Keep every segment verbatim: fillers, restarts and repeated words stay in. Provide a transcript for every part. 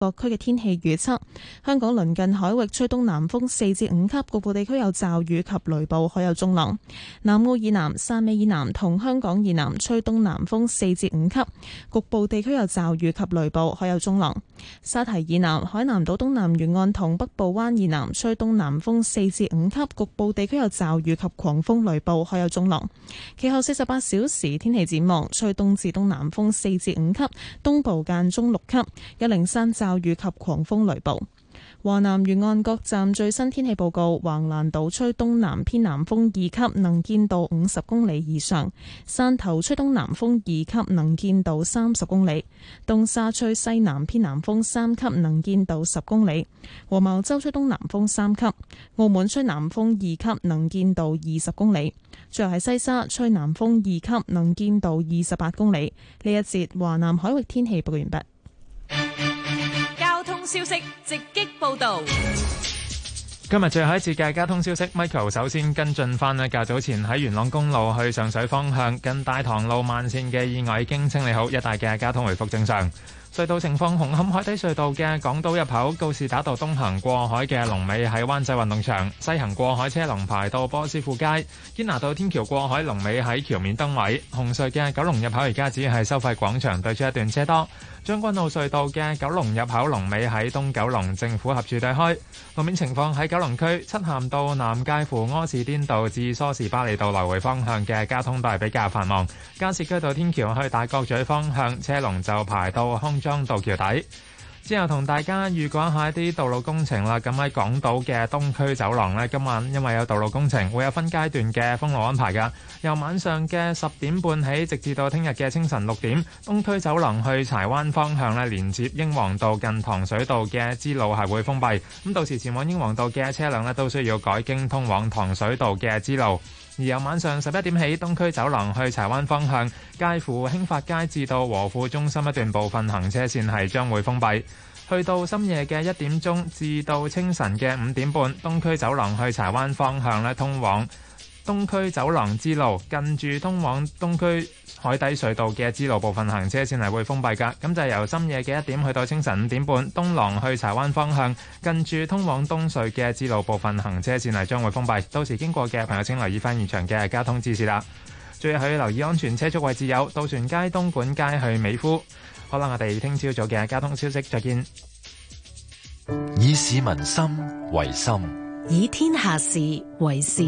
各區嘅天氣預測：香港鄰近海域吹東南風四至五級，局部地區有驟雨及雷暴，海有中浪。南澳以南、汕尾以南同香港以南吹東南風四至五級，局部地區有驟雨及雷暴，海有中浪。沙堤以南、海南島東南沿岸同北部灣以南吹東南風四至五級，局部地區有驟雨及狂風雷暴，海有中浪。其後四十八小時天氣展望，吹東至東南風四至五級，東部間中六級，有零散驟雨及狂風雷暴。華南沿岸各站最新天氣報告：橫瀾島吹東南偏南風二級，能見度五十公里以上；汕頭吹東南風二級，能見度三十公里；東沙吹西南偏南風三級，能見度十公里；黃茅洲吹東南風三級；澳門吹南風二級，能見度二十公里。最後喺西沙吹南風二級，能見度二十八公里。呢一節華南海域天氣報告完畢。 交通消息直擊報道。 今日最後一節嘅交通消息 ，Michael 首先跟進翻咧，較早前喺元朗公路去上水方向近大棠路慢線嘅意外已經清理好，一帶嘅交通回復正常。隧道情況：紅磡海底隧道嘅港島入口告士打道東行過海嘅龍尾喺灣仔運動場，西行過海車龍排到波斯富街；堅拿道天橋過海龍尾喺橋面燈位。紅隧嘅九龍入口而家只係收費廣場對出一段車多。將軍澳隧道嘅九龍入口龍尾喺東九龍政府合署對開。路面情況喺九龍區漆咸道南介乎柯士甸道至梳士巴利道來回方向嘅交通都係比較繁忙。加士居道天橋去大角咀方向車龍就排到康莊道橋底。之後同大家預講下一啲道路工程啦。咁喺港島嘅東區走廊呢，今晚因為有道路工程，會有分階段嘅封路安排㗎。由晚上嘅十點半起，直至到聽日嘅清晨六點，東區走廊去柴灣方向呢，連接英皇道近糖水道嘅支路係會封閉。咁到時前往英皇道嘅車輛呢，都需要改經通往糖水道嘅支路。而由晚上十一點起，東區走廊去柴灣方向，介乎興發街至到和富中心一段部分行車線係將會封閉。去到深夜嘅一點鐘至到清晨嘅五點半，東區走廊去柴灣方向咧，通往東區走廊支路近住通往東區海底隧道嘅支路部分行車線係會封閉㗎。咁就係由深夜嘅一點去到清晨五點半，東廊去柴灣方向近住通往東隧嘅支路部分行車線係將會封閉。到時經過嘅朋友請留意翻現場嘅交通指示啦。最後要留意安全車速位置有渡船街、東莞街去美孚。好啦，我哋聽朝早嘅交通消息，再見。 以市民心為心， 以天下事為事。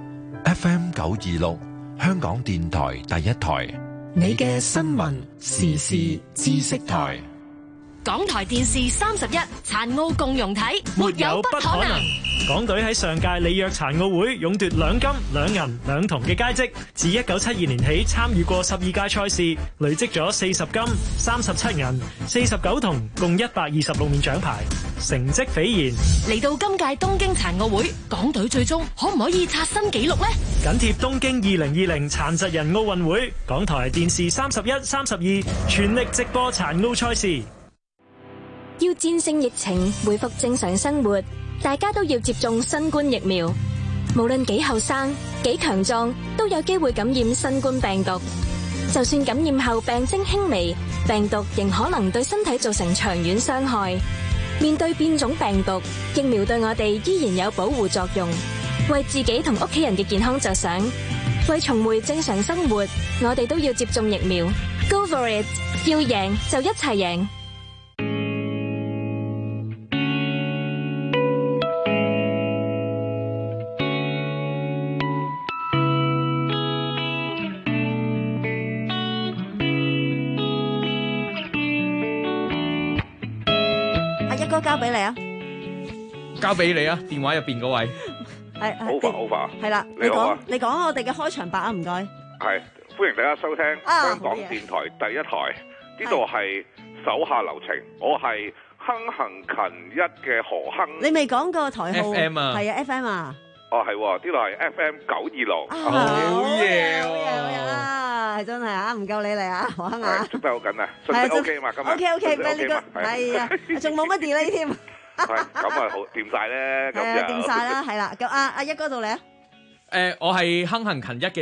F M 九二六，香港電台第一台， 你嘅新聞時事知識台。 港台電視三十一殘奧共融體，沒有不可能。 港隊喺上屆里約殘奧會勇奪兩金兩銀兩銅嘅佳績，自一九七二年起參與過十二屆賽事，累積咗四十金、三十七銀、四十九銅，共一百二十六面獎牌，成績斐然。 嚟到今屆東京殘奧會，港隊最終可唔可以刷新紀錄呢？ 緊貼東京二零二零殘疾人奧運會，港台電視三十一、三十二全力直播殘奧賽事。 要戰勝疫情，恢復正常生活，大家都要接種新冠疫苗。無論幾後生、幾強壯，都有機會感染新冠病毒。就算感染後病徵輕微，病毒仍可能對身體造成長遠傷害。面對變種病毒，疫苗對我哋依然有保護作用。為自己同屋企人嘅健康着想，為重回正常生活，我哋都要接種疫苗。Go for it！ 要贏就一齊贏。 交俾你啊！ 交俾你啊！電話入邊嗰位係 over over 係啦，你講你講我哋嘅開場白啊，唔該。 係歡迎大家收聽香港電台第一台，呢度係手下留情，我係亨行勤一嘅何亨。 你未講過台號 F M 啊？ 係啊 F M 啊？ 哦係，呢度係 F M 九二六。 好嘢，好嘢，好嘢啊！係真係啊，唔夠你嚟啊，何亨啊！ 捉得好緊啊，信息 O K 嘛？今日 O K O K，咩呢個？係啊，仲冇乜 delay 添。 係咁啊，好掂晒咧，咁就掂晒啦，係啦。咁阿阿一哥到你啊？ 誒，我係亨行勤一嘅一，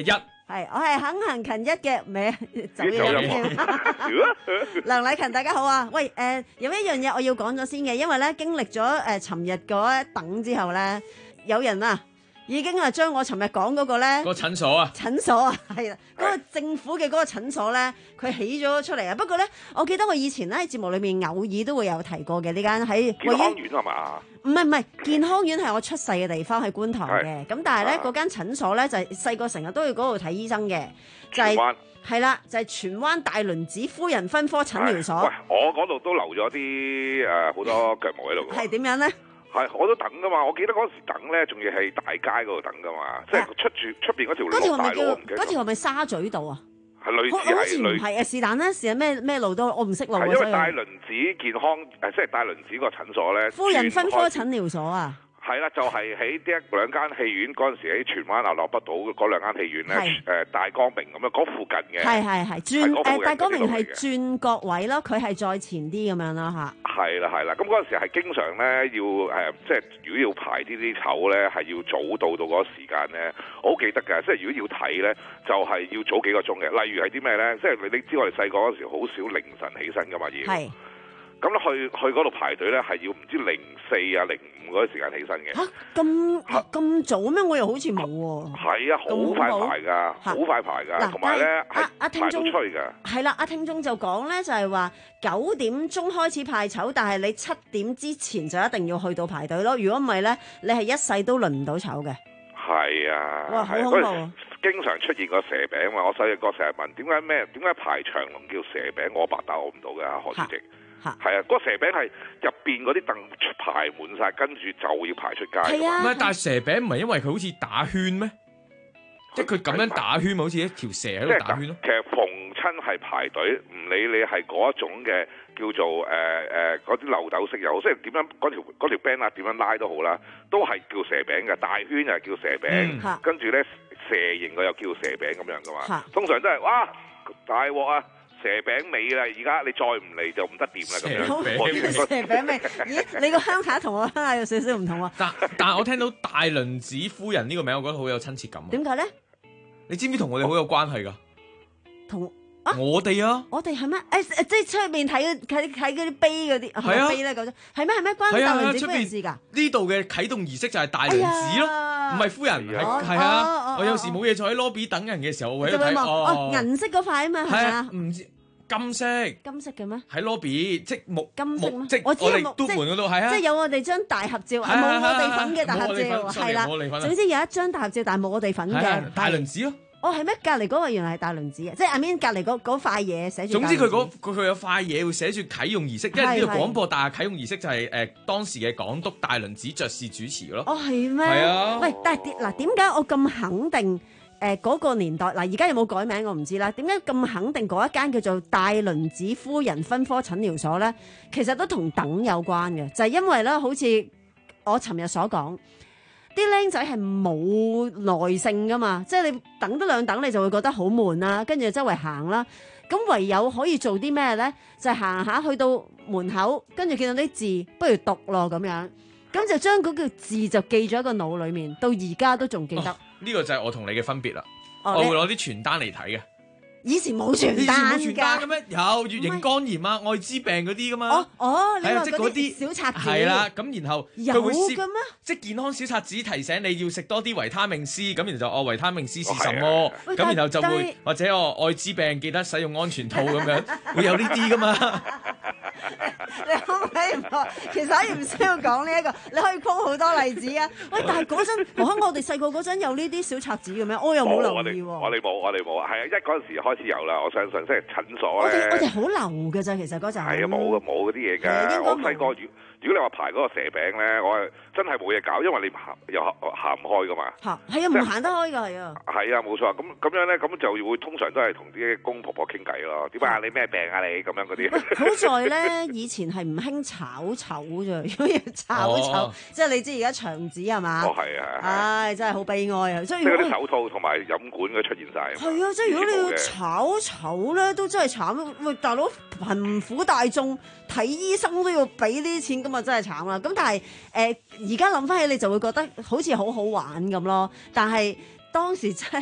係，我係肯行勤一嘅，咩走音添。梁禮勤，大家好啊！喂，誒、呃、有一樣嘢我要講咗先嘅，因為咧經歷咗誒尋日嗰一等之後咧，有人啊已經啊將我尋日講嗰個咧個診所啊， 診所啊，係啦，嗰、嗰個政府嘅嗰個診所咧，佢起咗出嚟啊。不過咧，我記得我以前咧喺節目裏面偶爾都會有提過嘅呢間喺健康院係嘛？ 唔係唔係，健康院係我出世嘅地方，喺觀塘嘅。咁但係咧嗰間診所咧就係細個成日都去嗰度睇醫生嘅，就係係啦，就係荃灣大輪子夫人分科診療所。 喂，我嗰度都留咗啲誒好多腳毛喺度。 係點樣咧？ 係，我都等噶嘛。我記得嗰時等咧，仲要係大街嗰度等噶嘛，即係出住出邊嗰條路大路，我唔記得。 嗰條係咪沙咀道啊？ 係類似係， 好似唔係啊，是但啦，是係咩咩路都我唔識路。 係因為大輪子健康誒，即係大輪子個診所咧。 夫人分科診療所啊。係啦，就係喺呢一兩間戲院嗰陣時喺荃灣牛落北島嗰兩間戲院咧，誒大光明咁樣嗰附近嘅。係係係轉誒大光明係轉角位咯，佢係再前啲咁樣啦嚇。係啦係啦，咁嗰陣時係經常咧要誒，即係如果要排呢啲籌咧，係要早到到嗰個時間咧，我好記得㗎。即係如果要睇咧，就係要早幾個鐘嘅。例如係啲咩咧？即係你你知我哋細個嗰時好少凌晨起身㗎嘛要。係。咁去去嗰度排隊咧，係要唔知零四啊零五嗰啲時間起身嘅。嚇咁咁早咩？我又好似冇喎。 係啊，好快排㗎，好快排㗎。同埋咧， 阿阿聽眾吹㗎。係啦，阿聽眾就講咧，就係話九點鐘開始派籌，但係你七點之前就一定要去到排隊咯。如果唔係咧，你係一世都輪唔到籌嘅。係啊。哇！好恐怖啊！經常出現個蛇餅嘛，我細個成日問點解咩？點解排長龍叫蛇餅？我白答我唔到嘅，何主席。係啊，嗰、那個蛇餅係入邊嗰啲凳排滿晒，跟住就要排出街。係啊， 唔係，但係蛇餅唔係因為佢好似打圈咩？即係佢咁樣打圈，好似一條蛇喺度打圈咯。 其實逢親係排隊，唔理你係嗰一種嘅叫做誒誒嗰啲漏斗式又好，即係點樣嗰條嗰條 band 啊點樣拉都好啦，都係叫蛇餅嘅。大圈又係叫蛇餅，嗯、跟住咧蛇形嘅又叫蛇餅咁樣噶嘛。通常都係哇大鑊啊！蛇餅尾啦，而家你再唔嚟就唔得掂啦咁樣。 蛇餅尾，咦？你個鄉下同我鄉下有少少唔同喎。 但但係我聽到大輪子夫人呢個名，我覺得好有親切感。 點解咧？ 你知唔知同我哋好有關係㗎？ 同啊，我哋啊， 我哋係咩？誒即係出面睇睇睇嗰啲碑嗰啲係啊碑咧，嗰種係咩係咩關大輪子夫人事㗎？ 呢度嘅啟動儀式就係大輪子咯，唔係夫人係係啊！我有時冇嘢坐喺 lobby 等人嘅時候，我喺度睇哦銀色嗰塊啊嘛係啊， 唔知。金色， 金色嘅咩？ 喺 lobby 即木金色咩？即我知我哋督門嗰度係啊， 即係有我哋張大合照，係冇我哋份嘅大合照，係啦。總之有一張大合照，但係冇我哋份嘅大輪子咯。 哦，係咩？隔離嗰個原來係大輪子啊！即係阿 Min 隔離嗰嗰塊嘢寫住。 總之佢嗰佢佢有塊嘢會寫住啟用儀式，因為呢個廣播大啟用儀式就係誒當時嘅港督大輪子爵士主持嘅咯。 哦，係咩？ 係啊。 喂，但係嗱點解我咁肯定？誒嗰、呃那個年代嗱，而家有冇改名我唔知啦。點解咁肯定嗰一間叫做大輪子夫人分科診療所咧？其實都同等有關嘅，就係、是、因為咧，好似我尋日所講，啲僆仔係冇耐性噶嘛，即係你等多兩等你就會覺得好悶啦，跟住周圍行啦。咁唯有可以做啲咩咧？就係行下去到門口，跟住見到啲字，不如讀咯咁樣，咁就將嗰個字就記咗喺個腦裏面，到而家都仲記得。哦呢個就係我同你嘅分別啦， 哦、 我會攞啲傳單嚟睇嘅。 以前冇傳單㗎，以前冇傳單嘅咩？有乙型肝炎啊、愛滋病嗰啲噶嘛。 哦哦，你話即係嗰啲小冊子係啦，咁然後有嘅咩？ 即係健康小冊子提醒你要食多啲維他命 C，咁然後就哦維他命 C 是什麼？咁、哦、然後就會或者哦愛滋病記得使用安全套咁樣，會有呢啲噶嘛。 你可唔可以唔？其實可以唔需要講呢一個，你可以鋪好多例子啊！喂，但係嗰陣，我喺我哋細個嗰陣有呢啲小冊子嘅咩？我又冇留意喎。 我哋冇，我哋冇，係啊！一嗰陣時開始有啦，我相信即係診所咧。 我哋我哋好流嘅咋，其實嗰陣。係啊，冇嘅，冇嗰啲嘢㗎。我細個如如果你話排嗰個蛇餅咧，我係真係冇嘢搞，因為你行又行唔開㗎嘛。嚇，係啊，唔行得開㗎，係啊。係啊，冇錯。咁咁樣咧，咁就會通常都係同啲公婆婆傾偈咯。點解你咩病啊？你咁樣嗰啲。 好在咧，以前係唔興炒籌啫，如果要炒籌，即係你知而家牆紙係嘛？ 哦，係啊， 唉，真係好悲哀啊！即係嗰啲手套同埋飲管嘅出現晒。 係啊，即係如果你要炒籌咧，都真係慘。喂，大佬，貧苦大眾睇醫生都要俾啲錢，咁啊真係慘啦。咁但係誒，而家諗翻起你就會覺得好似好好玩咁咯。但係當時真係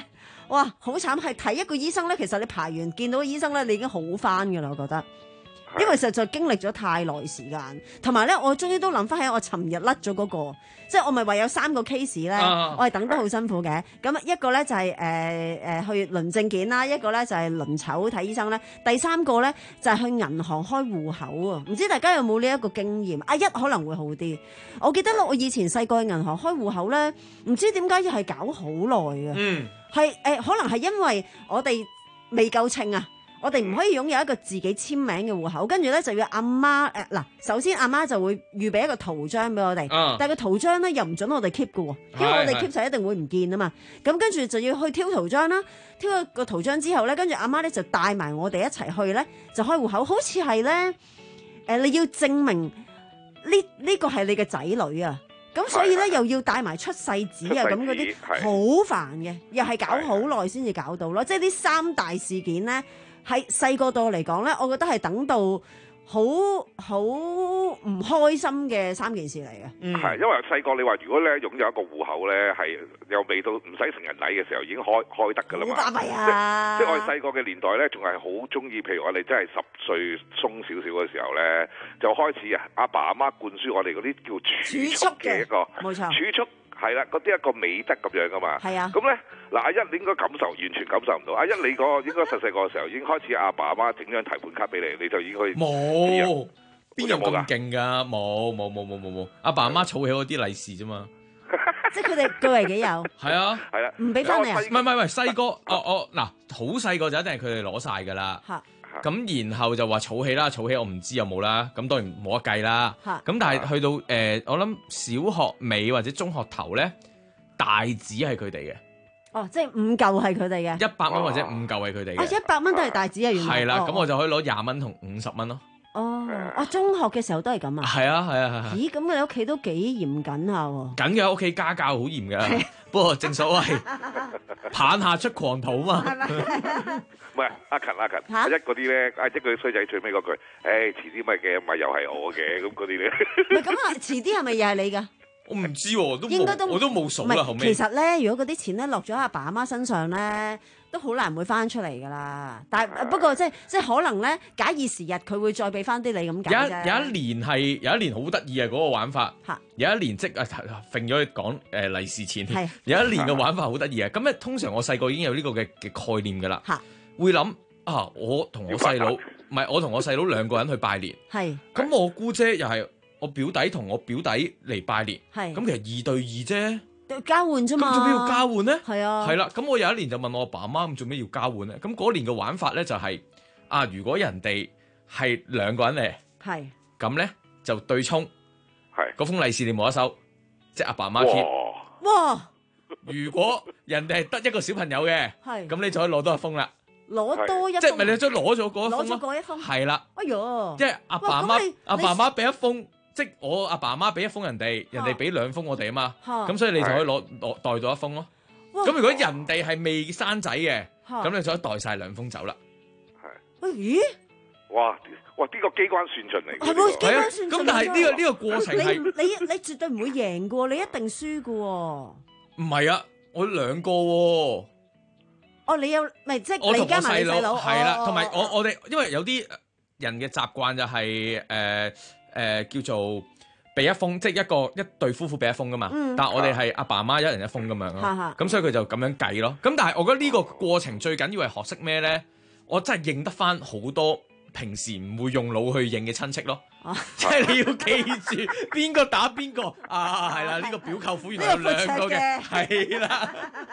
哇，好慘！係睇一個醫生咧，其實你排完見到醫生咧，你已經好翻噶啦，我覺得。因為實在經歷咗太耐時間，同埋咧，我終於都諗翻起我尋日甩咗嗰個，即係我咪話有三個 case 咧，啊、我係等得好辛苦嘅。咁一個咧就係誒誒去輪證件啦，一個咧就係輪籌睇醫生咧，第三個咧就係去銀行開戶口啊！唔知大家有冇呢一個經驗？阿一可能會好啲。我記得我以前細個去銀行開戶口咧，唔知點解要係搞好耐嘅。嗯，係誒、呃，可能係因為我哋未夠稱啊。我哋唔可以擁有一個自己簽名嘅戶口，跟住咧就要阿媽誒嗱，首先阿媽就會預備一個圖章俾我哋，啊、但係個圖章咧又唔準我哋 keep 嘅喎，因為我哋 keep 就一定會唔見啊嘛。咁跟住就要去挑圖章啦，挑咗個圖章之後咧，跟住阿媽咧就帶埋我哋一齊去咧，就開戶口，好似係咧誒，你要證明呢呢、呢個係你嘅仔女啊。咁所以咧又要帶埋出世紙啊，咁嗰啲好煩嘅，又係搞好耐先至搞到咯。即係呢三大事件咧。喺細個到嚟講咧，我覺得係等到好好唔開心嘅三件事嚟嘅。 嗯，係因為細個你話如果咧擁有一個戶口咧，係又未到唔使成人禮嘅時候已經開開得㗎啦嘛。 好巴閉啊！ 即係我哋細個嘅年代咧，仲係好中意，譬如我哋真係十歲鬆少少嘅時候咧，就開始啊阿爸阿媽灌輸我哋嗰啲叫儲蓄嘅一個冇錯儲蓄。係啦，嗰啲一個美德咁樣噶嘛。係啊。咁咧，嗱阿一你應該感受完全感受唔到。阿一你個應該細細個嘅時候已經開始阿爸阿媽整張提款卡俾你，你就已經可以。 冇，邊有咁勁㗎？冇冇冇冇冇冇。阿爸阿媽儲起嗰啲利是啫嘛。 即係佢哋據為己有。 係啊。係啦。 唔俾翻你啊？ 唔係唔係唔係，細個哦哦嗱，好細個就一定係佢哋攞晒㗎啦。嚇。咁然後就話儲起啦，儲起我唔知有冇啦，咁當然冇得計啦。咁但係去到誒、呃，我諗小學尾或者中學頭咧，大紙係佢哋嘅。哦， 即係五嚿係佢哋嘅。 一百蚊或者五嚿係佢哋嘅。 啊，一百蚊都係大紙啊，原來。 係啦，咁、 哦、 我就可以攞廿蚊同五十蚊咯。 哦，啊，中學嘅時候都係咁啊。 係啊，係啊，係啊。 咦，咁你屋企都幾嚴謹下喎？ 緊嘅，屋企家教好嚴㗎。不過正所謂棒下出狂徒嘛。 唔係阿勤阿勤，阿一嗰啲咧，阿一嗰啲衰仔最尾嗰句，誒遲啲咪嘅，咪又係我嘅咁嗰啲咧。 唔係咁啊，遲啲係咪又係你㗎？ 我唔知喎，都應該都我都冇數啦。後尾其實咧，如果嗰啲錢咧落咗阿爸阿媽身上咧，都好難會翻出嚟㗎啦。但係不過即係即係可能咧，假以時日佢會再俾翻啲你咁解啫。 有一年係有一年好得意啊！嗰個玩法，有一年即啊揈咗去講誒利是錢。有一年嘅玩法好得意啊！咁咧通常我細個已經有呢個嘅嘅概念㗎啦。會諗啊！我同我細佬，唔係我同我細佬兩個人去拜年。係。咁我姑姐又係我表弟同我表弟嚟拜年。係。咁其實二對二啫。 交換啫嘛。 咁做咩要交換咧？ 係啊。係啦。咁我有一年就問我阿爸阿媽咁做咩要交換咧？咁嗰年嘅玩法咧就係、是、啊，如果人哋係兩個人嚟，係。咁咧就對沖。係。嗰封利是你冇得收，即係阿爸阿媽 keep。哇！如果人哋係得一個小朋友嘅，係。咁你就可以攞多一封啦。攞多一封，即係咪你將攞咗嗰一封咯？攞咗嗰一封，係啦。哎喲，即係阿爸阿媽，阿爸阿媽俾一封，即係我阿爸阿媽俾一封人哋，人哋俾兩封我哋啊嘛。咁所以你就可以攞攞袋咗一封咯。咁如果人哋係未生仔嘅，咁你就可以袋晒兩封走啦。係。咦？哇哇！呢個機關算盡嚟。係喎，機關算盡。咁但係呢個呢個過程係你你你絕對唔會贏噶，你一定輸噶。 唔係啊，我兩個喎。 哦，你有咪即係你加埋你細佬係啦，同埋我我哋，因為有啲人嘅習慣就係誒誒叫做俾一封，即係一個一對夫婦俾一封噶嘛。嗯、但係我哋係阿爸阿媽一人一封咁樣咯。咁、嗯、所以佢就咁樣計咯。咁但係我覺得呢個過程最緊要係學識咩咧？我真係認得翻好多平時唔會用腦去認嘅親戚咯。即係你要記住邊個打邊個啊！係啦，呢個表舅父原來有兩個嘅，係啦。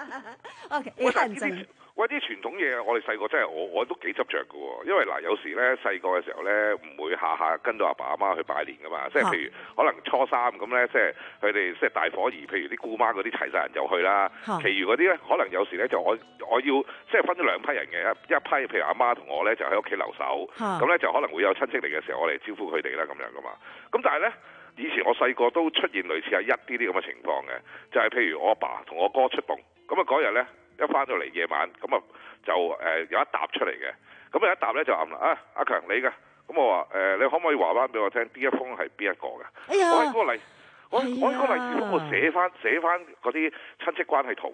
OK， 喂，啲傳統嘢我哋細個真係我我都幾執着嘅喎，因為嗱有時咧細個嘅時候咧唔會下下跟到阿爸阿媽去拜年噶嘛，即係譬如可能初三咁咧，即係佢哋即係大伙兒，譬如啲姑媽嗰啲齊晒人就去啦，其餘嗰啲咧可能有時咧就我我要即係分咗兩批人嘅，一一批譬如阿媽同我咧就喺屋企留守，咁咧就可能會有親戚嚟嘅時候我嚟招呼佢哋啦咁樣噶嘛，咁但係咧以前我細個都出現類似係一啲啲咁嘅情況嘅，就係、是、譬如我阿爸同我哥出動，咁啊嗰日咧。一翻到嚟夜晚，咁啊就誒、呃、有一沓出嚟嘅，咁有一沓咧就揞啦，啊阿強你嘅，咁我話誒、呃、你可唔可以話翻俾我聽，呢一封係邊一個嘅？哎呀，我喺嗰個利，我我喺嗰個利是封度寫翻寫翻嗰啲親戚關係圖㗎，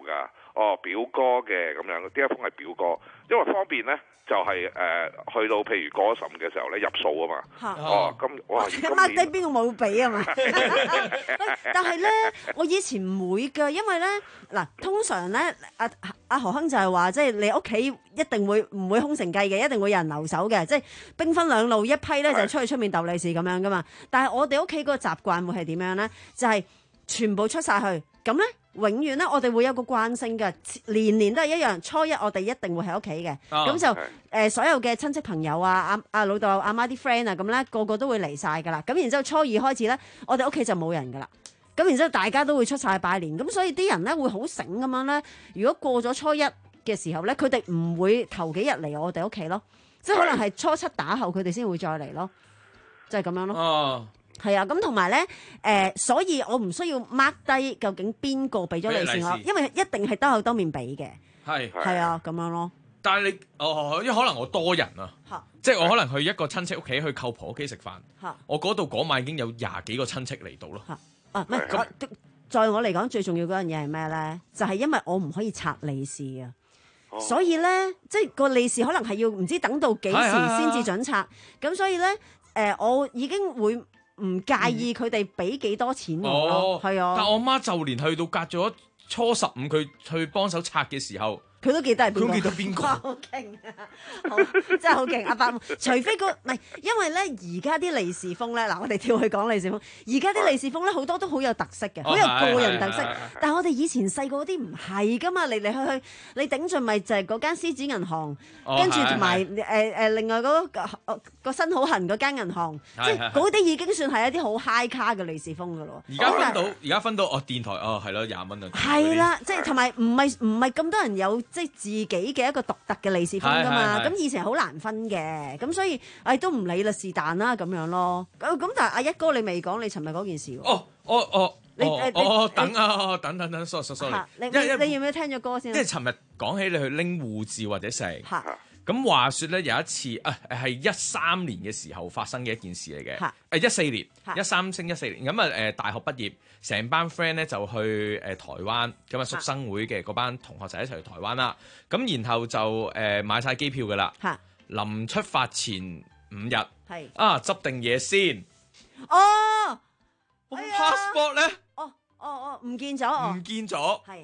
哦表哥嘅咁樣，呢一封係表哥，因為方便咧就係、是、誒、呃、去到譬如過咗十五嘅時候咧入數啊嘛。哦，咁哇， 抹低邊個冇俾啊嘛？但係咧，我以前唔會㗎，因為咧嗱，通常咧阿阿何亨就係話，即係你屋企一定會唔會空城計嘅，一定會有人留守嘅，即係兵分兩路，一批咧就出去出面鬥利是咁樣噶嘛。但係我哋屋企個習慣會係點樣咧？就係、是、全部出晒去，咁咧。永遠咧，我哋會有個慣性嘅，年年都係一樣。初一我哋一定會喺屋企嘅，咁、oh, 就誒、呃、所有嘅親戚朋友啊、阿阿老豆阿媽啲 friend 啊，咁咧個個都會嚟晒噶啦。咁然之後初二開始咧，我哋屋企就冇人噶啦。咁然之後大家都會出晒拜年，咁所以啲人咧會好醒咁樣咧。如果過咗初一嘅時候咧，佢哋唔會頭幾日嚟我哋屋企咯，即係可能係初七打後佢哋先會再嚟咯，就係、是、咁樣咯。 Oh. 係啊，咁同埋咧，誒、呃，所以我唔需要 mark 低究竟邊個俾咗利是我，因為一定係兜口兜面俾嘅。係係啊，咁樣咯。 但係你，哦，因為可能我多人啊，即係我可能去一個親戚屋企，去舅婆屋企食飯，我嗰度嗰晚已經有廿幾個親戚嚟到咯。 啊，唔係，咁在我嚟講最重要嗰樣嘢係咩咧？就係、是、因為我唔可以拆利是啊，哦、所以咧，即係個利是可能係要唔知等到幾時先至準拆，咁所以咧，誒、呃，我已經會。唔介意佢哋俾幾多錢我咯，係、哦、啊！ 但我媽就連去到隔咗初十五，佢去幫手拆嘅時候， 佢都記得係邊個？ 佢記得邊個？ 好勁啊！好真係好勁！阿伯，除非個唔係，因為咧而家啲利是封咧，嗱我哋跳去講利是封，而家啲利是封咧好多都好有特色嘅，好、哦、有個人特色。但係我哋以前細個嗰啲唔係噶嘛，嚟嚟去去你頂盡咪就係嗰間獅子銀行，哦、跟住同埋誒誒另外嗰、那個呃、個新好行嗰間銀行，即係嗰啲已經算係一啲好 high 卡嘅利是封噶咯。 而家分到，而家分到哦電台哦係咯廿蚊啊。 係啦，即係同埋唔係唔係咁多人有。即係自己嘅一個獨特嘅利是封噶嘛，咁以前好難分嘅，咁所以誒、哎、都唔理啦，是但啦咁樣咯。咁但係阿一哥你未講你尋日嗰件事喎？ 哦哦哦， 你哦你哦等啊等等等 sorry sorry， 你你你要唔要聽咗歌先？ 即係尋日講起你去拎護照或者成。咁話說咧，有一次啊，係一三年嘅時候發生嘅一件事嚟嘅。誒一四年，一三升一四年，咁啊誒大學畢業，成班 friend 咧就去誒台灣，咁啊宿生會嘅嗰班同學就一齊去台灣啦。咁然後就誒買晒機票噶啦。臨出發前五日，啊執定嘢先。 哦， 我 passport 咧？ 哦哦哦，唔見咗， 唔見咗。係。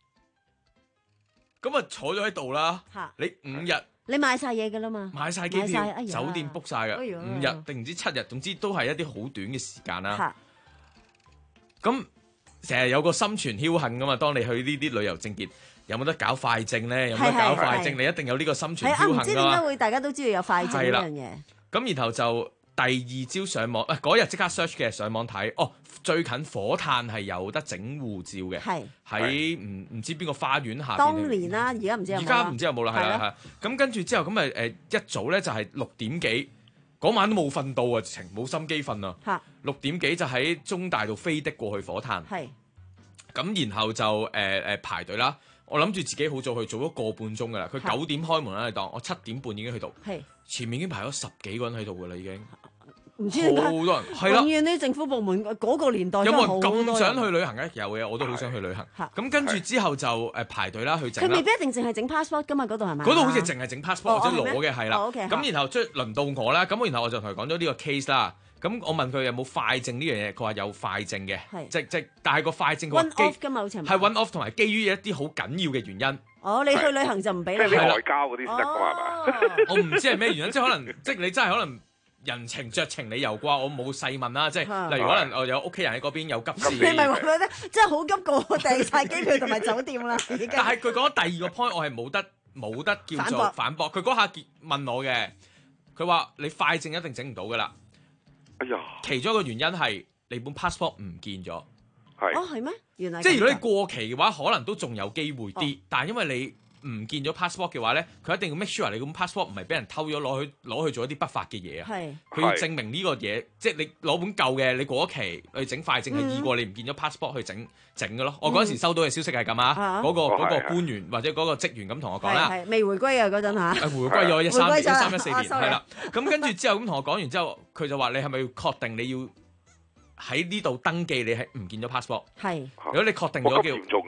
咁啊坐咗喺度啦。你五日。 你買晒嘢㗎啦嘛？ 買晒機票，哎、酒店 book 晒㗎，哎、五日定唔知七日，總之都係一啲好短嘅時間啦。咁成日有個心存僥倖㗎嘛，當你去呢啲旅遊證件，有冇得搞快證咧？有冇得搞快證？你一定有呢個心存僥倖㗎嘛。唔知點解會大家都知道有快證呢樣嘢。咁然後就第二朝上網，誒嗰日即刻 search 嘅上網睇，哦最近火炭係有得整護照嘅，喺唔唔知邊個花園下邊。當年啦，而家唔知有冇。而家唔知有冇啦，係啦係。咁跟住之後咁咪誒一早咧就係六點幾，嗰晚都冇瞓到啊，直情冇心機瞓啊。六點幾就喺中大度飛的過去火炭。係。咁然後就誒誒、呃、排隊啦，我諗住自己好早去，做咗個半鐘噶啦。佢九點開門啦，你當我七點半已經去到。係。前面已經排咗十幾個人喺度噶啦，已經。唔知點解好多人，係啦。永遠啲政府部門嗰個年代有冇人咁想去旅行咧？有嘅，我都好想去旅行。咁跟住之後就誒排隊啦，去整。佢未必一定淨係整 passport 噶嘛，嗰度係咪？嗰度好似淨係整 passport 或者攞嘅係啦。咁然後即係輪到我啦，咁然後我就同佢講咗呢個 case 啦。咁我問佢有冇快證呢樣嘢，佢話有快證嘅，即即但係個快證佢話 one off 㗎嘛，好似係 one off 同埋基於一啲好緊要嘅原因。 哦，你去旅行就唔俾你。 即係外交嗰啲先得㗎嘛，係嘛？ 我唔知係咩原因，即係可能即係你真係可能。人情酌情理由啩，我冇細問啦，即係例如可能我有屋企人喺嗰邊有急事， 你咪話佢咧，即係好急過我訂晒機票同埋酒店啦。但係佢講第二個 point，我係冇得冇得叫做反駁。佢嗰下問我嘅，佢話你快證一定整唔到噶啦。哎呀，其中一個原因係你本 passport 唔見咗。 係哦，係咩？原來即係如果你過期嘅話，可能都仲有機會啲，哦、但係因為你。唔見咗 passport 嘅話咧，佢一定要 make sure 你咁 passport 唔係俾人偷咗攞去攞去做一啲不法嘅嘢啊！佢要證明呢個嘢，即係你攞本舊嘅，你過咗期去整快證係易過你唔見咗 passport 去整整嘅咯。嗯、我嗰陣時收到嘅消息係咁啊，嗰、嗰個嗰、嗰個官員或者嗰個職員咁同我講啦， 未回歸啊嗰陣嚇， 回歸咗一三一三一四年係啦。咁跟住之後咁同我講完之後，佢就話你係咪要確定你要喺呢度登記你係唔見咗 passport？係。如果你確定咗叫。 嚴重啊！七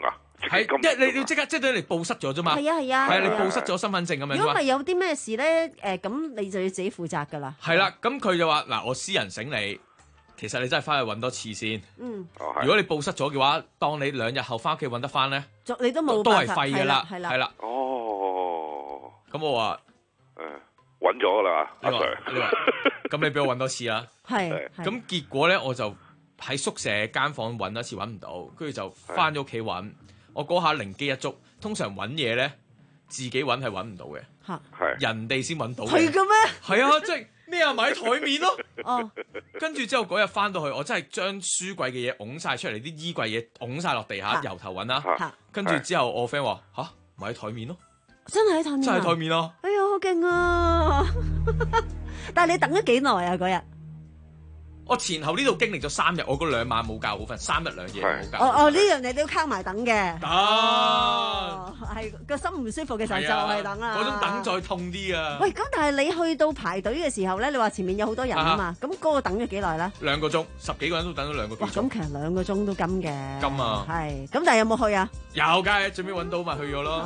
係因為你要即刻即係你報失咗啫嘛。 係啊係啊。 係你報失咗身份證咁樣。 如果咪有啲咩事咧，誒咁你就要自己負責㗎啦。 係啦，咁佢就話嗱，我私人醒你，其實你真係翻去揾多次先。 嗯。 如果你報失咗嘅話，當你兩日後翻屋企揾得翻咧， 你都冇都係廢㗎啦。 係啦。 係啦。 哦。 咁我話誒揾咗㗎啦，阿 Sir。 你話咁你俾我揾多次啦。 係。 咁結果咧，我就喺宿舍間房揾多次揾唔到，跟住就翻咗屋企揾。我嗰下靈機一觸，通常揾嘢咧，自己揾係揾唔到嘅， 係人哋先揾到嘅。 係嘅咩？ 係啊，即係咩啊？埋喺台面咯。 哦。 跟住之後嗰日翻到去，我真係將書櫃嘅嘢拱晒出嚟，啲衣櫃嘢拱晒落地下，由頭揾啦。跟住之後我 friend 話吓，埋喺台面咯。 真係喺台面。 真係台面啊！ 哎呀，好勁啊！但係你等咗幾耐啊？嗰日？ 我前後呢度經歷咗三日，我嗰兩晚冇覺好瞓，三日兩夜冇覺。 哦哦，呢樣你都要卡埋等嘅。 得， 係個心唔舒服嘅時候就係等啦。 嗰種等再痛啲啊！ 喂，咁但係你去到排隊嘅時候咧，你話前面有好多人啊嘛，咁嗰個等咗幾耐咧？ 兩個鐘，十幾個人都等咗兩個幾鐘。 咁其實兩個鐘都金嘅。 金啊！ 係，咁但係有冇去啊？ 有，梗係最尾揾到咪去咗咯。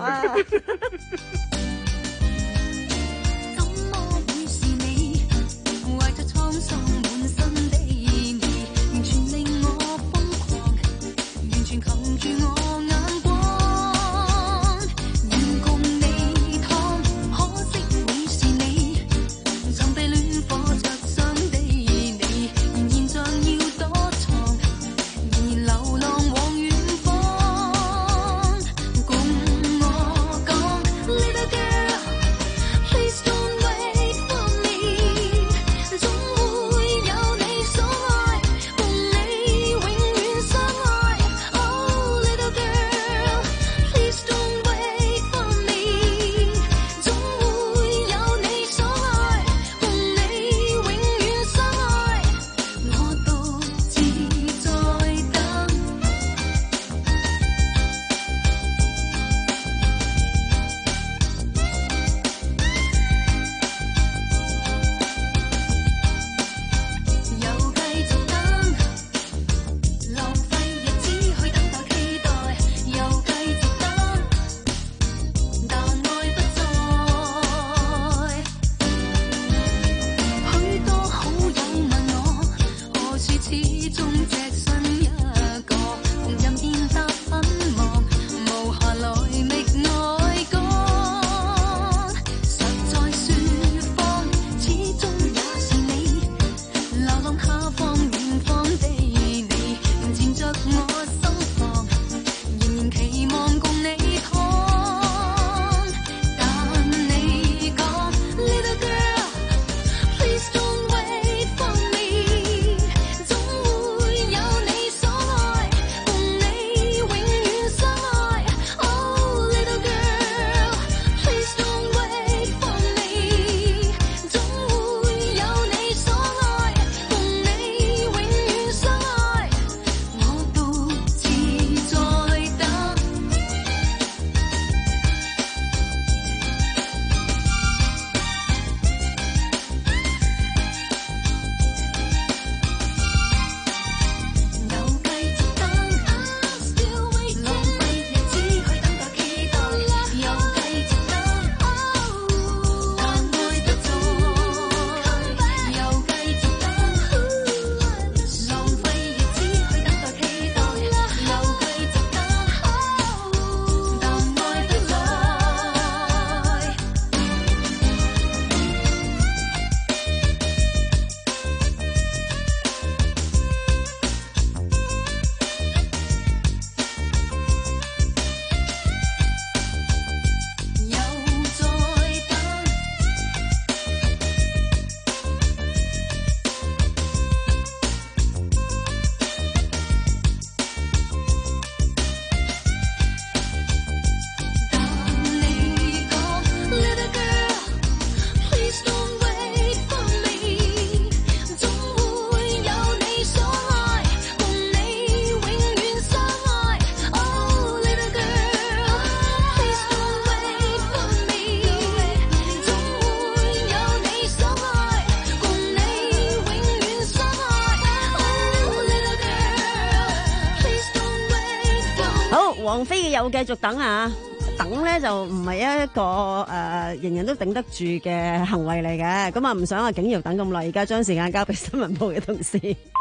王菲嘅有繼續等啊，等咧就唔係一個誒、呃、人人都頂得住嘅行為嚟嘅。咁啊唔想阿景瑤等咁耐，而家將時間交俾新聞部嘅同事。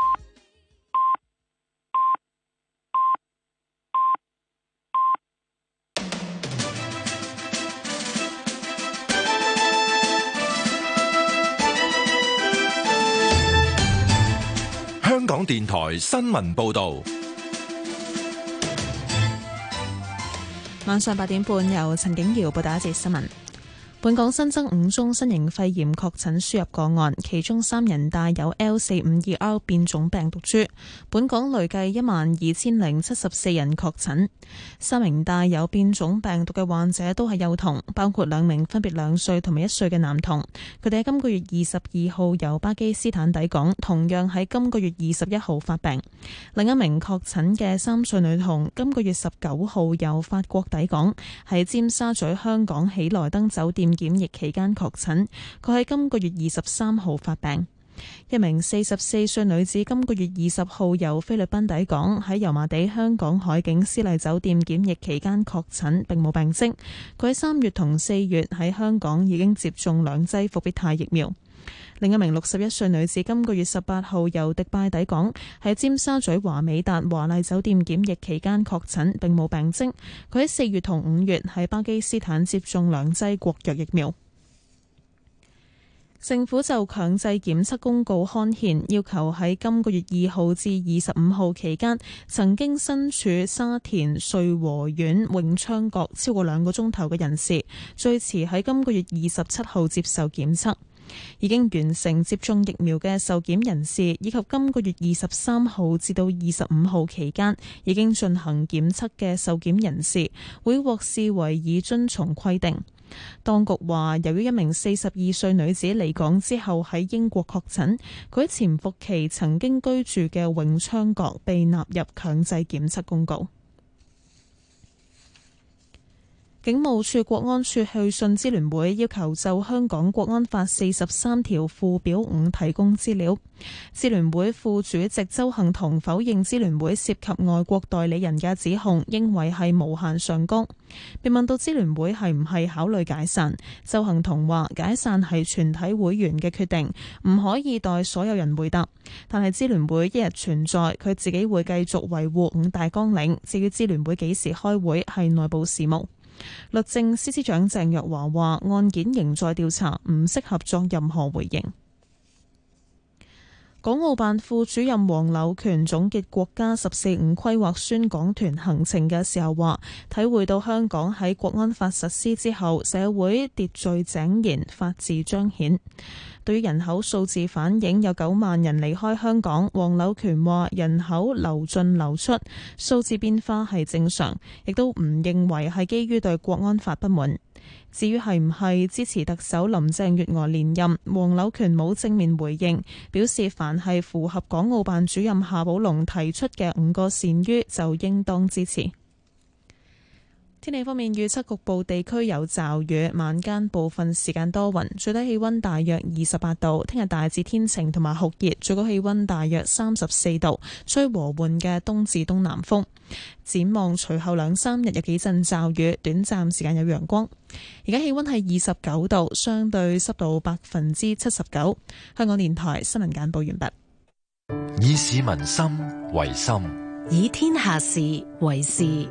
香港電台新聞報道， 晚上八點半由陳景瑤報道一節新聞。本港新增五宗新型肺炎確診輸入個案，其中三人帶有 L 四五二 R 變種病毒株。本港累計一萬二千零七十四人確診，三名帶有變種病毒嘅患者都係幼童，包括兩名分別兩歲同埋一歲嘅男童。佢哋喺今個月二十二號由巴基斯坦抵港，同樣喺今個月二十一號發病。另一名確診嘅三歲女童，今個月十九號由法國抵港，喺尖沙咀香港喜來登酒店檢疫期間確診，佢喺今個月二十三號發病。一名四十四歲女子今個月二十號由菲律賓抵港，喺油麻地香港海景絲麗酒店檢疫期間確診，並冇病徵。佢喺三月同四月喺香港已經接種兩劑復必泰疫苗。另一名六十一歲女子今個月十八號由迪拜抵港，喺尖沙咀華美達華麗酒店檢疫期間確診，並冇病徵。佢喺四月同五月喺巴基斯坦接種兩劑國藥疫苗。政府就強制檢測公告刊憲，要求喺今個月二號至二十五號期間曾經身處沙田瑞和苑永昌閣超過兩個鐘頭嘅人士，最遲喺今個月二十七號接受檢測。已經完成接種疫苗嘅受檢人士，以及今個月二十三號至到二十五號期間已經進行檢測嘅受檢人士，會獲視為已遵從規定。當局話，由於一名四十二歲女子離港之後喺英國確診，佢喺潛伏期曾經居住嘅永昌閣被納入強制檢測公告。警務處國安處去信支聯會，要求就香港國安法四十三條附表五提供資料。支聯會副主席周幸彤否認支聯會涉及外國代理人嘅指控，認為係無限上綱。被問到支聯會係唔係考慮解散，周幸彤話解散係全體會員嘅決定，唔可以代所有人回答。但係支聯會一日存在，佢自己會繼續維護五大綱領。至於支聯會幾時開會，係內部事務。律政司司長鄭若驊話，案件仍在調查，唔適合作任何回應。港澳辦副主任黃柳權總結國家十四五規劃宣講團行程嘅時候話，體會到香港喺國安法實施之後，社會秩序井然，法治彰顯。對於人口數字反映有九萬人離開香港，黃柳權話人口流進流出，數字變化係正常，亦都唔認為係基於對國安法不滿。至於係唔係支持特首林鄭月娥連任，黃柳權冇正面回應，表示凡係符合港澳辦主任夏寶龍提出嘅五個善於，就應當支持。天氣方面，預測局部地區有驟雨，晚間部分時間多雲，最低氣溫大約二十八度。聽日大致天晴同埋酷熱，最高氣溫大約三十四度，吹和緩嘅東至東南風。展望隨後兩三日有幾陣驟雨，短暫時間有陽光。而家氣溫係二十九度，相對濕度百分之七十九。香港電台新聞簡報完畢。 以市民心為心， 以天下事為事。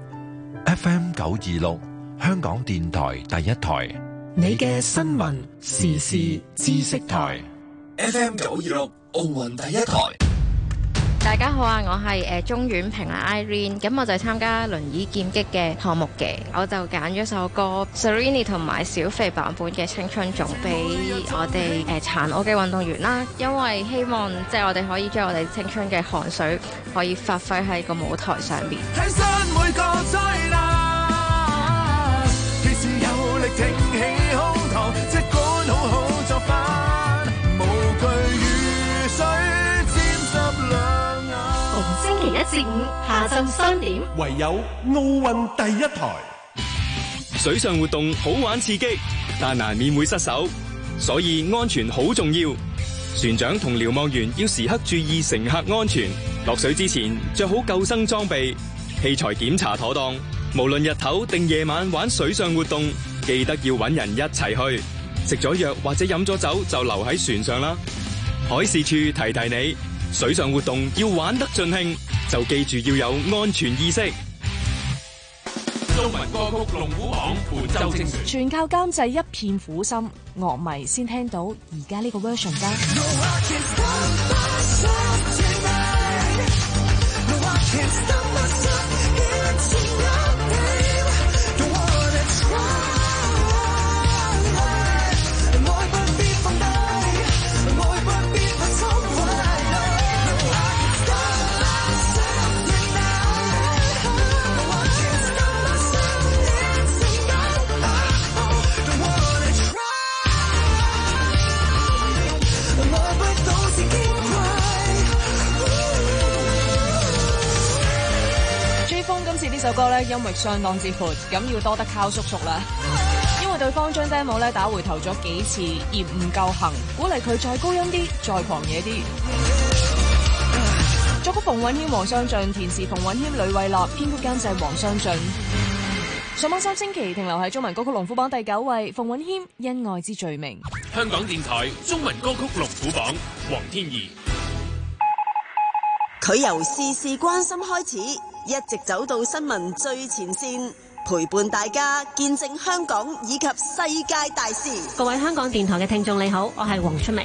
F M 九二六，香港電台第一台， 你嘅新聞時事知識台。 F M 九二六，奧運第一台。 大家好啊，我係誒鍾婉萍啊 Irene， 咁我就係參加輪椅劍擊嘅項目嘅，我就揀咗首歌 Serrini 同埋小肥版本嘅青春總俾我哋誒殘奧嘅運動員啦，因為希望即係我哋可以將我哋青春嘅汗水可以發揮喺個舞台上面。 睇身每個災難，其實有力挺起胸膛，即管好好作反，無懼雨水沾濕兩。 星期一至五下晝三點， 唯有奧運第一台。 水上活動好玩刺激，但難免會失手，所以安全好重要。船長同瞭望員要時刻注意乘客安全，落水之前着好救生裝備，器材檢查妥當， 無論日頭定夜晚玩水上活動，記得要搵人一齊去。食咗藥或者飲咗酒就留喺船上啦。海事處提提你，水上活動要玩得盡興，就記住要有安全意識。 中文歌曲龍虎榜本周精選， 全靠監製一片苦心，樂迷先聽到而家呢個 version 啫。呢首歌咧音域相當之闊，咁要多得靠叔叔啦。因為對方將 demo 咧打回頭咗幾次，而唔夠行，鼓勵佢再高音啲，再狂野啲。作曲馮允謙、黃湘俊，填詞馮允謙、呂偉樂，編曲監製黃湘俊。上網三星期停留喺中文歌曲龍虎榜第九位，馮允謙《因愛之罪名》。 香港電台中文歌曲龍虎榜，黃天怡。 佢由事事關心開始，一直走到新聞最前線，陪伴大家見證香港以及世界大事。 各位香港電台嘅聽眾你好，我係黃春明。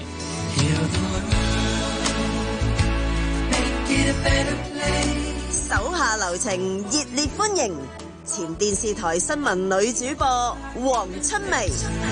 手下留情，熱烈歡迎前電視台新聞女主播黃春明。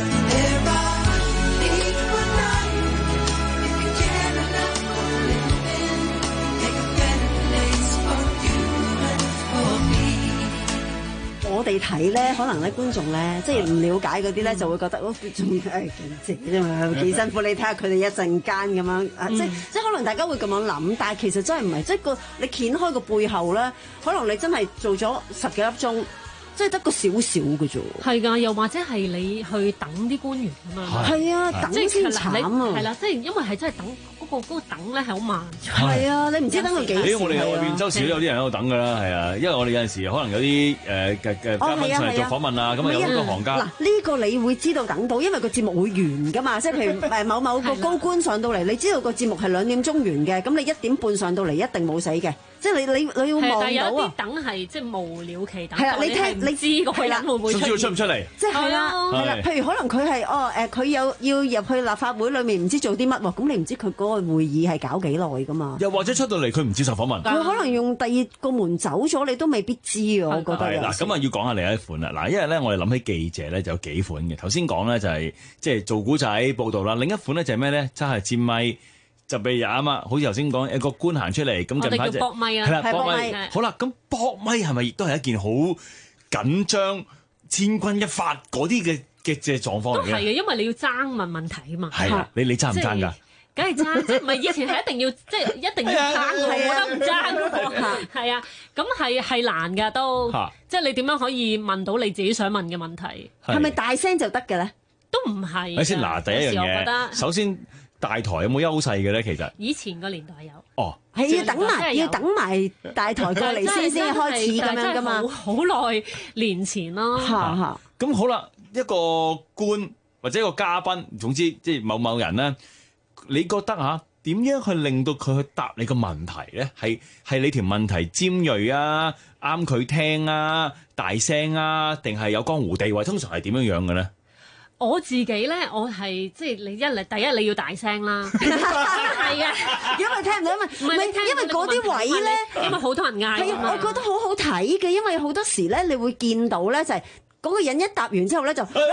我哋睇咧，可能咧觀眾咧，即係唔了解嗰啲咧，就會覺得哦，仲係記者啫嘛，幾辛苦。你睇下佢哋一陣間咁樣，嗯、即即係可能大家會咁樣諗，但係其實真係唔係，即係個你掀開個背後咧，可能你真係做咗十幾粒鐘，即係得個少少嘅啫。係㗎，又或者係你去等啲官員咁樣。係啊，等先慘啊！係啦，即係因為係真係等。嗰個等咧係好慢，係啊！你唔知等到幾時？ 誒，我哋外邊周時都有啲人喺度等㗎啦，係啊，因為我哋有陣時可能有啲誒嘅嘅嘉賓上嚟做訪問啊，咁啊有好多行家。嗱，呢個你會知道等到，因為個節目會完㗎嘛，即係譬如誒某某個高官上到嚟，你知道個節目係兩點鐘完嘅，咁你一點半上到嚟一定冇死嘅，即係你你你要望到啊！但係有啲等係即係無了期等，係啦，你聽你知嗰個人會唔會出現？出唔出嚟？即係啦，係啦，譬如可能佢係哦誒，佢有要入去立法會裡面唔知做啲乜喎，咁你唔知佢嗰個會議係搞幾耐㗎嘛？又或者出到嚟佢唔接受訪問，佢可能用第二個門走咗，你都未必知啊！我覺得係嗱，咁啊要講下另一款啦。嗱，因為咧我哋諗起記者咧就有幾款嘅。頭先講咧就係即係做古仔報導啦，另一款咧就係咩咧？真係佔咪就譬如啱啊，好似頭先講一個官行出嚟，咁近排就搏咪啊，係啦，搏咪。好啦，咁搏咪係咪亦都係一件好緊張、千鈞一髮嗰啲嘅嘅嘅狀況嚟嘅？都係嘅，因為你要爭問問題啊嘛。係啦，你你爭唔爭㗎？梗係爭，即係唔係以前係一定要，即係一定要爭嘅，我覺得唔爭嘅。係啊，咁係係難㗎都，即係你點樣可以問到你自己想問嘅問題？係咪大聲就得嘅咧？都唔係。睇先嗱，第一樣嘢，首先大台有冇優勢嘅咧？其實以前個年代有。哦，係要等埋，要等埋大台過嚟先先開始咁樣㗎嘛。好耐年前咯。嚇嚇。咁好啦，一個官或者一個嘉賓，總之即係某某人咧。你覺得嚇點樣去令到佢去答你個問題咧？係係你條問題尖鋭啊，啱佢聽啊，大聲啊，定係有江湖地位？通常係點樣樣嘅咧？我自己咧，我係即係你一嚟第一你要大聲啦，係啊，因為聽唔到，因為唔係因為嗰啲位咧，因為好多人嗌。係啊，我覺得好好睇嘅，因為好多時咧，你會見到咧就係、是。嗰個人一答完之後咧就咁，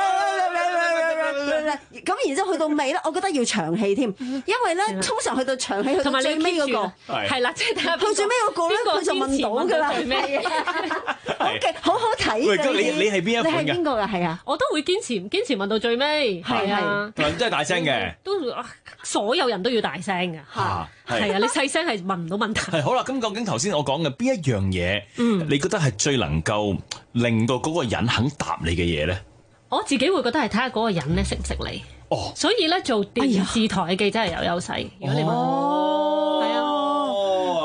然之後去到尾咧，我覺得要長氣添，因為咧通常去到長氣去到最尾嗰個係啦，即係去最尾嗰個咧，佢就問到㗎啦。好嘅，好好睇。喂，咁你你係邊一款嘅？你係邊個㗎？係啊，我都會堅持堅持問到最尾。係啊，真係大聲嘅，都所有人都要大聲㗎。嚇，係啊，你細聲係問唔到問題。係好啦，咁究竟頭先我講嘅邊一樣嘢，嗯，你覺得係最能夠令到嗰個人肯答你嘅嘢咧？我自己會覺得係睇下嗰個人咧識唔識你。哦，所以咧做電視台嘅記者係有優勢。如果你問，係啊，我又真係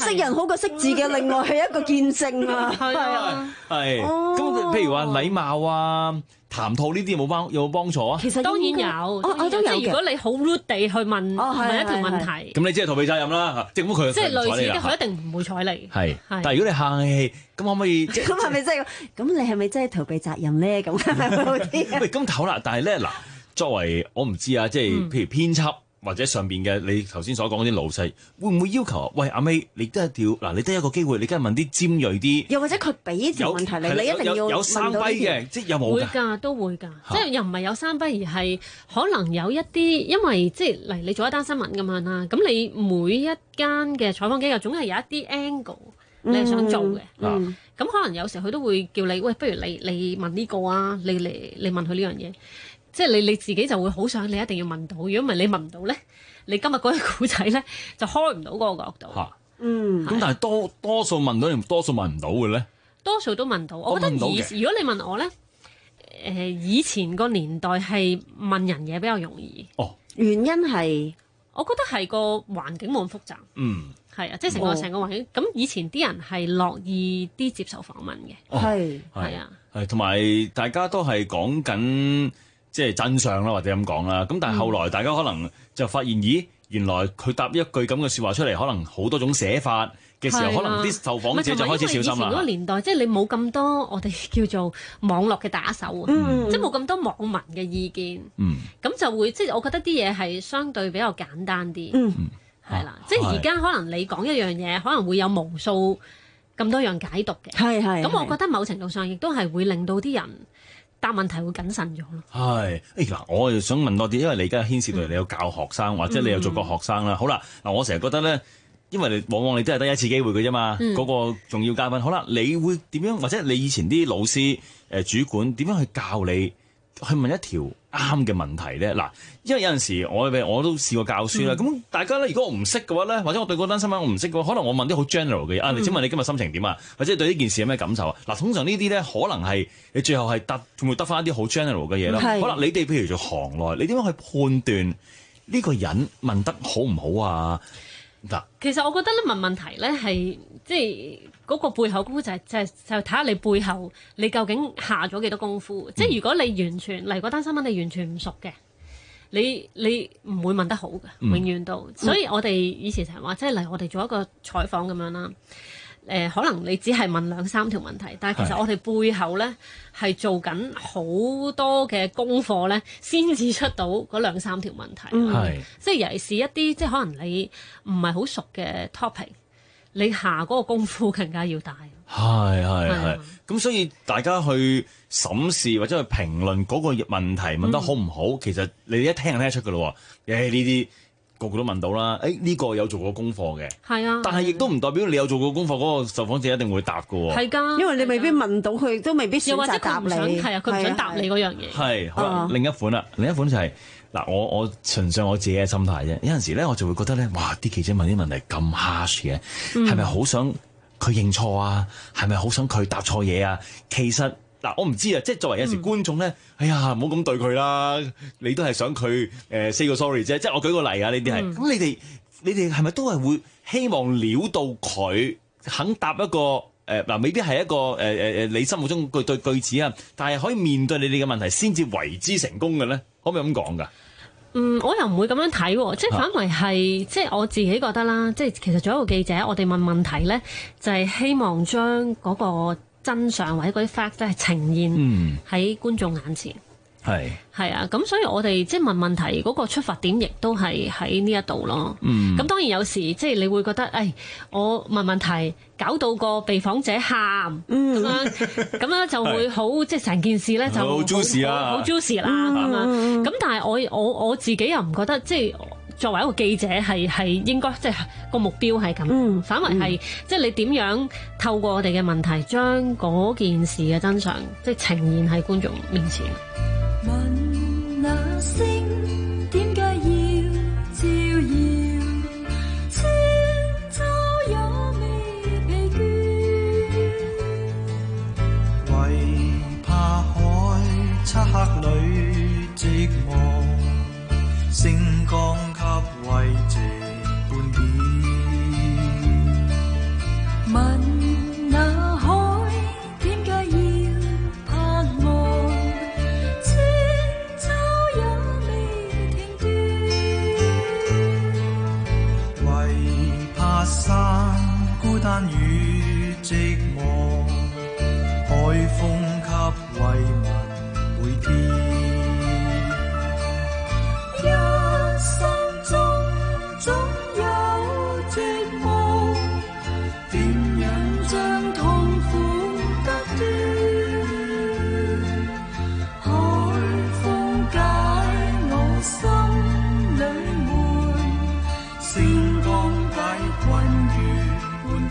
咁識人好過識字嘅，另外係一個見證啊。 係啊， 係。咁譬如話禮貌啊、談吐呢啲有冇幫有冇幫助啊？ 其實當然有， 我我都有嘅。 即係如果你好 rude 地去問問一條問題， 咁你即係逃避責任啦。政府佢即係類似嘅，佢一定唔會睬你。 係，但係如果你客氣，咁可唔可以？ 咁係咪真係？咁你係咪真係逃避責任咧？咁係咪好啲？ 喂，咁好啦，但係咧嗱，作為我唔知啊，即係譬如編輯。或者上邊嘅你頭先所講嗰啲老細，會唔會要求啊？喂，阿 May，你得一條嗱，你得一個機會，你梗係問啲尖鋭啲。 又或者佢俾條問題你，你一定要有有三跛嘅，即係有冇㗎？ 會㗎，都會㗎。即係又唔係有三跛，而係可能有一啲，因為即係嚟你做一單新聞咁樣啦。咁你每一間嘅採訪機構總係有一啲 angle 你係想做嘅。嗯。咁可能有時佢都會叫你，喂，不如你你問呢個啊，你嚟你問佢呢樣嘢。即係你你自己就會好想你一定要問到，如果唔係你問唔到咧，你今日嗰個古仔咧就開唔到嗰個角度。 嚇， 嗯。 咁但係多多數問到定多數問唔到嘅咧？ 多數都問到。我覺得以如果你問我咧，誒、呃、以前個年代係問人嘢比較容易。 哦。 原因係我覺得係個環境冇咁複雜。 嗯。 係啊，即係成個成個環境。咁、哦、以前啲人係樂意啲接受訪問嘅。 係。 係啊。 係同埋大家都係講緊。即係真相啦，或者咁講啦。咁但係後來大家可能就發現，咦，原來佢答一句咁嘅説話出嚟，可能好多種寫法嘅時候，可能啲受訪者就開始小心啦。因為以前嗰個年代，即係你冇咁多我哋叫做網絡嘅打手啊，嗯、即係冇咁多網民嘅意見。嗯，咁就會即係我覺得啲嘢係相對比較簡單啲。嗯，係啦，即係而家可能你講一樣嘢，可能會有無數咁多樣解讀嘅。係係。咁我覺得某程度上亦都係會令到啲人答問題會謹慎咗咯。係，誒嗱，我又想問多啲，因為你而家牽涉到你有教學生，嗯、或者你有做過學生啦。嗯、好啦，嗱，我成日覺得咧，因為你往往你都係得一次機會嘅啫嘛。嗰、嗯、個重要嘉賓，好啦，你會點樣？或者你以前啲老師、誒、呃、主管點樣去教你去問一條啱嘅問題咧？嗱，因為有陣時我我都試過教書啦。咁、嗯、大家咧，如果我唔識嘅話咧，或者我對嗰單新聞我唔識嘅話，可能我問啲好 general 嘅嘢。啊，你請問你今日心情點啊？或者對呢件事有咩感受啊？嗱，通常呢啲咧，可能係你最後係得會唔會得翻一啲好 general 嘅嘢咯？可能你哋譬如做行內，你點樣去判斷呢個人問得好唔好啊？嗱，其實我覺得咧問問題咧係即係嗰個背後功夫就係就係就睇下你背後你究竟下咗幾多功夫。嗯、即係如果你完全嚟嗰單新聞你完全唔熟嘅，你你唔會問得好嘅，永遠都。嗯、所以我哋以前成日話，即係嚟我哋做一個採訪咁樣啦。誒、呃，可能你只係問兩三條問題，但係其實我哋背後咧係做緊好多嘅功課咧，先至出到嗰兩三條問題。係，即係尤其是一啲即係可能你唔係好熟嘅 topic，你下嗰個功夫更加要大。係係係，咁所以大家去審視或者去評論嗰個問題問得好唔好，嗯、其實你一聽就聽得出㗎咯。誒呢啲。個個都問到啦，誒、欸、呢、這個有做過功課嘅，係啊，但係亦都唔代表你有做過功課嗰、那個受訪者一定會答㗎喎，係㗎，因為你未必問到佢，都未必選擇答你，係啊，佢唔想答你嗰樣嘢。係好啦，啊、另一款啦，另一款就係、是、嗱，我我純粹我自己嘅心態啫。有陣時咧，我就會覺得咧，哇！啲記者問啲問題咁 harsh 嘅，係咪好想佢認錯啊？係咪好想佢答錯嘢啊？其實。嗱，我唔知啊，即係作為有時觀眾咧，嗯、哎呀，唔好咁對佢啦，你都係想佢誒 say 個 sorry 啫。即係我舉個例啊，呢啲係咁，你哋你哋係咪都係會希望撩到佢肯答一個誒嗱、呃，未必係一個誒誒誒你心目中句對句子啊，但係可以面對你哋嘅問題先至為之成功嘅咧，可唔可以咁講㗎？嗯，我又唔會咁樣睇喎，即係反為係、啊、即係我自己覺得啦，即係其實做一個記者，我哋問問題咧，就係、是、希望將嗰個真相或者嗰啲 fact 咧係呈現喺觀眾眼前，係係、嗯、啊，咁所以我哋即係問問題嗰個出發點，亦都係喺呢一度咯。嗯，咁當然有時即係你會覺得，誒、哎，我問問題搞到個被訪者喊，咁、嗯、樣咁樣就會好，即係成件事咧就好 juicy 啦，好 juicy 啦咁樣。咁但係我我我自己又唔覺得即係。作為一個記者係係應該即係個目標係咁，嗯、反為係、嗯、即係你點樣透過我哋嘅問題，將嗰件事嘅真相即係呈現喺觀眾面前。問那星點解要照耀？千秋也未疲倦，為怕海漆黑裏寂寞。星光給慰藉半點， 寂寞，海風給慰問每天。一生中總有寂寞，點樣將痛苦得斷？海風解我心裏悶，星光解困於半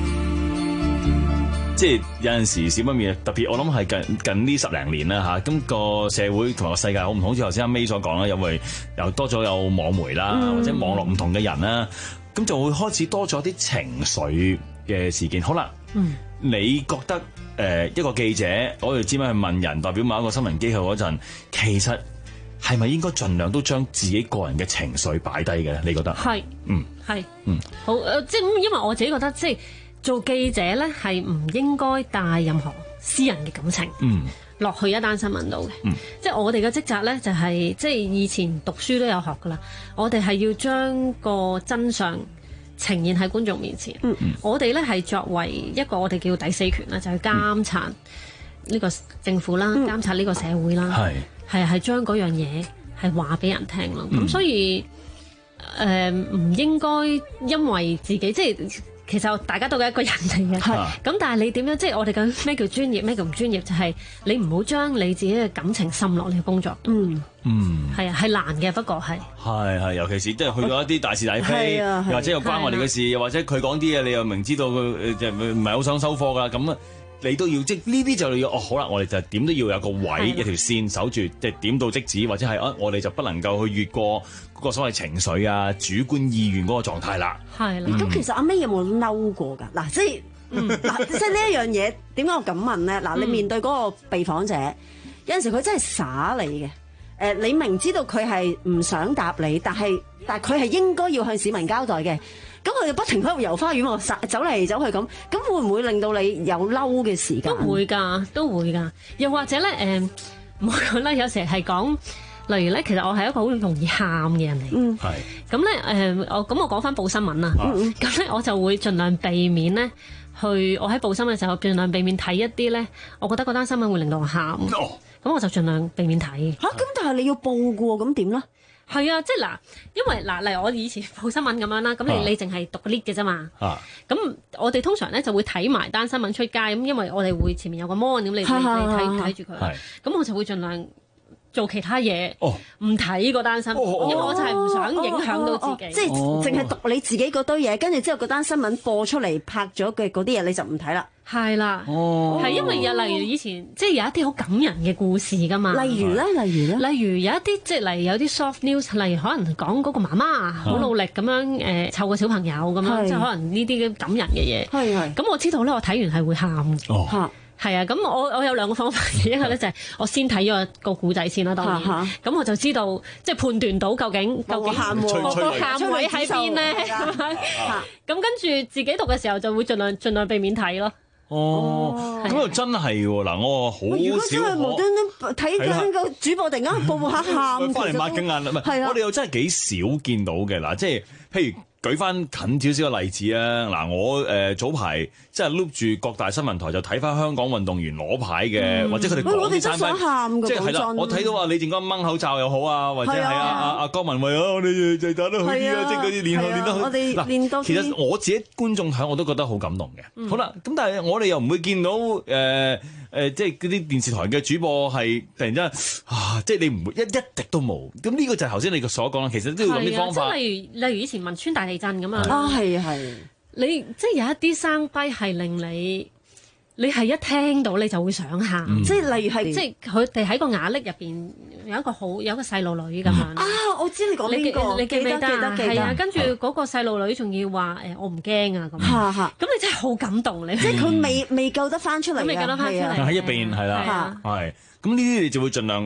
邊。 即係有陣時少不免，特別我諗係近近呢十零年啦嚇，咁個社會同個世界好唔同，好似頭先阿 May 所講啦，因為又多咗有網媒啦， 嗯、 或者網絡唔同嘅人啦，咁就會開始多咗啲情緒嘅事件。好啦， 嗯、 你覺得誒、呃、一個記者我哋知咩去問人，代表某一個新聞機構嗰陣，其實係咪應該盡量都將自己個人嘅情緒擺低嘅咧？你覺得？ 係， 嗯， 係， 嗯， 好誒，即係因為我自己覺得，即係做記者咧係唔應該帶任何私人嘅感情， 嗯， 落去一單新聞度嘅， 嗯， 即係我哋嘅職責咧就係、是，即係以前讀書都有學噶啦，我哋係要將個真相呈現喺觀眾面前，嗯嗯，我哋咧係作為一個我哋叫第四權啦，就係、是、監察呢個政府啦，嗯、監察呢個社會啦，係係係將嗰樣嘢係話俾人聽咯，咁、嗯、所以誒唔、呃、應該因為自己即係。其實大家都係一個人嚟嘅，咁、啊、但係你點樣？即係我哋講咩叫專業，咩叫唔專業？就係、是、你唔好將你自己嘅感情滲落你嘅工作。嗯嗯，係啊，係難嘅，不過係係係，尤其是即係去到一啲大是大非，又或者又關我哋嘅事，又或者佢講啲嘢，你又明知道佢誒唔係好想收貨㗎，咁啊你都要即係呢啲就要哦好啦，我哋就點都要有個位，一條線守住，即係點到即止，或者係啊我哋就不能夠去越過嗰個所謂情緒啊、主觀意願嗰個狀態啦。係啦， 咁、嗯、其實阿 May 有冇嬲過㗎？嗱，即係嗱，即係呢一樣嘢點解我咁問咧？嗱，你面對嗰個被訪者，有陣時佢真係耍你嘅。誒，你明知道佢係唔想答你，但係但係佢係應該要向市民交代嘅。咁佢就不停喺度遊花園喎，走嚟走去咁，咁會唔會令到你有嬲嘅時間？都會㗎，都會㗎。又或者咧，誒唔好講啦，有時係講，例如咧，其實我係一個好容易喊嘅人嚟。嗯，係。咁咧，誒我咁我講翻報新聞啦。嗯咁咧我就會盡量避免咧，去我喺報新聞嘅時候，盡量避免睇一啲咧，我覺得嗰單新聞會令到我喊。哦。咁我就盡量避免睇。 嚇！咁但係你要報嘅喎，咁點咧？ 係啊，即係嗱，因為嗱，例如我以前報新聞咁樣啦，咁你、啊、你淨係讀 lead 嘅啫嘛。咁、啊、我哋通常咧就會睇埋單新聞出街，咁因為我哋會前面有個 mon 咁，你你睇睇住佢。咁我就會盡量做其他嘢，唔睇嗰單新聞，哦、因為我就係唔想影響到自己。哦哦哦哦、即係淨係讀你自己嗰堆嘢，跟住之後嗰單新聞播出嚟拍咗嘅嗰啲嘢，你就唔睇啦。係啦，係、哦、因為有例如以前即係有一啲好感人嘅故事噶嘛。例如咧，例如咧，例如有一啲即係例如有啲 soft news，例如可能講嗰個媽媽好努力咁樣誒湊個小朋友咁樣，即係可能呢啲感人嘅嘢。係係。咁我知道咧，我睇完係會喊。哦。係啊，咁我我有兩個方法嘅，一個咧就係我先睇咗個故仔先啦，當然。咁我就知道即係判斷到究竟究竟喊個喊位喺邊咧。咁跟住自己讀嘅時候就會盡量盡量避免睇咯。 哦，咁又真係喎！嗱，我好少。如果真係無端端睇緊個主播突然間報報下喊，翻嚟抹緊眼啦，唔係，我哋又真係幾少見到嘅嗱，即係譬如。舉翻近少少嘅例子啊！嗱，我誒、呃、早排即係碌住各大新聞台就睇翻香港運動員攞牌嘅，嗯、或者佢哋講啲餐牌，即係係啦。我睇到啊，李靜安掹口罩又好啊，或者係啊啊啊江文慧啊，我哋就打得好啲啊，即係嗰啲練練得好。我哋練多啲。其實我自己觀眾睇我都覺得好感動嘅。嗯、好啦，咁但係我哋又唔會見到誒。呃誒、呃，即係嗰啲電視台嘅主播係突然間啊，即係你唔會一一滴都冇。咁呢個就係頭先你嘅所講啦。其實都要諗啲方法。即係例如例如以前汶川大地震咁樣啊，係係。你即係有一啲生悲係令你，你係一聽到你就會想喊。嗯、即係例如係，即係佢哋喺個瓦礫入邊有一個好有一個細路女咁樣。啊，我知你講邊個？你記唔記得？記得記得。係啊，跟住嗰個細路女仲要話誒，我唔驚啊咁。嚇嚇。咁你真係好感動你。即係佢未未救得翻出嚟。未救得翻出嚟。喺一邊係啦，係。咁呢啲你就會盡量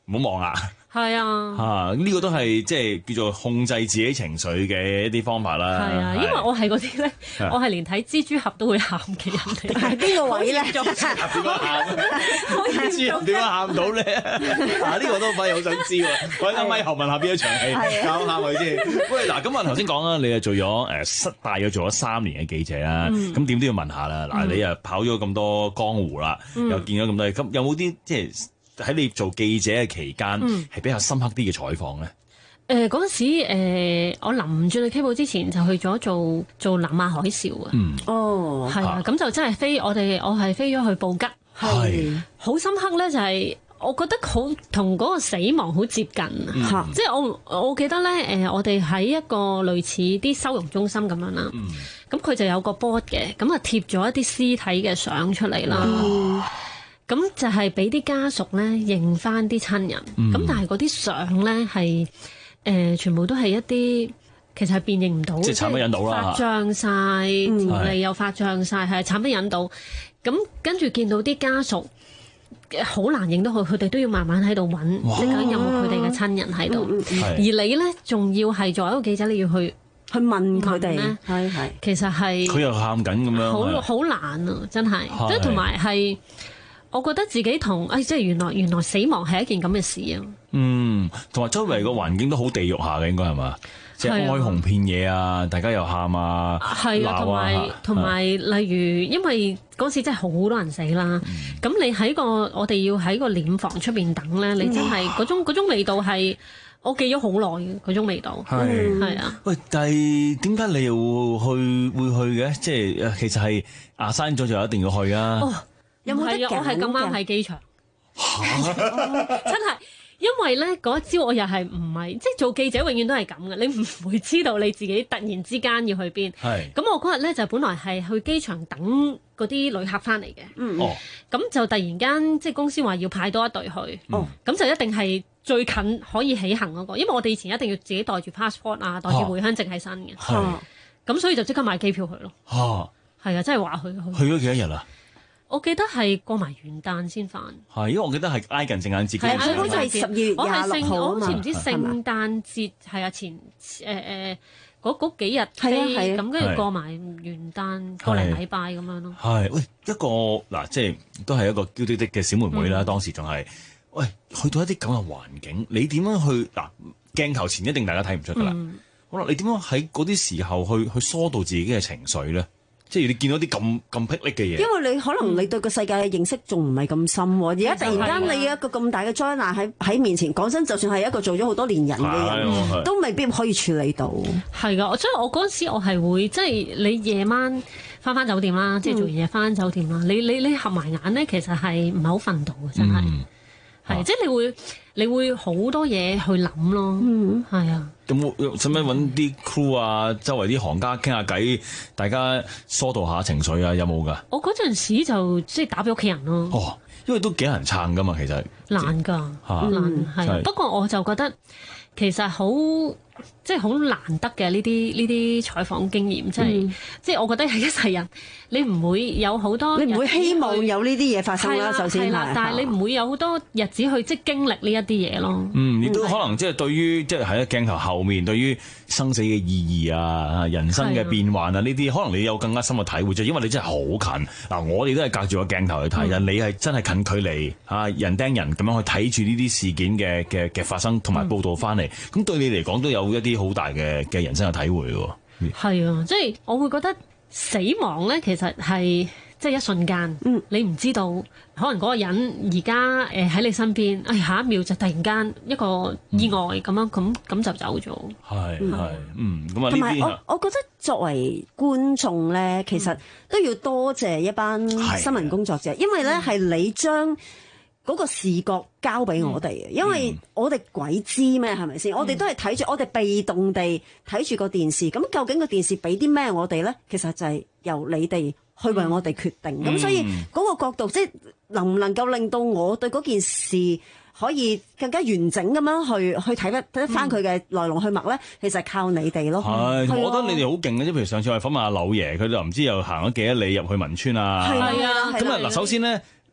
唔好望啦。 係啊， 嚇呢、啊呢個都係即係叫做控制自己情緒嘅一啲方法啦。 係啊，因為我係嗰啲咧，我係連睇蜘蛛俠都會喊嘅人嚟。 係邊個位咧？ 點解喊？蜘蛛俠點解喊到咧？啊，呢、呢個都反而好想知喎。我喺咪後問下邊一場戲，搞喊佢先。喂，嗱，咁啊頭先講啦，你係做咗誒大約做咗三年嘅記者啦，咁點、嗯、都要問下啦。嗱、嗯，你又跑咗咁多江湖啦，嗯、又見咗咁多嘢，咁有冇啲即係？喺你做記者嘅期間，係、嗯、比較深刻啲嘅採訪咧。 誒嗰陣時、呃，我臨轉去 K 報之前，就去咗做做南亞海嘯啊。嗯，哦，係啊，咁就真係飛，我哋我係飛咗去布吉，係好深刻咧，就係、是、我覺得好同嗰個死亡好接近啊。嗯、即係我我記得咧，誒我哋喺一個類似啲收容中心咁樣啦。咁佢、嗯、就有個 board 嘅，咁啊貼咗一啲屍體嘅相出嚟啦。嗯咁就係俾啲家屬咧認翻啲親人，咁、嗯、但係嗰啲相咧係誒全部都係一啲其實係辨認唔到，即係慘不忍睹啦，發脹晒，條脷又發脹晒，係慘不忍睹。咁跟住見到啲家屬好難認到佢，佢哋都要慢慢喺度揾，你究竟有冇佢哋嘅親人喺度？而你咧仲要係作為一個記者，你要去去問佢哋咧，係係其實係佢又喊緊咁樣， 好好難啊！真係，即係同埋係。我覺得自己同誒、哎，即係原來原來死亡係一件咁嘅事啊！嗯， 同埋周圍個環境都好地獄下嘅，應該係嘛？即係哀鴻遍野啊，大家又喊啊， 係啊，同埋同埋，例如因為嗰時真係好多人死啦，咁、嗯、你喺個我哋要喺個殮房出邊等咧，你真係嗰種嗰種味道係我記咗好耐嘅嗰種味道，係係啊。 喂，但係點解你又去會去嘅？即係其實係牙生咗就一定要去啊！哦有冇得我係咁啱喺機場，真係，因為咧嗰一朝我又係唔係，即係做記者永遠都係咁嘅，你唔會知道你自己突然之間要去邊。係是，咁我嗰日咧就本來係去機場等嗰啲旅客翻嚟嘅。嗯，哦，咁就突然間即係公司話要派多一隊去。哦，咁就一定係最近可以起行嗰個，因為我哋以前一定要自己帶住 passport 啊，帶住回鄉證喺身嘅。係，咁所以就即刻買機票去咯。嚇，係啊，真係話去去。 去咗幾多日啊？ 我記得係過埋元旦先返， 係因為我記得係挨近聖誕節， 係好似係十二月廿六號啊嘛， 我好似唔知聖誕節係啊前誒誒嗰嗰幾日飛，咁跟住過埋元旦個零禮拜咁樣咯。 係喂一個嗱，即係都係一個嬌滴滴嘅小妹妹啦，當時仲係喂去到一啲咁嘅環境，你點樣去嗱鏡頭前一定大家睇唔出㗎啦。好啦，你點樣喺嗰啲時候去去疏導自己嘅情緒咧？即係你見到啲咁咁霹靂嘅嘢， 因為你可能你對個世界嘅認識仲唔係咁深喎，而家突然間你有一個咁大嘅災難喺喺面前，講真，就算係一個做咗好多年人嘅人，都未必可以處理到。 係噶，所以我嗰陣時我係會即係你夜晚翻返酒店啦，即係做完嘢翻返酒店啦，你你你合埋眼咧，其實係唔係好瞓到嘅，真係係即係你會你會好多嘢去諗咯，嗯，係啊。 有冇使唔使揾啲 crew 啊？周圍啲行家傾下偈，大家疏導下情緒啊？有冇㗎？ 我嗰陣時就即係打俾屋企人咯。 哦，因為都幾難撐㗎嘛，其實難㗎，難係。不過我就覺得其實好即係好難得嘅呢啲呢啲採訪經驗，即係即係我覺得係一世人，你唔會有好多， 你唔會希望有呢啲嘢發生啦。首先係， 但係你唔會有好多日子去即係經歷呢一啲嘢咯。 嗯，亦都可能即係對於即係喺鏡頭後面，對於生死嘅意義啊、人生嘅變幻啊呢啲，可能你有更加深嘅體會，就因為你真係好近嗱，我哋都係隔住個鏡頭去睇，但你係真係近距離啊人盯人咁樣去睇住呢啲事件嘅嘅嘅發生同埋報導翻嚟，咁對你嚟講都有一啲好大嘅嘅人生嘅體會喎。 係啊，即係我會覺得死亡咧，其實係即係一瞬間，嗯，你唔知道可能嗰個人而家誒喺你身邊，哎下一秒就突然間一個意外咁樣咁咁就走咗。係係嗯咁啊。 同埋我我覺得作為觀眾咧，其實都要多謝一班新聞工作者，因為咧係你將嗰個視覺交俾我哋嘅，因為我哋鬼知咩係咪先？我哋都係睇住，我哋被動地睇住個電視。咁究竟個電視俾啲咩我哋咧？其實就係由你哋去為我哋決定。咁、嗯、所以嗰個角度，即係能唔能夠令到我對嗰件事可以更加完整咁樣去去睇得睇得翻佢嘅來龍去脈咧？其實係靠你哋咯。係是，我覺得你哋好勁嘅，即譬如上次我哋訪問阿柳爺，佢就唔知又行咗幾多里入去汶川啊。係啊，咁啊嗱，首先咧。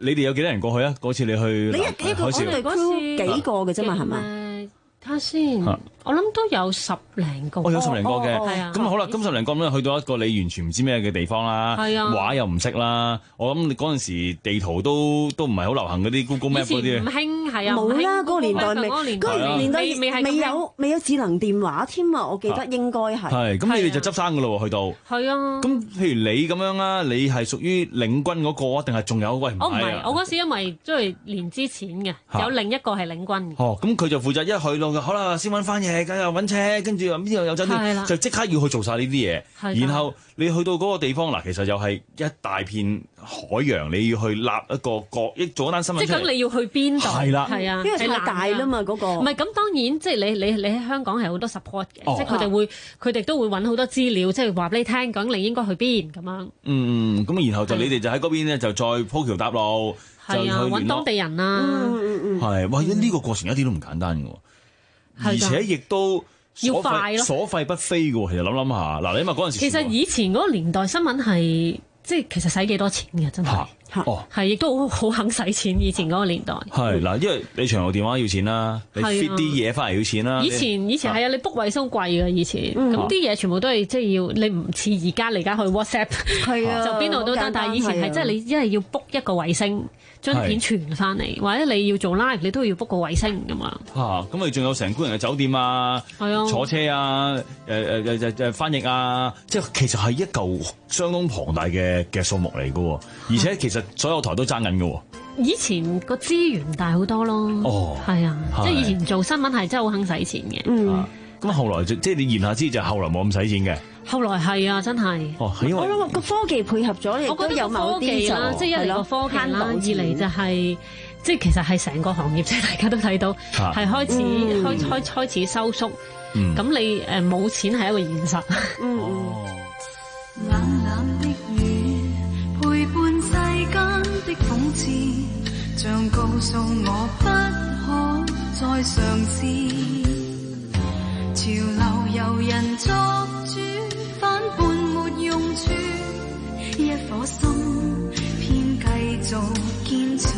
你哋有幾多人過去啊？嗰次你去你一一個我哋嗰次幾個嘅啫嘛，係咪？ 睇下先，我諗都有十零個。 我有十零個嘅， 係啊。 咁好啦，咁十零個咁去到一個你完全唔知咩嘅地方啦，話又唔識啦。我諗你嗰陣時地圖都都唔係好流行嗰啲 Google Map 嗰啲。 唔興係啊， 冇啦，嗰個年代未，嗰個年代未未有未有智能電話添啊！我記得應該係。 係，咁你哋就執生噶咯喎，去到。 係啊。 咁譬如你咁樣啊，你係屬於領軍嗰個啊，定係仲有喂？ 我唔係，我嗰時因為都係年之前嘅，有另一個係領軍嘅。 哦，咁佢就負責一去到。好啦，先揾翻嘢，跟住揾車，跟住呢度有酒店，就即刻要去做晒呢啲嘢。然後你去到嗰個地方嗱，其實又係一大片海洋，你要去立一個角，一做一單新聞。 即係咁，你要去邊度？ 係啦， 係啊， 因為太大啦嘛，嗰個。唔係咁，當然即係你你你喺香港係好多 support 嘅，即係佢哋會佢哋都會揾好多資料，即係話俾你聽，講你應該去邊咁樣。 嗯嗯，咁然後就你哋就喺嗰邊咧，就再鋪橋搭路，就去揾當地人啦。 嗯嗯嗯。 係，哇！呢個過程一啲都唔簡單嘅喎。而且亦都要快咯， 所費不菲嘅喎。其實諗諗下，嗱，你因為嗰陣時其實以前嗰個年代新聞係即係其實使幾多錢嘅真係， 哦， 係亦都好肯使錢。以前嗰個年代係嗱，因為你長途電話要錢啦，你 fit 啲嘢翻嚟要錢啦。 以前以前係啊，你 book 衛星貴嘅以前，咁啲嘢全部都係即係要你唔似而家你而家去 WhatsApp，係啊，就邊度都得。但係以前係即係你一係要 book 一個衛星。將片傳翻嚟，或者你要做 live，你都要 book 個衛星咁嘛。 嚇，咁你仲有成官人嘅酒店啊， 啊坐車啊，誒誒誒誒誒翻譯啊，即係其實係一嚿相當龐大嘅嘅數目嚟嘅喎，而且其實所有台都爭緊嘅喎。 以前個資源大好多咯，哦，係啊，即係以前做新聞係真係好肯使錢嘅。 嗯，咁後來即係你言下之意就係後來冇咁使錢嘅。 後來係啊，真係。 哦，因為我諗個科技配合咗，亦都有某啲就即係一嚟個科技啦，二嚟就係即係其實係成個行業，即係大家都睇到係開始開開開始收縮。咁你誒冇錢係一個現實。 嗯嗯。冷冷的雨陪伴世間的諷刺，像告訴我不可再嘗試。潮流由人作主，反叛沒用處，一顆心偏繼續堅持。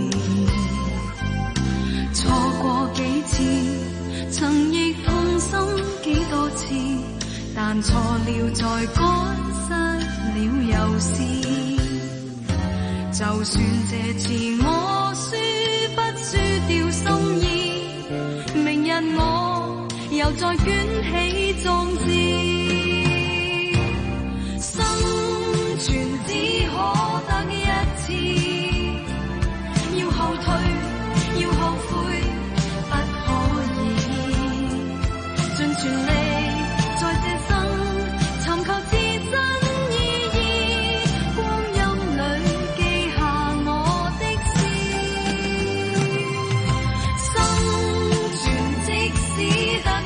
錯過幾次，曾亦痛心幾多次，但錯了再改，失了又試。就算這次我輸，不輸掉心意，明日我又再捲起壯志，生存只可得一次，要後退，要後悔，不可以盡全力在這生尋求自身意義，光陰裏記下我的詩，生存即使得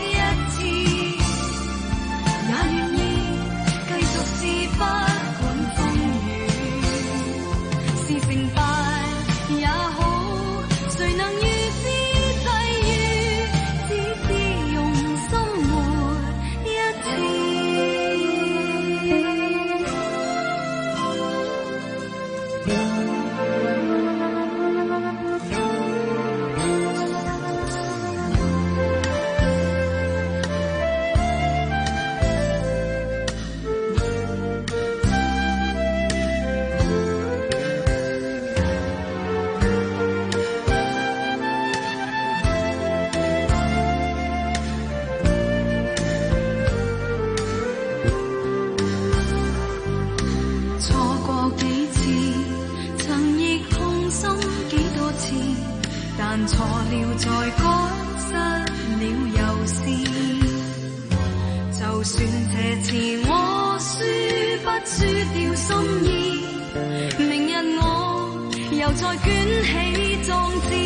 錯了再改，失了又試。就算這次我輸，不輸掉心意，明日我又再捲起壯志。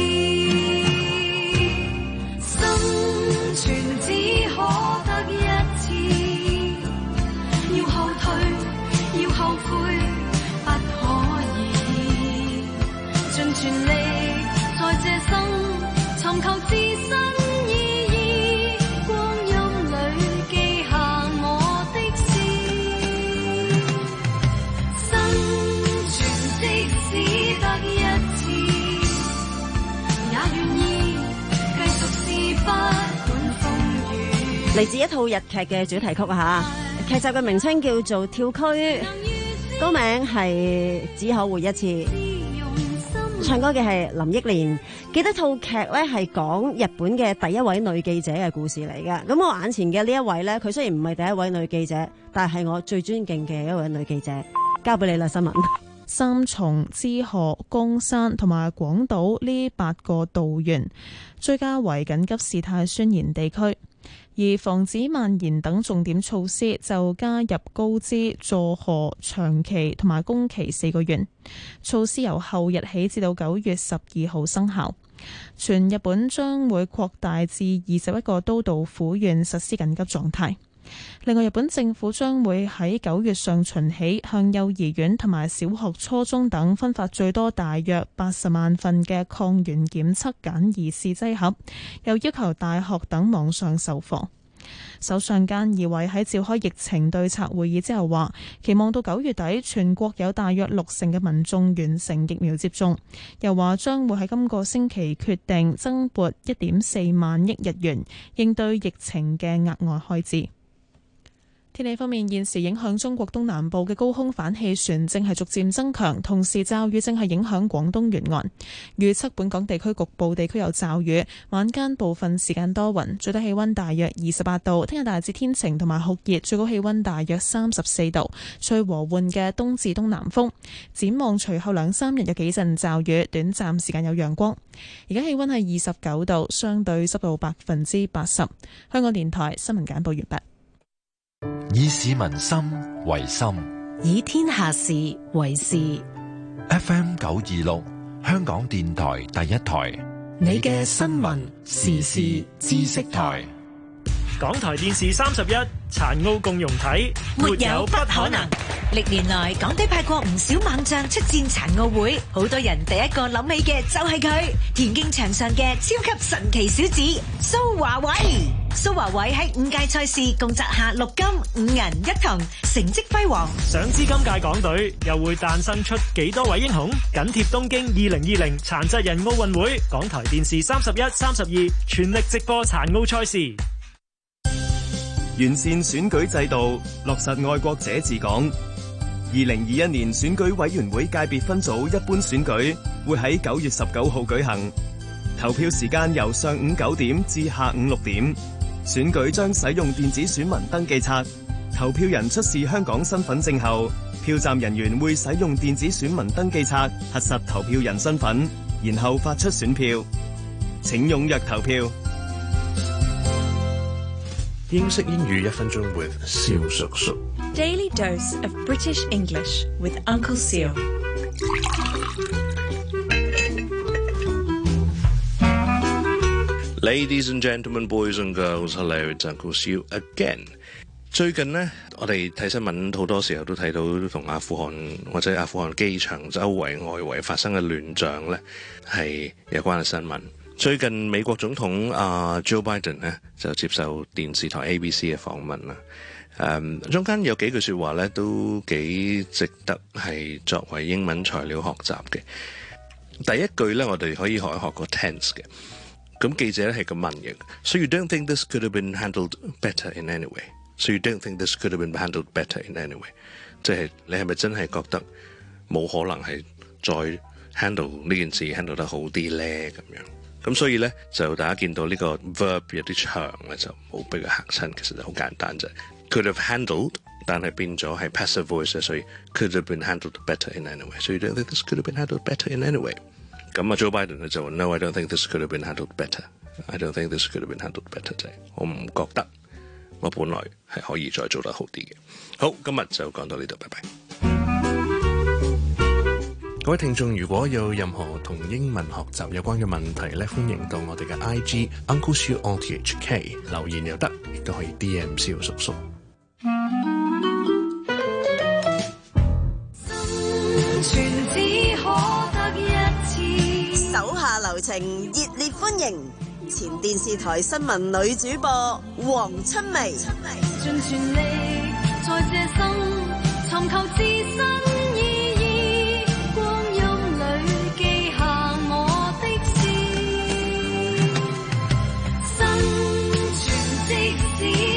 生存只可得一次，要後退，要後悔，不可以盡全力。在這生尋求自身意義，光陰裏記下我的詩，生存即使得一嚟自一套日劇嘅主題曲啊嚇，劇集嘅名稱叫做《跳區》，歌名係只可活一次，唱歌嘅係林憶蓮。記得套劇咧係講日本嘅第一位女記者嘅故事嚟嘅。咁我眼前嘅呢一位咧，佢雖然唔係第一位女記者，但係我最尊敬嘅一位女記者。交俾你啦，新聞。 三重、知河、岡山同埋廣島呢八個道縣追加為緊急事態宣言地區，而防止蔓延等重點措施就加入高知、佐賀、長崎同埋宮崎四個縣。措施由後日起至到九月十二號生效。全日本將會擴大至二十一個都道府縣實施緊急狀態。另外，日本政府將會喺九月上旬起向幼兒園同埋小學、初中等分發最多大約八十萬份嘅抗原檢測簡易試劑盒，又要求大學等網上授課。首相菅義偉喺召開疫情對策會議之後話，期望到九月底全國有大約六成嘅民眾完成疫苗接種，又話將會喺今個星期決定增撥一點四萬億日元應對疫情嘅額外開支。天氣方面，現時影響中國東南部嘅高空反氣旋正係逐漸增強，同時驟雨正係影響廣東沿岸。預測本港地區局部地區有驟雨，晚間部分時間多雲，最低氣溫大約二十八度。聽日大致天晴同埋酷熱，最高氣溫大約三十四度，吹和緩嘅東至東南風。展望隨後兩三日有幾陣驟雨，短暫時間有陽光。而家氣溫係二十九度，相對濕度百分之八十。香港電台新聞簡報完畢。 以市民心為心， 以天下事為事。 F M 九二六，香港電台第一台， 你嘅新聞時事知識台。 港台電視三十一，殘奧共融體， 沒有不可能。歷年來，港隊派過唔少猛將出戰殘奧會，好多人第一個諗起嘅就係佢，田徑場上嘅超級神奇小子蘇華偉。蘇華偉喺五屆賽事共摘下六金五銀一銅，成績輝煌。 想知今屆港隊又會誕生出幾多位英雄？緊貼東京二零二零殘疾人奧運會，港台電視三十一、三十二全力直播殘奧賽事。 完善選舉制度，落實愛國者治港。二零二一年選舉委員會界別分組一般選舉會喺九月十九號舉行，投票時間由上午九點至下午六點。選舉將使用電子選民登記冊，投票人出示香港身份證後，票站人員會使用電子選民登記冊核實投票人身份，然後發出選票。請踴躍投票。 英式英語一分鐘 with 蕭叔叔。 Daily dose of British English with Uncle Seal。 Ladies and gentlemen, boys and girls, hello, it's Uncle Seal again。最近呢，我哋睇新聞好多時候都睇到同阿富汗或者阿富汗機場周圍外圍發生嘅亂象呢係有關嘅新聞。最近美國總統阿、uh, Joe Biden 呢就接受電視台 A B C 嘅訪問啦。誒、um, 中間有幾句説話咧都幾值得係作為英文材料學習嘅。第一句咧，我哋可以學一學個 tense 嘅。咁記者咧係咁問嘅 ，So you don't think this could have been handled better in any way? So you don't think this could have been handled better in any way? 即係你係咪真係覺得冇可能係再 handle 呢件事 handle 得好啲咧？咁樣咁所以咧就大家見到呢個 verb 有啲長咧，就冇俾佢嚇親，其實就好簡單啫。Could have handled， 但係變咗係 passive voice， 所以 could have been handled better in any way. So you don't think this could have been handled better in any way？咁啊 Joe Biden 咧就話 No, I don't think this could have been handled better. I don't think this could have been handled better. 即係我唔覺得我本來係可以再做得好啲嘅。好，今日就講到呢度，拜拜。各位聽眾，如果有任何同英文學習有關嘅問題咧，歡迎到我哋嘅 I G Uncle Siu O T H K 留言又得，亦都可以 D M 蕭叔叔。 手下留情，熱烈歡迎前電視台新聞女主播黃春梅。 盡全力在這生尋求自身意義，光陰裏記下我的詩，生存即使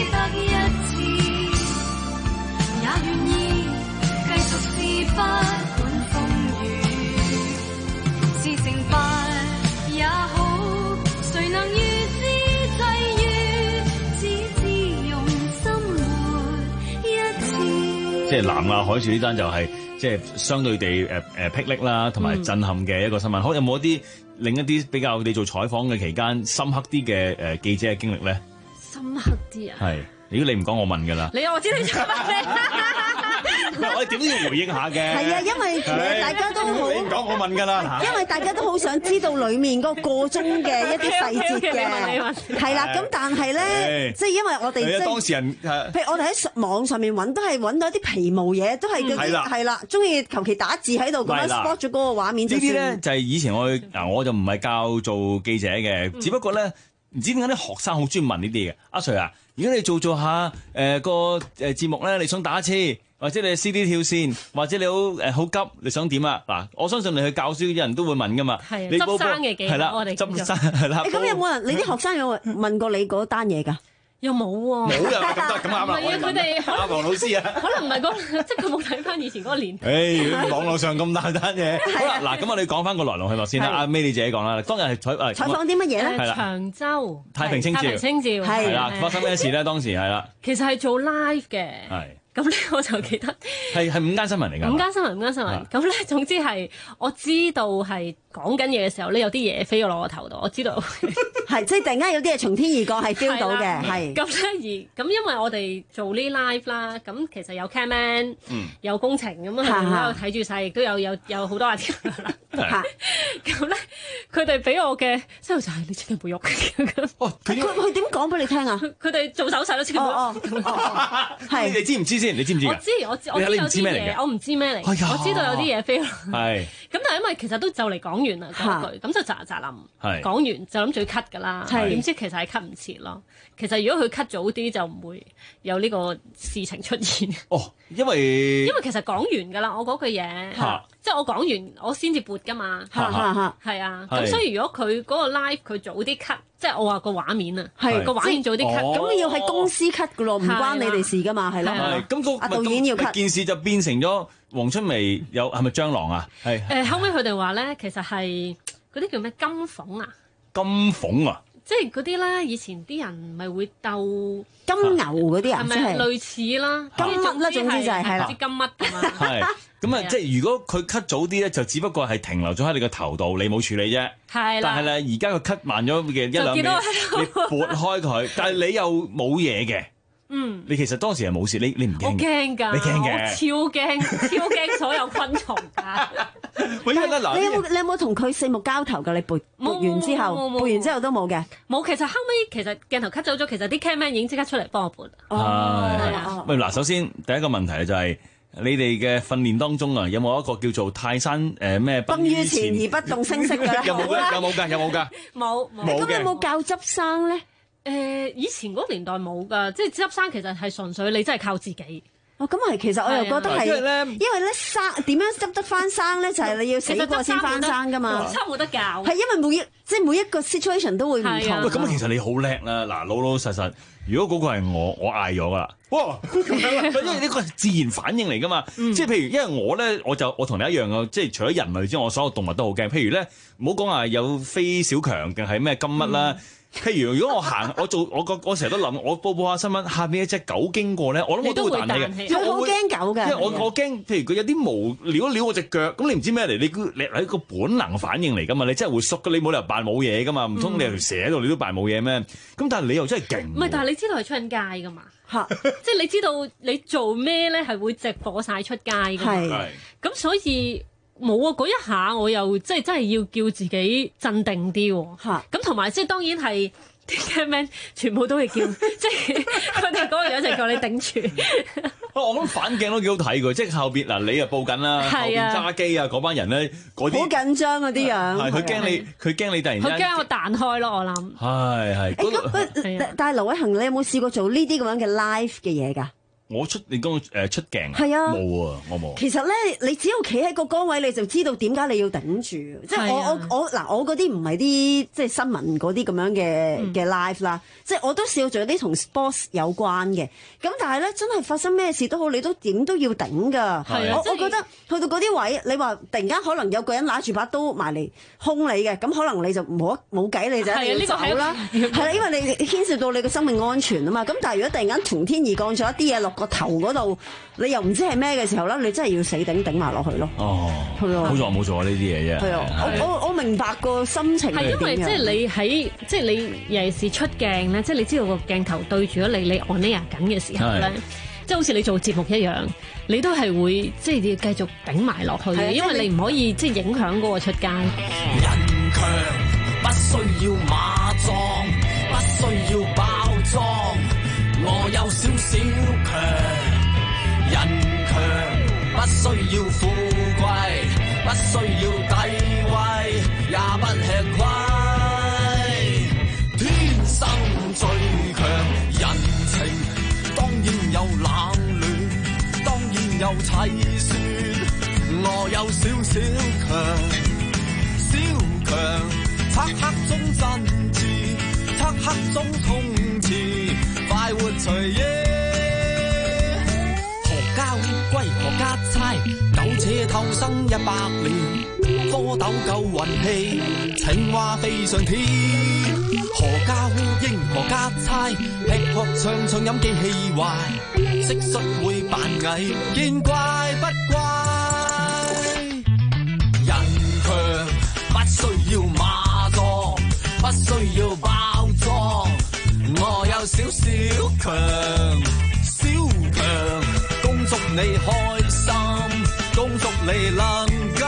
即係南亞海嘯呢單就係即係相對地誒誒霹靂啦，同埋震撼嘅一個新聞。可有冇一啲另一啲比較你做採訪嘅期間深刻啲嘅誒記者嘅經歷咧？ 深刻啲啊？ 係，如果你唔講，我問㗎啦。 你我知你做乜咩？ 我哋點都要回應下嘅。 係啊，因為大家都好。 你唔講，我問㗎啦。 因為大家都好想知道裡面嗰個中嘅一啲細節嘅。係啦，咁但係咧，即係因為我哋即係當事人， 譬如我哋喺網上面揾，都係揾到一啲皮毛嘢，都係嗰啲係啦，中意求其打字喺度咁樣 spot 咗嗰個畫面就算。 呢啲咧就係以前我嗱，我就唔係教做記者嘅，只不過咧唔知點解啲學生好中意問呢啲嘅。阿 Sir 啊，如果你做做下誒個誒節目咧，你想打一次？或者你 C D 跳線，或者你好誒好急，你想點啊？嗱，我相信你去教書啲人都會問噶嘛。 係你執生嘅技巧，我哋執生係啦。 咁有冇人？你啲學生有問過你嗰單嘢㗎？ 又冇喎。 冇又咁得咁啱啦。 唔係啊，佢哋阿黃老師啊， 可能唔係嗰，即係佢冇睇翻以前嗰個年代。 誒，網絡上咁大單嘢。好啦，嗱，咁我哋講翻個來龍去脈先啦。阿 May 你自己講啦，當日係採誒採訪啲乜嘢咧？ 係啦， 長洲太平清醮。太平清醮係啦，發生咩事咧？當時係啦。 其實係做 live 嘅。 係。 咁咧我就記得係係五間新聞嚟㗎， 五間新聞五間新聞。咁咧總之係我知道係講緊嘢嘅時候咧，有啲嘢飛咗落我頭度，我知道係即係突然間有啲嘢從天而降係 feel 到嘅，係。 咁咧而咁因為我哋做呢 live 啦，咁其實有 cameraman，有工程咁啊，喺度睇住晒，亦都有有有好多阿條啦。咁咧佢哋俾我嘅之後就係你千祈唔好喐。 哦，佢佢點講俾你聽啊？ 佢哋做手勢都千祈唔好喐。 係， 你知唔知先？你知唔知？ 我知，我知，我知有啲嘢，我唔知咩嚟。我知道有啲嘢飛落。 係。 咁但係因為其實都就嚟講完啦嗰句，咁就喳喳冧。 係。 講完就諗住 cut 㗎啦。係。點知其實係 cut 唔切咯。其實如果佢 cut 早啲，就唔會有呢個事情出現。 哦，因為因為其實講完㗎啦，我嗰句嘢，即係我講完，我先至撥㗎嘛。 係係啊。咁所以如果佢嗰個 live 佢早啲 cut。即係我話個畫面啊，個畫面早啲 cut， 咁你要喺公司 cut 噶咯，唔關你哋事噶嘛，係咯。 係咁個阿導演要 cut， 件事就變成咗黃春薇有係咪蟑螂啊？係誒後尾佢哋話咧，其實係嗰啲叫咩金鳳啊？ 金鳳啊！ 即係嗰啲咧，以前啲人咪會鬥金牛嗰啲啊， 係咪類似啦？ 金乜啦，總之就係係啦， 唔知金乜咁啊。 係咁啊，即係如果佢 cut 早啲咧，就只不過係停留咗喺你個頭度，你冇處理啫。 係啦。 但係咧，而家佢 cut 慢咗嘅一兩秒，你撥開佢，但係你又冇嘢嘅。嗯。你其實當時係冇事，你你唔驚？ 我驚㗎。 你驚嘅？ 超驚，超驚所有昆蟲㗎。 你有冇你有冇同佢四目交投㗎？你撥撥完之後，撥完之後都冇嘅。 冇，其實後尾其實鏡頭 cut 走咗，其實啲 cameraman 已經即刻出嚟幫我撥。 哦。係啊。喂，嗱，首先第一個問題就係。你哋嘅訓練當中啊，有冇一個叫做泰山誒咩？ 崩於前而不動聲色㗎？ 有冇㗎？有冇㗎？有冇㗎？ 冇冇。咁有冇教執生咧？ 誒，以前嗰個年代冇㗎，即係執生其實係純粹你真係靠自己。 哦，咁係，其實我又覺得係，因為咧，因為咧生點樣執得翻生咧，就係你要死過先翻生㗎嘛。 差冇得教。係因為每一即係每一個 situation 都會唔同。 喂，咁其實你好叻啦！嗱，老老實實，如果嗰個係我，我嗌咗㗎啦。哇！因為呢個係自然反應嚟㗎嘛。即係譬如，因為我咧，我就我同你一樣㗎，即係除咗人類之外，我所有動物都好驚。譬如咧，唔好講話有飛小強定係咩金乜啦。譬如如果我行，我做我個我成日都諗，我報報下新聞，下邊一隻狗經過咧，我諗我都會彈起嘅， 因為我好驚狗嘅。 因為我我驚，譬如佢有啲毛撩一撩我隻腳，咁你唔知咩嚟？你你係一個本能反應嚟㗎嘛？你真係會縮㗎，你冇理由扮冇嘢㗎嘛？唔通你有條蛇喺度，你都扮冇嘢咩？咁但係你又真係勁。 唔係，但係你知道係出緊街㗎嘛？嚇！即係你知道你做咩咧係會直火晒出街㗎嘛？係。咁所以。冇啊！嗰一下我又即係真係要叫自己鎮定啲喎。嚇！咁同埋即係當然係啲 cameraman 全部都係叫，即係佢哋嗰個樣就叫你頂住。 我諗反鏡都幾好睇㗎，即係後邊嗱你又報緊啦，後邊揸機啊嗰班人咧，嗰啲好緊張嗰啲樣。 係佢驚你，佢驚你突然間。 佢驚我彈開咯，我諗。 係係。 誒，但係劉偉恒，你有冇試過做呢啲咁樣嘅 live 嘅嘢㗎？ 我出你講誒出鏡係啊， 冇啊，我冇。 其實咧，你只要企喺個崗位，你就知道點解你要頂住。即係我我我嗱，我嗰啲唔係啲即係新聞嗰啲咁樣嘅嘅 live 啦。即係我都試過做啲同 sports 有關嘅。咁但係咧，真係發生咩事都好，你都點都要頂㗎。係啊，我我覺得去到嗰啲位，你話突然間可能有個人拿住把刀埋嚟兇你嘅，咁可能你就冇冇計，你就一定要走啦。係啦，因為你牽涉到你個生命安全啊嘛。咁但係如果突然間從天而降咗一啲嘢落個頭嗰度，你又唔知係咩嘅時候咧，你真係要死頂頂埋落去咯。哦，係啊， 冇錯冇錯啊！呢啲嘢啫。 係啊，我我我明白個心情係點樣。 係因為即係你喺即係你尤其是出鏡咧，即係你知道個鏡頭對住咗你，你 on air 緊嘅時候咧。即係好似你做節目一樣，你都係會即係要繼續頂埋落去嘅，因為你唔可以即係影響嗰個出街。 人強不需要馬壯，不需要包裝，我有少少強。人強不需要富貴，不需要地位，也不吃虧。天生最強，人情當然有冷暖，當然有凄酸，我有少少強，小強，漆黑中真摯，漆黑中通徹，快活隨意。何家烏龜何家猜，苟且偷生一百年，蝌蚪夠運氣，青蛙飛上天。何家烏蠅何家猜，吃喝唱唱飲機器壞，蟋蟀會扮蟻，見怪不怪。人強不需要馬壯，不需要包裝，我有少少強，小強，恭祝你開心，恭祝你能夠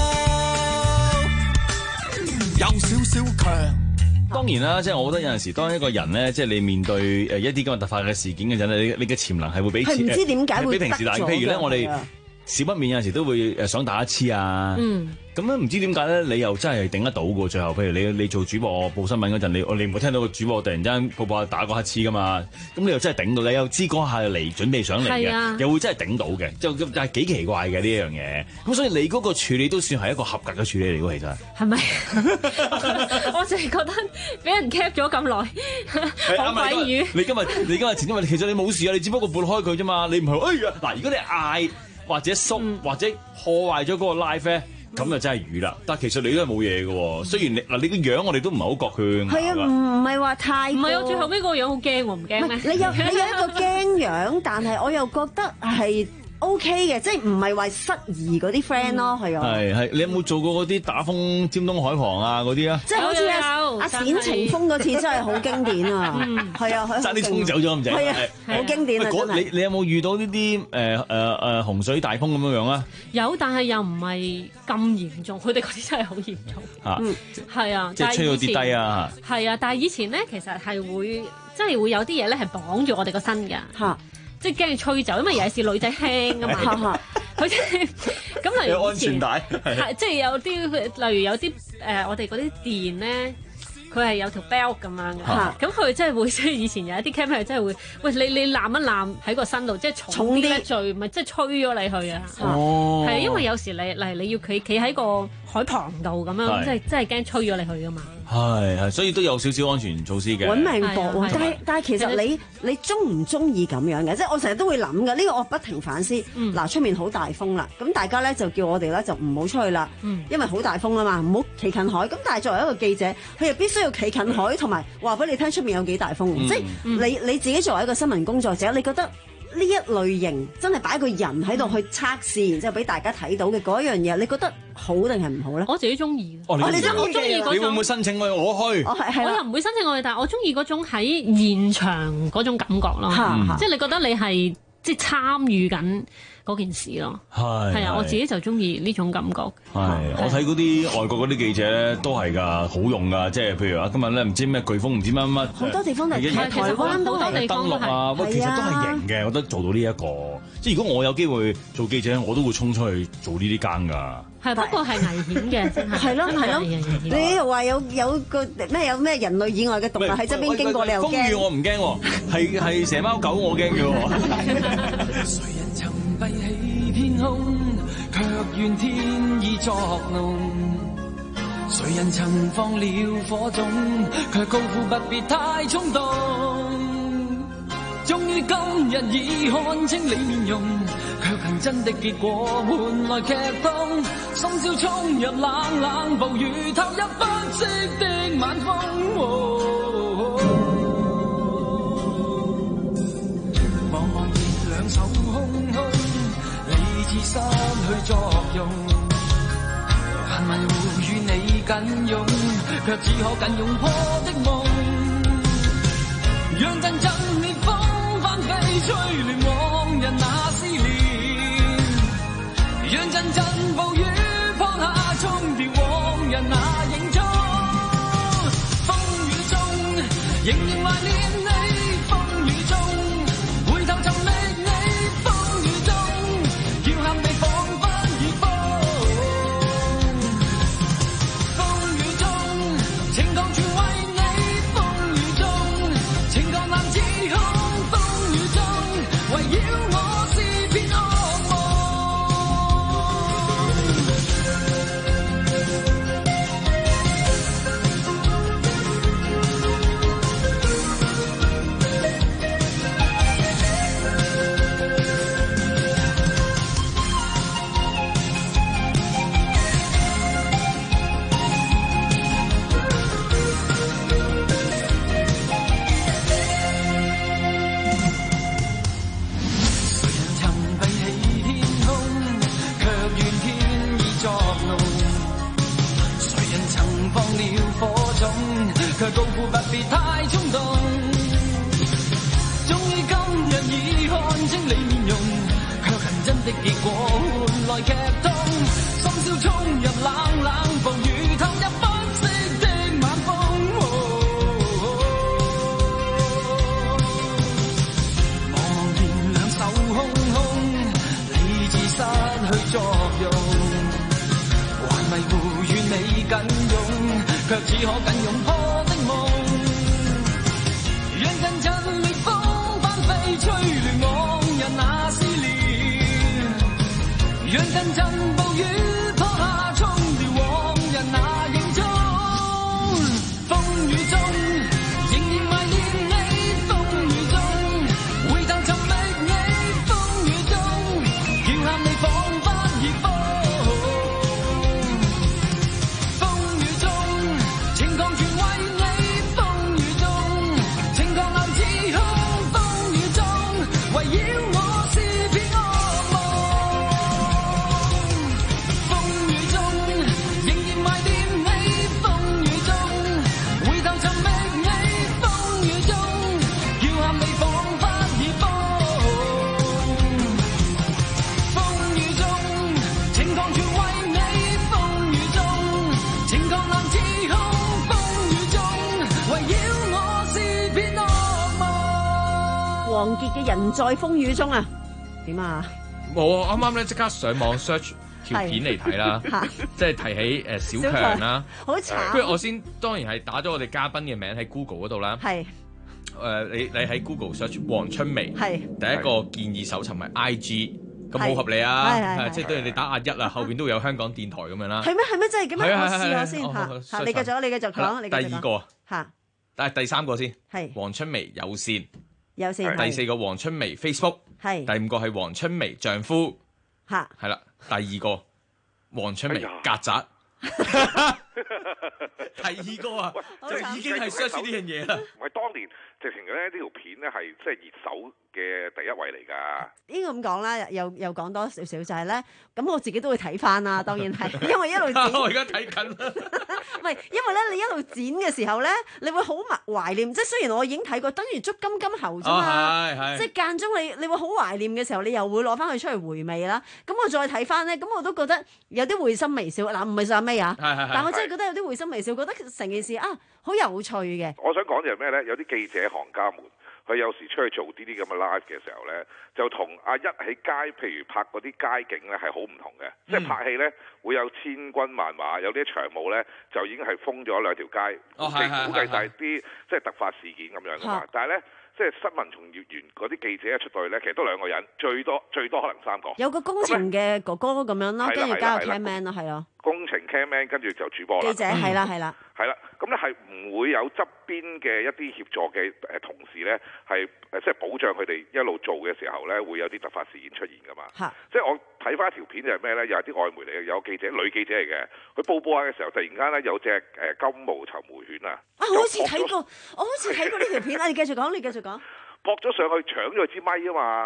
有少少強。 當然啦，即係我覺得有陣時，當一個人咧，即係你面對誒一啲咁嘅突發嘅事件嘅陣咧，你你嘅潛能係會比係唔知點解會比平時大。譬如咧，我哋少不免有陣時都會誒想打一次啊。嗯。咁樣唔知點解咧，你又真係頂得到嘅。最後，譬如你你做主播報新聞嗰陣，你你唔會聽到個主播突然間播播打個乞嗤噶嘛？咁你又真係頂到，你又知嗰下嚟準備上嚟嘅，啊、又會真係頂到嘅，就就係幾奇怪嘅呢樣嘢。咁所以你嗰個處理都算係一個合格嘅處理嚟嘅，其實係咪？我淨係覺得俾人 cap 咗咁耐，好鬼魚。 你今日你今日前因為其實你冇事啊，你只不過撥開佢啫嘛，你唔係哎呀嗱，如果你嗌或者縮、嗯、或者破壞咗嗰個 live 咧。咁就真係魚啦，但係其實你都係冇嘢嘅喎。雖然你嗱你個樣我哋都唔係好覺佢係啊，唔係話太唔係啊，最後尾個樣好驚喎，唔驚咩？ 你有你有一個驚樣，但係我又覺得係。O K 嘅，即係唔係話失儀嗰啲 friend 咯，係啊。 係係，你有冇做過嗰啲打風尖東海旁啊嗰啲啊？ 即係好似阿阿冼晴風嗰次真係好經典啊！係啊， 爭啲衝走咗咁滯。 係啊，好經典啊！ 你你有冇遇到呢啲誒誒誒洪水大風咁樣樣啊？ 有，但係又唔係咁嚴重，佢哋嗰啲真係好嚴重。嚇，係啊， 即係吹到跌低啊！ 係啊，但係以前咧其實係會，即係會有啲嘢咧係綁住我哋個身㗎。嚇！即係驚佢吹走，因為尤其是女仔輕啊嘛，佢即係咁例如有安全帶， 係即係有啲例如有啲誒、呃，我哋嗰啲電咧，佢係有條 belt 咁樣嘅，咁佢真係會即係以前有一啲 cam 係真係會，喂你你攬一攬喺個身度，即係重啲最咪即係吹咗你去啊， 哦， 係啊，因為有時你嚟你要企企喺個海旁度咁樣，即係真係驚吹咗你去噶嘛。 係係，所以都有少少安全措施嘅。 揾命搏喎，但係但係其實你你中唔中意咁樣嘅？即係我成日都會諗嘅，呢個我不停反思。嗱，出面好大風啦，咁大家咧就叫我哋咧就唔好出去啦，因為好大風啊嘛，唔好企近海。咁但係作為一個記者，佢又必須要企近海，同埋話俾你聽出面有幾大風。即係你你自己作為一個新聞工作者，你覺得？呢一類型真係擺個人喺度去測試，然之後俾大家睇到嘅嗰一樣嘢，你覺得好定係唔好咧？ 我自己中意。 哦，你中意？ 你會唔會申請我我去？ 我又唔會申請我去，但係我中意嗰種喺現場嗰種感覺咯。即係你覺得你係即係參與緊嗰件事咯。係係啊，我自己就中意呢種感覺。 係我睇嗰啲外國嗰啲記者咧，都係㗎，好用㗎。即係譬如話今日咧，唔知咩颶風，唔知乜乜， 好多地方都係台灣都係登陸啊。喂，其實都係型嘅，我覺得做到呢一個。即係如果我有機會做記者，我都會衝出去做呢啲更㗎。 係不過係危險嘅，真係。 係咯係咯，你又話有有個咩有咩人類以外嘅動物喺側邊經過，你又驚？ 風雨我唔驚喎，係係蛇貓狗我驚嘅喎。 誰人曾閉起天空，卻怨天意作弄？誰人曾放了火種，卻高呼不必太衝動？終於今日已看清你面容，卻憑真的結果換來劇痛。深宵衝入冷冷暴雨，投入不息的晚風。望望月亮智失去作用，還迷糊與你緊擁，卻只可緊擁破的夢。讓陣陣烈風翻飛，吹亂往日那思念。讓陣陣暴雨撲下，沖掉往日那影蹤。風雨中，仍然懷念你。風雨中，回頭尋覓你。風雨中，叫喊你彷彿已瘋。風雨中，情抗全為你。風雨中，情抗難自控。風雨中，圍繞我是片噩夢。卻高呼不必太衝動，終於今日已看清你面容，卻恨真的結果換來劇痛，深宵衝入冷冷暴雨，投入不息的晚風。茫然兩手空空，理智失去作用，還迷糊與你緊擁，卻只可緊擁破。讓陣陣烈風翻飛，吹亂往日那思念。讓陣陣暴雨撲下，沖掉往日那影蹤。風雨中，仍然懷念你。風雨中，回頭尋覓你。風雨中，叫喊你彷彿已瘋。風雨中，情抗全為你。風雨中，情抗難自控。風雨中，圍繞我是片噩夢。風雨中，仍然懷念你。風雨中，回頭尋覓你。風雨中，叫喊你彷彿已瘋。風雨中，情抗全為你。風雨中，情抗難自控。風雨中，圍繞我是片噩夢。 王傑嘅人在風雨中啊，點啊？ 我啱啱咧即刻上網 search 條片嚟睇啦，即係提起誒小強啦， 好慘。 不如我先當然係打咗我哋嘉賓嘅名喺 Google 嗰度啦。 係誒，你你喺 Google search 黃春薇， 係第一個建議搜尋係 I G，咁好合理啊，係即係對你打壓一啊，後邊都會有香港電台咁樣啦。 係咩？係咩？真係咁樣？我試下先係嚇嚇。你繼續，你繼續講。你繼續講。 第二個嚇， 但係第三個先係黃春薇有線， 有線。 第四個黃春薇 Facebook， 係第五個係黃春薇丈夫， 嚇係啦，第二個黃春薇曱甴。第二個啊，就已經係 search 呢樣嘢啦。 唔係當年直情咧呢條片咧係即係熱搜嘅第一位嚟㗎。 應該咁講啦，又又講多少少就係咧，咁我自己都會睇翻啦，當然係，因為一路剪。 我而家睇緊啦。 唔係，因為咧你一路剪嘅時候咧，你會好懷念，即係雖然我已經睇過，等於捉金金猴啫嘛， 哦、 即係間中你你會好懷念嘅時候，你又會攞翻佢出嚟回味啦。咁我再睇翻咧，咁我都覺得有啲會心微笑。嗱，唔係最尾啊，但我真係覺得有啲會心微笑，覺得成件事啊好有趣嘅。 我想講就係咩咧？有啲記者行家們，佢有時出去做呢啲咁嘅 live 嘅時候咧，就同阿一喺街，譬如拍嗰啲街景咧係好唔同嘅。嗯、即係拍戲咧會有千軍萬馬，有啲長務咧就已經係封咗兩條街， 哦、 估計估計就係啲即係突發事件咁樣噶嘛。但係咧。即係新聞從業員嗰啲記者一出到去咧，其實都兩個人，最多最多可能三個。 有個工程嘅哥哥咁樣啦，跟住加個 camman 咯，係咯。 工程 camman 跟住就主播啦。 記者係啦係啦。 係啦，咁咧係唔會有側邊嘅一啲協助嘅誒同事咧，係誒即係保障佢哋一路做嘅時候咧，會有啲突發事件出現噶嘛。 嚇！ 即係我睇翻條片就係咩咧？又係啲外媒嚟嘅，有記者女記者嚟嘅，佢報報下嘅時候，突然間咧有隻誒金毛尋回犬啊！ 啊，我好似睇過，我好似睇過呢條片啊！你繼續講，你繼續講。 撲咗上去搶咗佢支咪啊嘛！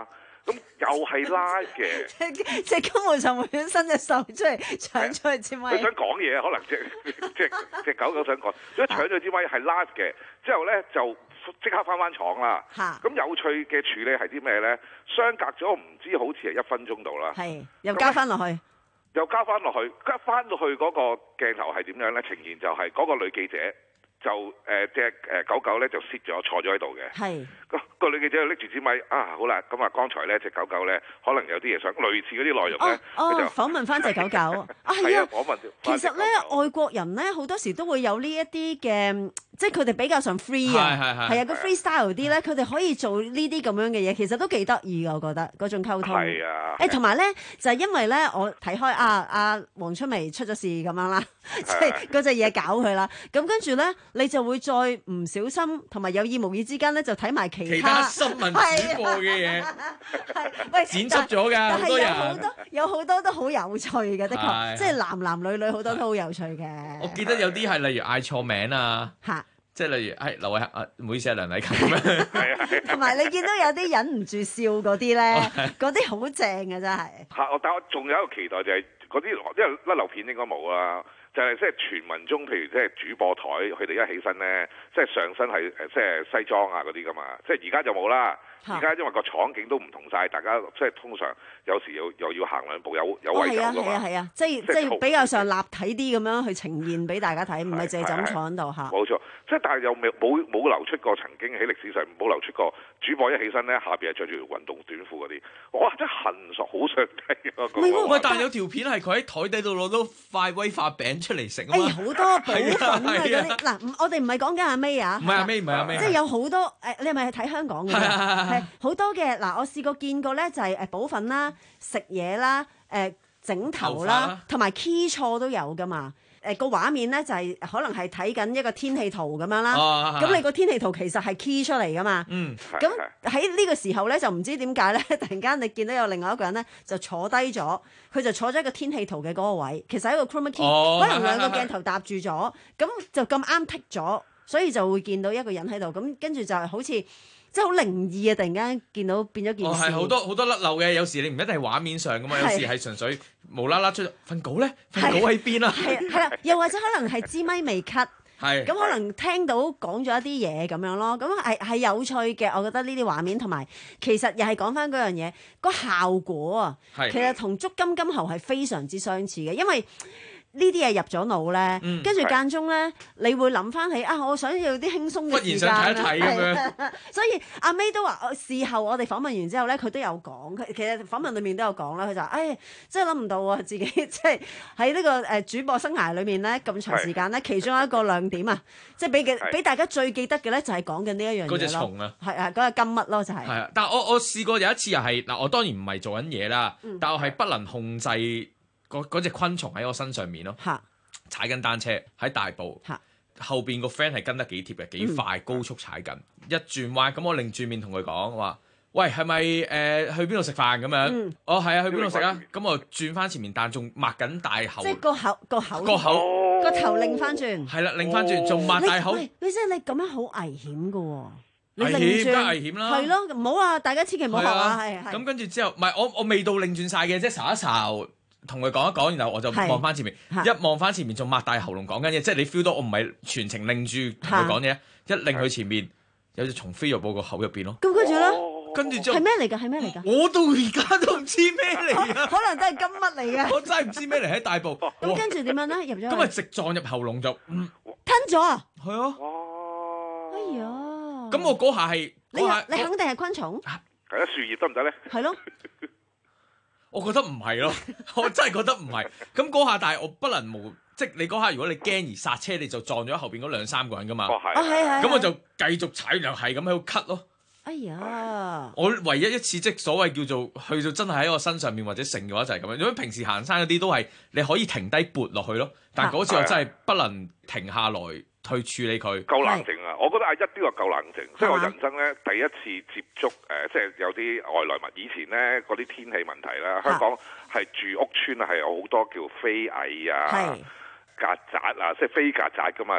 咁又係 live 嘅， 即即根本上會伸隻手出嚟搶咗支咪。 佢想講嘢，可能隻隻隻狗狗想講，所以搶咗支咪係 live 嘅，之後咧就即刻翻返廠啦。咁有趣嘅處理係啲咩咧？相隔咗唔知好似係一分鐘度啦。 係又加翻落去， 又加翻落去，加翻落去嗰個鏡頭係點樣咧？呈現就係嗰個女記者。就誒隻誒狗狗咧就 sit 咗坐咗喺度嘅，係個個女記者拎住支咪啊，好啦，咁啊剛才咧隻狗狗咧可能有啲嘢想類似嗰啲內容咧， 哦， 就訪問翻隻狗狗啊，係啊， 訪問。 其實咧外國人咧好多時都會有呢一啲嘅，即係佢哋比較上 free 啊，係啊，個 freestyle 啲咧，佢哋可以做呢啲咁樣嘅嘢，其實都幾得意噶，我覺得嗰種溝通。係啊，誒同埋咧就係因為咧我睇開啊啊黃春梅出咗事咁樣啦，即係嗰隻嘢搞佢啦，咁跟住咧。你就會再唔小心同埋有意無意之間咧，就睇埋其他， 其他新聞主播嘅嘢，喂剪輯咗㗎，好多人有好多有好多都好有趣嘅，的確，即係男男女女好多都好有趣嘅。 我記得有啲係例如嗌錯名啊，即係例如係劉偉啊，唔好意思啊，梁禮勤咁樣。 同埋你見到有啲忍唔住笑嗰啲咧，嗰啲好正嘅真係。 嚇！但我仲有一個期待就係嗰啲，因為甩漏片應該冇啦。就係即係傳聞中，譬如即係主播台，佢哋一起身咧，即係上身係誒，即係西裝啊嗰啲噶嘛。即係而家就冇啦。而家因為個場景都唔同晒，大家即係通常有時又又要行兩步，有有位走噶嘛。 係啊係啊係啊，即係即係比較上立體啲咁樣去呈現俾大家睇，唔係淨係就咁坐喺度嚇。 冇錯，即係但係又冇冇冇流出過曾經喺歷史上冇流出過主播一起身咧，下邊係着住條運動短褲嗰啲，哇！真係恨索，好想睇啊！ 喂，但係有條片係佢喺台底度攞到塊威化餅出嚟食啊嘛。 誒好多補品啊嗰啲，嗱我哋唔係講緊阿 May 啊， 唔係阿 May 唔係阿 May， 即係有好多誒，你係咪係睇香港嘅？係好多嘅嗱，我試過見過咧，就係誒補粉啦、食嘢啦、誒整頭啦，同埋 key 錯都有噶嘛。誒個畫面咧就係可能係睇緊一個天氣圖咁樣啦，咁你個天氣圖其實係 key 出嚟噶嘛。咁喺呢個時候咧就唔知點解咧，突然間你見到有另外一個人咧就坐低咗，佢就坐咗一個天氣圖嘅嗰個位，其實係一個 chroma key，可能兩個鏡頭搭住咗，咁就咁啱剔咗，所以就會見到一個人喺度，咁跟住就係好似。即係好靈異啊！突然間見到變咗件事， 係好多好多甩漏嘅。有時你唔一定係畫面上噶嘛，有時係純粹無啦啦出份稿咧，份稿喺邊啊？ 係係啦，又或者可能係支咪未 cut， 係咁可能聽到講咗一啲嘢咁樣咯。咁係係有趣嘅，我覺得呢啲畫面同埋其實又係講翻嗰樣嘢，個效果啊，其實同捉金金猴係非常之相似嘅，因為。呢啲嘢入咗腦咧，跟住間中咧，你會諗翻起啊，我想要啲輕鬆嘅時間啊， 忽然想睇一睇咁樣。 所以阿 May 都話，事後我哋訪問完之後咧，佢都有講，佢其實訪問裡面都有講啦。佢就話，誒，真係諗唔到啊，自己即係喺呢個誒主播生涯裏面咧咁長時間咧，其中一個亮點啊，即係俾嘅俾大家最記得嘅咧，就係講緊呢一樣嘢咯。 嗰隻蟲啊， 係啊，嗰隻金乜咯，就係。係啊，但係我我試過有一次又係嗱，我當然唔係做緊嘢啦，但我係不能控制。嗰嗰隻昆蟲喺我身上面咯，踩緊單車喺大埔，後邊個 friend 係跟得幾貼嘅，幾快高速踩緊，一轉彎咁我擰轉面同佢講話，喂係咪誒去邊度食飯咁樣？哦係啊，去邊度食啊？咁我轉翻前面，但仲擘緊大口， 即係個口個口個口個頭擰翻轉， 係啦，擰翻轉仲擘大口。 你即係你咁樣好危險㗎喎！ 危險梗係危險啦， 係咯，唔好啊！大家千祈唔好學啊，係係。 咁跟住之後，唔係我我未到擰轉晒嘅，即係睄一睄。同佢講一講，然後我就望翻前面，一望翻前面仲擘大喉嚨講緊嘢，即係你 feel 到我唔係全程擰住同佢講嘢，一擰佢前面有隻蟲飛入我個口入邊咯。 咁跟住咧， 跟住之後係咩嚟㗎？係咩嚟㗎？ 我到而家都唔知咩嚟啊！ 可能都係金乜嚟嘅。 我真係唔知咩嚟喺大埔。 咁跟住點樣咧？入咗。 咁咪直撞入喉嚨就吞咗啊！ 係啊！ 哎呀！ 咁我嗰下係你你肯定係昆蟲？ 係啊，樹葉得唔得咧？ 係咯。 我覺得唔係咯，我真係覺得唔係。咁嗰下，但係我不能無，即係你嗰下，如果你驚而剎車，你就撞咗後邊嗰兩三個人噶嘛。 哦，係。 咁我就繼續踩，然後係咁喺度咳咯。 哎呀！ 我唯一一次即係所謂叫做去到真係喺我身上面或者成嘅話就係咁樣。因為平時行山嗰啲都係你可以停低撥落去咯，但係嗰次我真係不能停下來。去處理佢夠冷靜啊！我覺得阿一啲話夠冷靜，即係我人生咧第一次接觸誒，即係有啲外來物。以前咧嗰啲天氣問題啦，香港係住屋村啊，係有好多叫飛蟻啊、曱甴啊，即係飛曱甴噶嘛。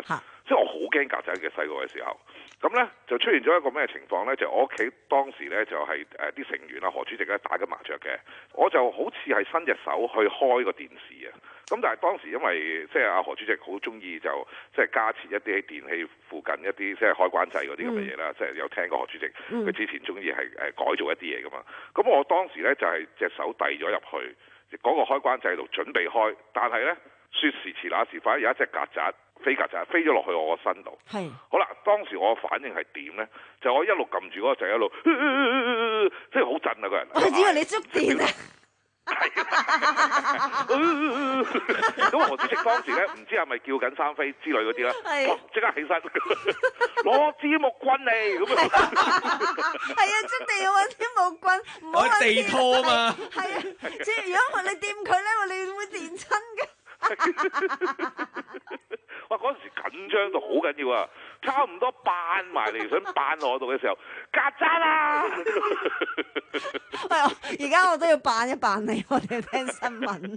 即係我好驚曱甴嘅細個嘅時候。咁咧就出現咗一個咩情況咧？就我屋企當時咧就係誒啲成員啊何主席咧打緊麻雀嘅，我就好似係伸隻手去開個電視啊。咁但係當時因為即係阿何主席好中意就即係加設一啲喺電器附近一啲即係開關掣嗰啲咁嘅嘢啦，即係、嗯、有聽過何主席佢、嗯、之前中意係誒改造一啲嘢噶嘛。咁我當時咧就係、是、隻手遞咗入去嗰、那個開關掣度準備開，但係咧說時遲那時快，有一隻曱甴。飛曱甴飛咗落去我個身度，係好啦。當時我嘅反應係點咧？就我一路撳住嗰個掣，一路即係好震啊個人。 我以為你觸電啊！ 咁何主席當時咧，唔知係咪叫緊三飛之類嗰啲啦，即刻起身攞支木棍嚟咁啊！ 係啊，觸電要揾支木棍，唔好揾地拖嘛。 係啊，即係如果唔係你掂佢咧，你會電親嘅。 哇！嗰陣時緊張到好緊要啊，差唔多扮埋嚟想扮我度嘅時候，曱甴啦！ 喂，而家我都要扮一扮你，我哋聽新聞。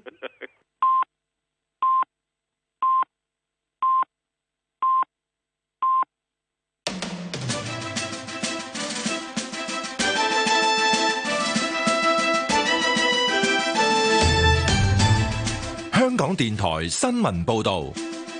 香港電台新聞報導。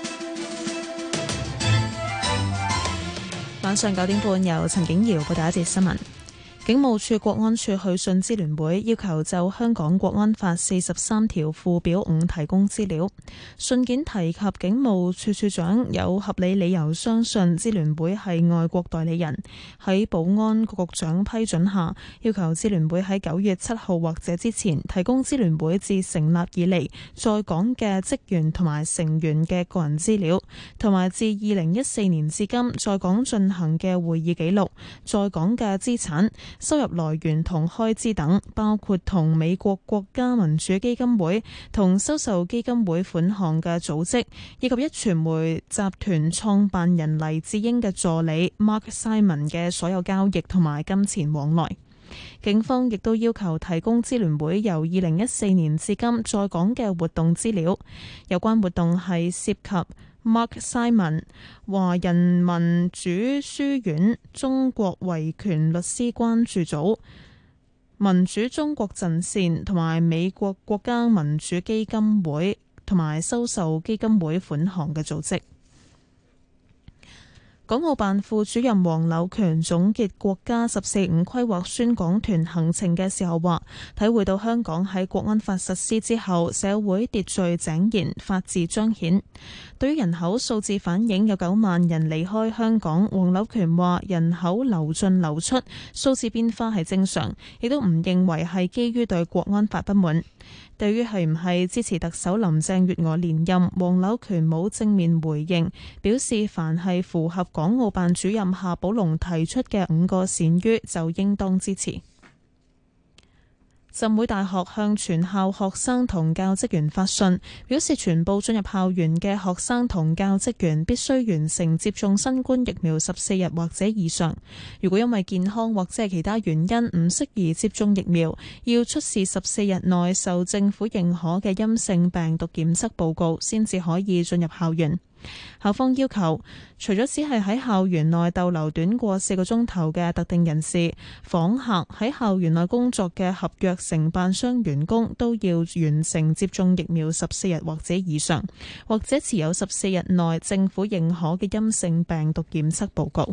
晚上九點半，由陳景瑤報道一節新聞。警務處國安處去信支聯會，要求就香港國安法四十三條附表五提供資料。信件提及警務處處長有合理理由相信支聯會係外國代理人，喺保安局局長批准下，要求支聯會喺九月七號或者之前提供支聯會自成立以嚟在港嘅職員同埋成員嘅個人資料，同埋自二零一四年至今在港進行嘅會議記錄、在港嘅資產、收入來源同開支等，包括同美國國家民主基金會同收受基金會款項嘅組織，以及壹傳媒集團創辦人黎智英嘅助理 Mark Simon 嘅所有交易同埋金錢往來。警方亦都要求提供支聯會由二零一四年至今在港嘅活動資料，有關活動係涉及Mark Simon、華人民主書院、中國維權律師關注組、民主中國陣線同埋美國國家民主基金會同埋收受基金會款項嘅組織。港澳辦副主任黃柳權總結國家十四五規劃宣講團行程嘅時候話，體會到香港喺國安法實施之後，社會秩序井然，法治彰顯。對於人口數字反映有九萬人離開香港，黃柳權話人口流進流出，數字變化係正常，亦都唔認為係基於對國安法不滿。對於係唔係支持特首林鄭月娥連任，黃柳權冇正面回應，表示凡係符合港澳辦主任夏寶龍提出嘅五個善於，就應當支持。浸會大學向全校學生同教職員發信，表示全部進入校園嘅學生同教職員必須完成接種新冠疫苗十四日或者以上。如果因為健康或者係其他原因唔適宜接種疫苗，要出示十四日內受政府認可嘅陰性病毒檢測報告，先至可以進入校園。校方要求，除咗只係喺校園內逗留短過四個鐘頭嘅特定人士，訪客喺校園內工作嘅合約承辦商員工都要完成接種疫苗十四日或者以上，或者持有十四日內政府認可嘅陰性病毒檢測報告。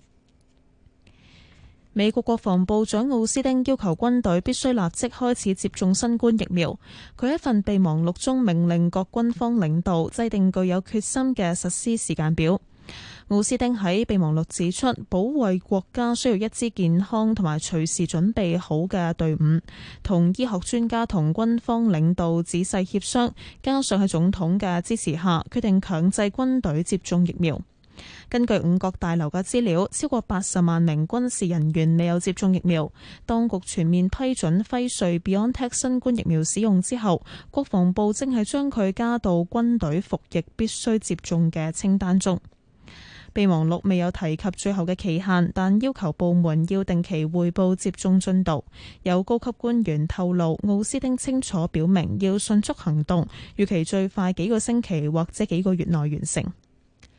美國國防部長奧斯汀要求軍隊必須立即開始接種新冠疫苗。佢喺份備忘錄中命令各軍方領導制定具有決心嘅實施時間表。奧斯汀喺備忘錄指出，保衛國家需要一支健康同埋隨時準備好嘅隊伍，同醫學專家同軍方領導仔細協商，加上喺總統嘅支持下，決定強制軍隊接種疫苗。根據五角大樓嘅資料，超過八十萬名軍事人員未有接種疫苗。當局全面批准輝瑞 BioNTech 新冠疫苗使用之後，國防部正係將佢加到軍隊服役必須接種嘅清單中。備忘錄未有提及最後嘅期限，但要求部門要定期匯報接種進度。有高級官員透露，奧斯汀清楚表明要迅速行動，預期最快幾個星期或者幾個月內完成。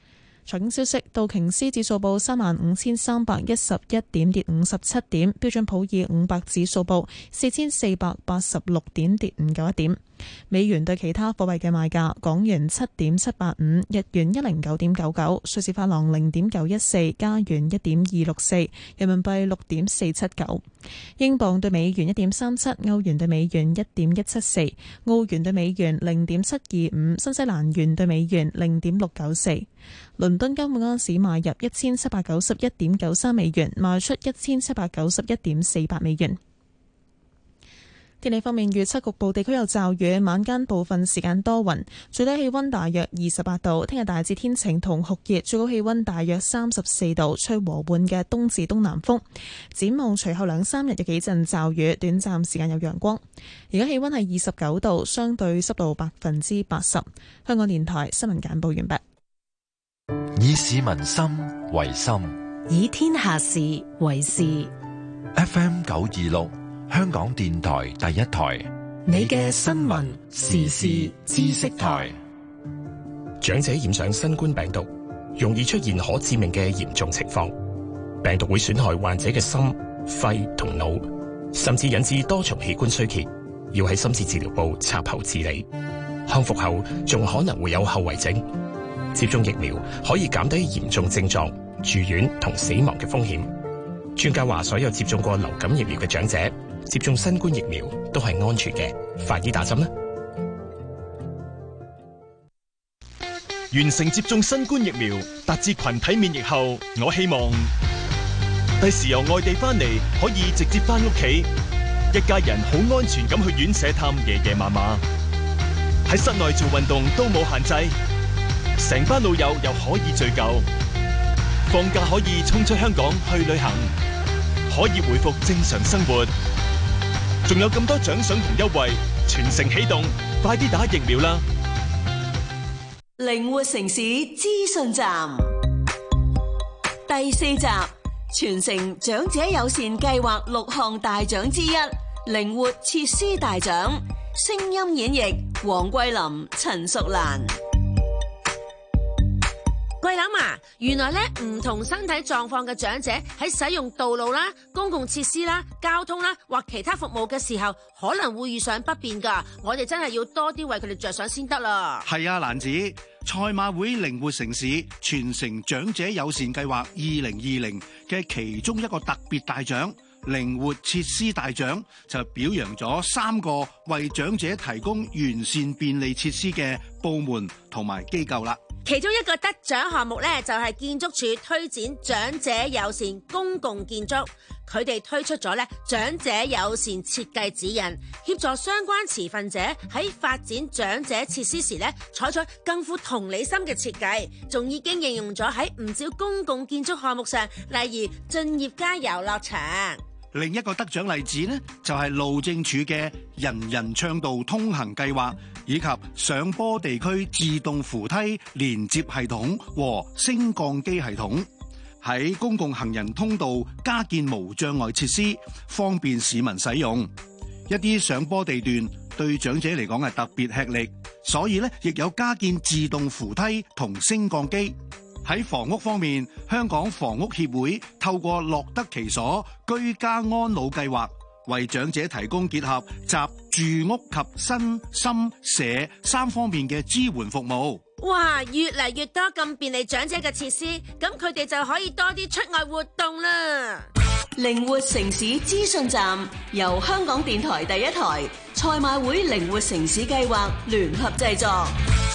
財經消息，道瓊斯指數報三萬五千三百一十一點，跌五十七點；標準普爾五百指數報四千四百八十六點，跌五九一點。美元對其他貨幣嘅賣價：港元七點七八五，日元一零九點九九，瑞士法郎零點九一四，加元一點二六四，人民幣六點四七九，英鎊對美元一點三七，歐元對美元一點一七四，澳元對美元零點七二五，新西蘭元對美元零點六九四。倫敦金每盎司買入一千七百九十一點九三美元，賣出一千七百九十一點四八美元。天氣方面，預測局部地區有驟雨，晚間部分時間多雲，最低氣溫大約二十八度。聽日大致天晴同酷熱，最高氣溫大約三十四度，吹和緩嘅東至東南風。展望隨後兩三日有幾陣驟雨，短暫時間有陽光。而家氣溫係二十九度，相對濕度百分之八十。香港電台新聞簡報完畢。 以市民心為心， 以天下事為事。 F M 九二六。香港電台第一台， 你嘅新聞時事知識台。 長者染上新冠病毒，容易出現可致命嘅嚴重情況。病毒會損害患者嘅心、肺同腦，甚至引致多重器官衰竭，要喺深切治療部插喉治理。康復後仲可能會有後遺症。接種疫苗可以減低嚴重症狀、住院同死亡嘅風險。專家話，所有接種過流感疫苗嘅長者接種新冠疫苗都係安全嘅，快啲打針啦！ 完成接種新冠疫苗，達至群體免疫後，我希望第時由外地翻嚟可以直接翻屋企，一家人好安全咁去院舍探爺爺嫲嫲，喺室內做運動都冇限制，成班老友又可以聚舊，放假可以衝出香港去旅行，可以回復正常生活。仲有咁多獎賞同優惠，全城起動，快啲打疫苗啦！ 靈活城市資訊站第四集，全城長者友善計劃六項大獎之一，靈活設施大獎。聲音演繹：黃桂林、陳淑蘭。 桂林啊，原來咧唔同身體狀況嘅長者喺使用道路啦、公共設施啦、交通啦或其他服務嘅時候，可能會遇上不便噶。我哋真係要多啲為佢哋着想先得啦。 係啊，蘭子，賽馬會靈活城市全城長者友善計劃二零二零嘅其中一個特別大獎靈活設施大獎，就表揚咗三個為長者提供完善便利設施嘅部門同埋機構啦。 其中一個得獎項目咧，就係建築署推展長者友善公共建築，佢哋推出咗咧長者友善設計指引，協助相關持份者喺發展長者設施時咧，採取更富同理心嘅設計，仲已經應用咗喺唔少公共建築項目上，例如駿業街遊樂場。 另一個得獎例子呢，就係路政署嘅人人暢道通行計劃，以及上坡地區自動扶梯連接系統和升降機系統，喺公共行人通道加建無障礙設施，方便市民使用。一啲上坡地段對長者嚟講係特別吃力，所以咧亦有加建自動扶梯同升降機。喺房屋方面，香港房屋協會透過樂得其所居家安老計劃，為長者提供結合集住屋及身心社三方面嘅支援服務。 哇，越嚟越多咁便利長者嘅設施，咁佢哋就可以多啲出外活動啦。 靈活城市資訊站由香港電台第一台、賽馬會靈活城市計劃聯合製作。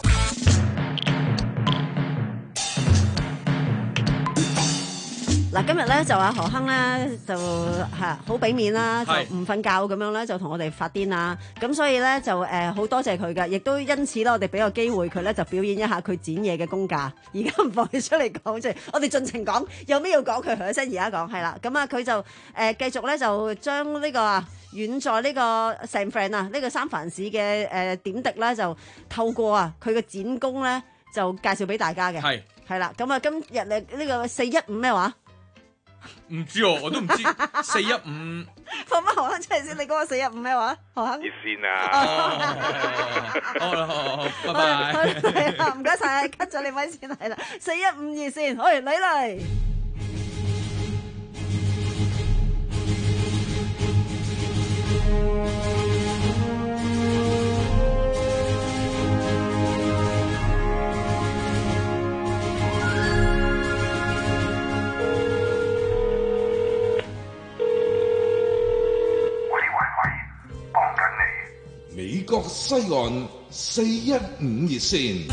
嗱，今日咧就阿何鏗咧就係好俾面啦，就唔瞓覺咁樣咧就同我哋發癲啦。咁所以咧就誒好多謝佢嘅，亦都因此咧我哋俾個機會佢咧就表演一下佢剪嘢嘅功架。而家唔放佢出嚟講，即係我哋盡情講，有咩要講佢響聲而家講係啦。咁啊佢就誒、呃、繼續咧就將呢、這個啊遠在呢個 San Fran 啊呢個三藩市嘅誒、呃、點滴咧就透過啊佢嘅剪工咧就介紹俾大家嘅。係係啦，咁啊今日咧呢個四一五咩話？ 唔知喎，我都唔知。四一五放翻何鏗出嚟先，你嗰個四一五咩話？何鏗熱線啊！ 好啦，好好，拜拜。 係啦，唔該晒，cut 咗你咪先係啦，四一五熱線，好嚟嚟。 美國西岸四一五熱線，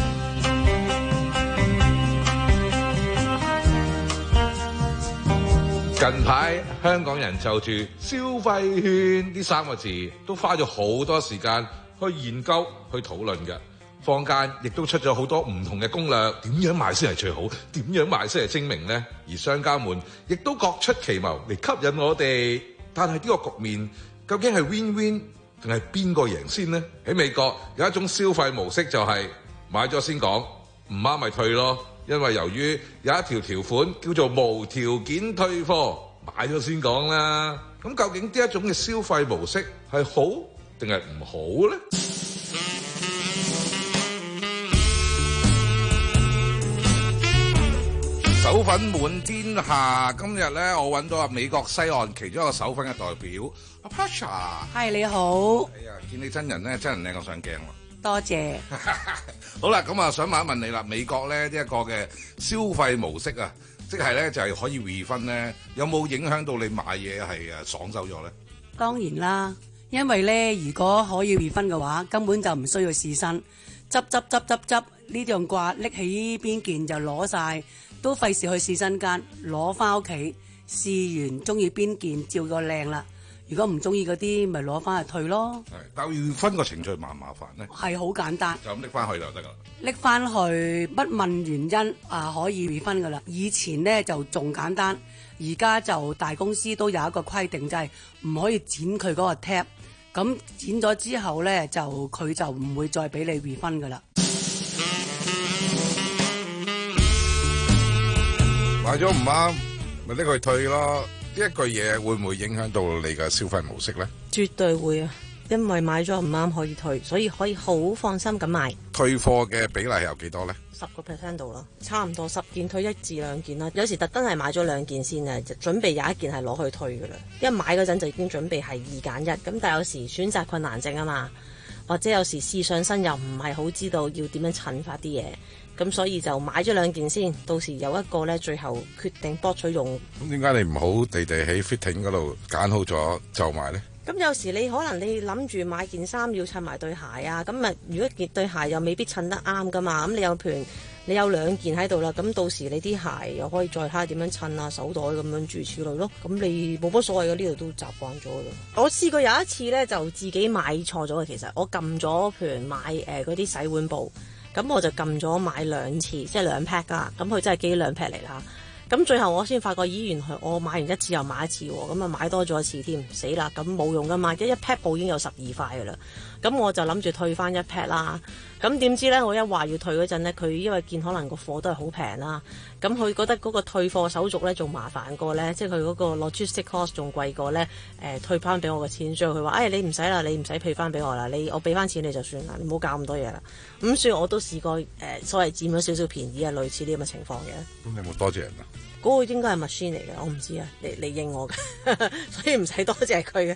近排香港人就住消費券呢三個字，都花咗好多時間去研究、去討論嘅。坊間亦都出咗好多唔同嘅攻略，點樣賣先係最好？點樣賣先係精明呢？而商家們亦都各出奇謀嚟吸引我哋。但係呢個局面究竟係 win win？定係邊個贏先呢？喺美國有一種消費模式就係買咗先講，唔啱咪退咯。因為由於有一條條款叫做無條件退貨，買咗先講啦。咁究竟呢一種嘅消費模式係好定係唔好呢？ 手粉滿天下，今日咧我揾到啊美國西岸其中一個手粉嘅代表阿 Pasha。 係你好。 哎呀，見你真人咧，真人靚過上鏡喎。 多謝。 好啦，咁啊想問一問你啦，美國咧呢一個嘅消費模式啊，即係咧就係可以 refund咧，有冇影響到你買嘢係誒爽手咗咧？ 當然啦，因為咧如果可以 refund嘅話，根本就唔需要試新，執執執執執呢樣掛拎起邊件就攞晒。都費事去試身間，攞翻屋企試完，中意邊件照個靚啦。如果唔中意嗰啲，咪攞翻去退咯。 係，但係要分個程序麻唔麻煩咧？ 係好簡單， 就咁拎翻去就得噶啦。 拎翻去不問原因啊，可以 refund噶啦。以前咧就仲簡單，而家就大公司都有一個規定，就係、是、唔可以剪佢嗰個 tab。咁剪咗之後咧，就佢就唔會再俾你 refund噶啦。 買咗唔啱，咪拎佢退咯。呢一句嘢會唔會影響到你嘅消費模式咧？ 絕對會啊，因為買咗唔啱可以退，所以可以好放心咁買。 退貨嘅比例係有幾多咧？ 十個 percent 度咯，差唔多十件退一至兩件啦。有時特登係買咗兩件先啊，就準備有一件係攞去退噶啦。因為買嗰陣就已經準備係二揀一，咁但係有時選擇困難症啊嘛，或者有時試上身又唔係好知道要點樣襯法啲嘢。咁所以就買咗兩件先，到時有一個咧，最後決定博取用。 咁點解你唔好地地喺 fitting 嗰度揀好咗就買咧？ 咁有時你可能你諗住買件衫要襯埋對鞋啊，咁啊如果件對鞋又未必襯得啱噶嘛，咁你有譬如你有兩件喺度啦，咁到時你啲鞋又可以再睇下點樣襯啊，手袋咁樣諸如此類咯。咁你冇乜所謂嘅，呢度都習慣咗啦。我試過有一次咧，就自己買錯咗嘅，其實我撳咗譬如買誒嗰啲洗碗布。咁我就撳咗買兩次，即係兩 pack 啦。咁佢真係寄兩 pack 嚟啦。咁最後我先發覺，咦，原來我買完一次又買一次喎。咁啊買多咗一次添，死啦！咁冇用噶嘛，一一 pack 布已經有十二塊噶啦。咁我就諗住退翻一 pack 啦。咁點知咧，我一話要退嗰陣咧，佢因為見可能個貨都係好平啦。咁佢覺得嗰個退貨手續咧仲麻煩過咧，即係佢嗰個 logistic cost 仲貴過咧。誒、呃、退翻俾我嘅錢，最後佢話：誒、哎、你唔使啦，你唔使退翻俾我啦，你我俾翻錢你就算啦，你唔好搞咁多嘢啦。咁所以我都試過誒、呃，所謂佔咗少少便宜啊，類似呢咁嘅情況嘅。 咁你有冇多謝人啊？ 嗰個應該係 machine 嚟嘅，我唔知啊，你你應我嘅，所以唔使多謝佢嘅。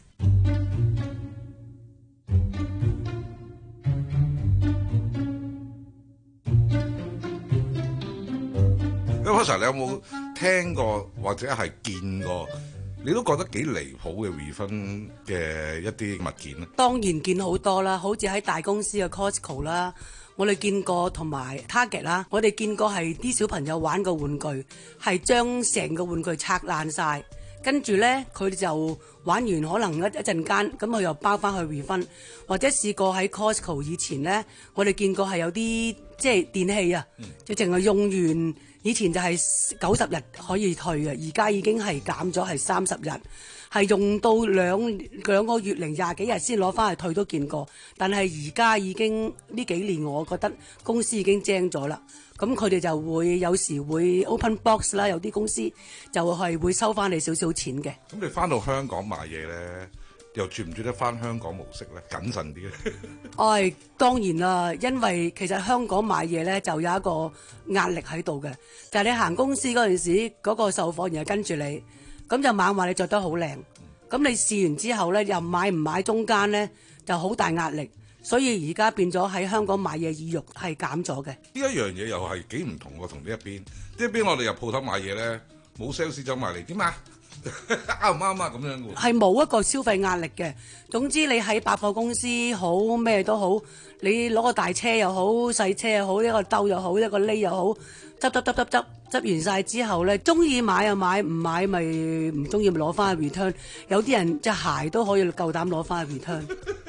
咁 Pasha 你有冇聽過或者係見過，你都覺得幾離譜嘅 refund 嘅一啲物件咧？ 當然見好多啦，好似喺大公司嘅 Costco 啦，我哋見過，同埋 Target 啦，我哋見過係啲小朋友玩個玩具，係將成個玩具拆爛晒，跟住咧佢哋就玩完可能一一陣間，咁佢又包翻去 refund，或者試過喺 Costco 以前咧，我哋見過係有啲即係電器啊，嗯、就淨係用完。以前就係九十日可以退嘅，而家已經係減咗係三十日， 係用到兩兩個月零廿幾日先攞翻去退都見過。但係而家已經呢幾年，我覺得公司已經精咗啦。咁佢哋就會有時會 open box 啦，有啲公司就係會收翻你少少錢嘅。 咁你翻到香港買嘢咧，又轉唔轉得翻香港模式咧？謹慎啲咧。 唉，當然啦，因為其實香港買嘢咧就有一個壓力喺度嘅，就係你行公司嗰陣時，嗰個售貨員係跟住你，咁就猛話你着得好靚，咁你試完之後咧又買唔買中間咧就好大壓力。所以而家變咗喺香港買嘢意欲係減咗嘅。呢一樣嘢又係幾唔同喎，同呢一邊。呢一邊我哋入鋪頭買嘢咧，冇 sales 走埋嚟點啊？啱唔啱啊？咁樣嘅喎。係冇一個消費壓力嘅。總之你喺百貨公司好咩都好，你攞個大車又好，細車又好，一個兜又好，一個籬又好，執執執執執執完晒之後咧，中意買就買，唔買咪唔中意咪攞翻去 return。有啲人隻鞋都可以夠膽攞翻去 return。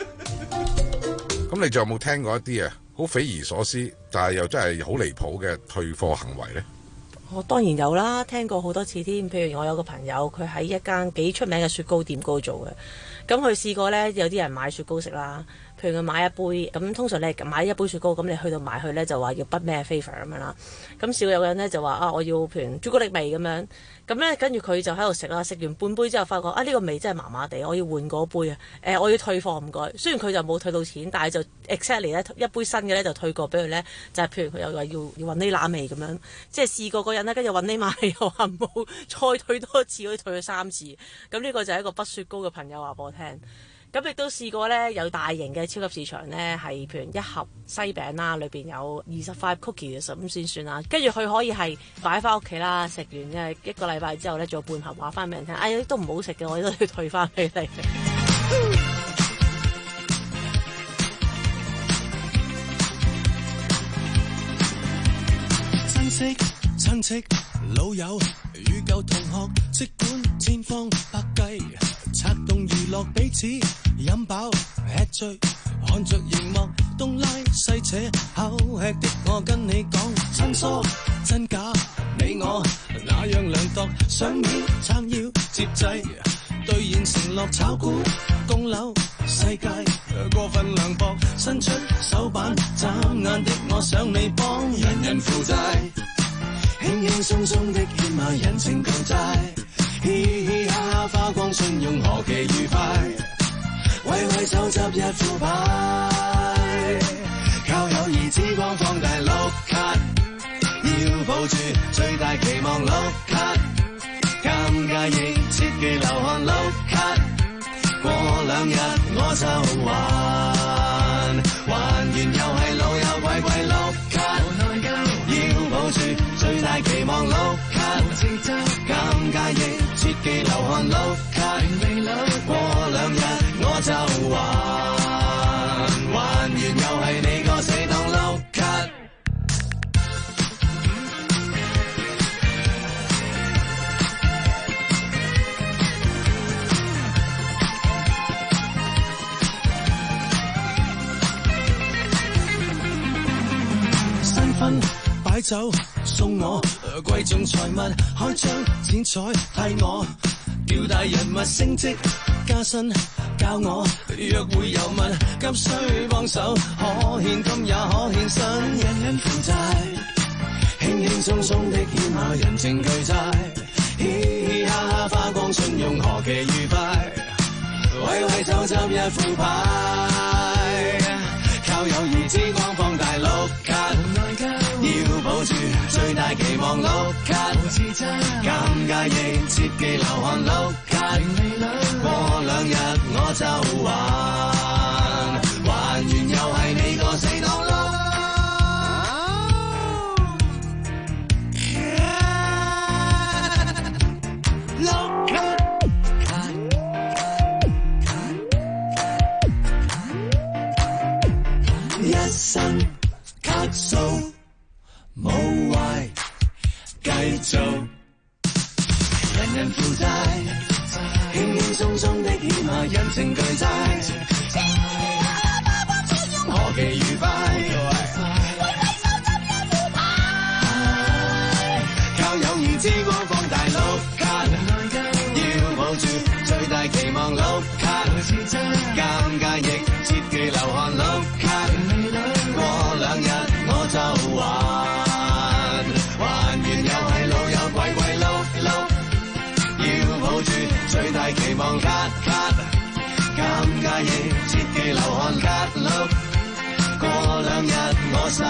咁你仲有冇聽過一啲啊好匪夷所思，但係又真係好離譜嘅退貨行為咧？ 我當然有啦，聽過好多次添。譬如我有個朋友，佢喺一間幾出名嘅雪糕店嗰度做嘅，咁佢試過呢，有啲人買雪糕食啦。譬如佢買一杯，咁通常你買一杯雪糕，咁你去到買去呢，就話要不咩 favour 咁樣啦。咁少有個人呢，就話啊，我要譬如朱古力味咁樣。咁呢，跟住佢就喺度食啦，食完半杯之後發覺啊，呢、呢個味真係麻麻地，我要換嗰杯啊！誒、呃，我要退貨唔該。雖然佢就冇退到錢，但係就 exactly 咧一杯新嘅咧就退過俾佢咧，就係、是、譬如佢又話要要雲呢拿味咁樣，即係試過嗰人咧，跟住雲呢拿味又話冇，再退多一次，可以退咗三次。咁呢個就係一個不雪糕嘅朋友話俾我聽。咁亦都試過咧，有大型嘅超級市場咧，係譬如一盒西餅啦，裏邊有二十塊 cookie 咁先算啦。跟住佢可以係擺翻屋企啦，食完嘅一個禮拜之後咧，做半盒話翻俾人聽，哎呀都唔好食嘅，我都要退翻俾你。 親戚親戚老友與舊同學，即管千方百計策動娛樂彼此，飲飽吃醉看着熒幕東拉西扯，口吃的我跟你講親疏真假，你我那樣量度，上面撐腰接濟，兌現承諾炒股供樓，世界過分涼薄，伸出手板眨眼的我想你幫，人人負債，輕輕鬆鬆的欠下人情巨債，嘻嘻哈哈花光信用何其愉快，為為手執一副牌，靠友誼之光放大碌卡，要抱住最大期望碌卡，尷尬亦切忌流汗碌卡，過兩日我就還，還完又係老友貴貴碌卡，要抱住最大期望碌卡，尷尬亦切忌流汗碌卡，過兩日我就還，還完又係你個死黨碌卡。新婚擺酒送我貴重財物，開張剪彩替我，吊大人物升職加薪，教我約會有物急需幫手，可獻金也可獻身，人人負債，輕輕鬆鬆的欠下人情巨債，嘻嘻哈哈花光信用何其愉快，為為手執一副牌，靠友誼之光放大碌卡，要抱住最大期望碌卡，尷尬亦切忌流汗碌卡，過兩日我就還，還完又係你個死黨碌。一生卡數無壞繼續，人人負債，輕輕鬆鬆的欠下人情巨債，何其愉快，靠友誼之光放大碌卡，要抱住最大期望卡卡，尷尬亦切忌流汗卡碌，過兩日我失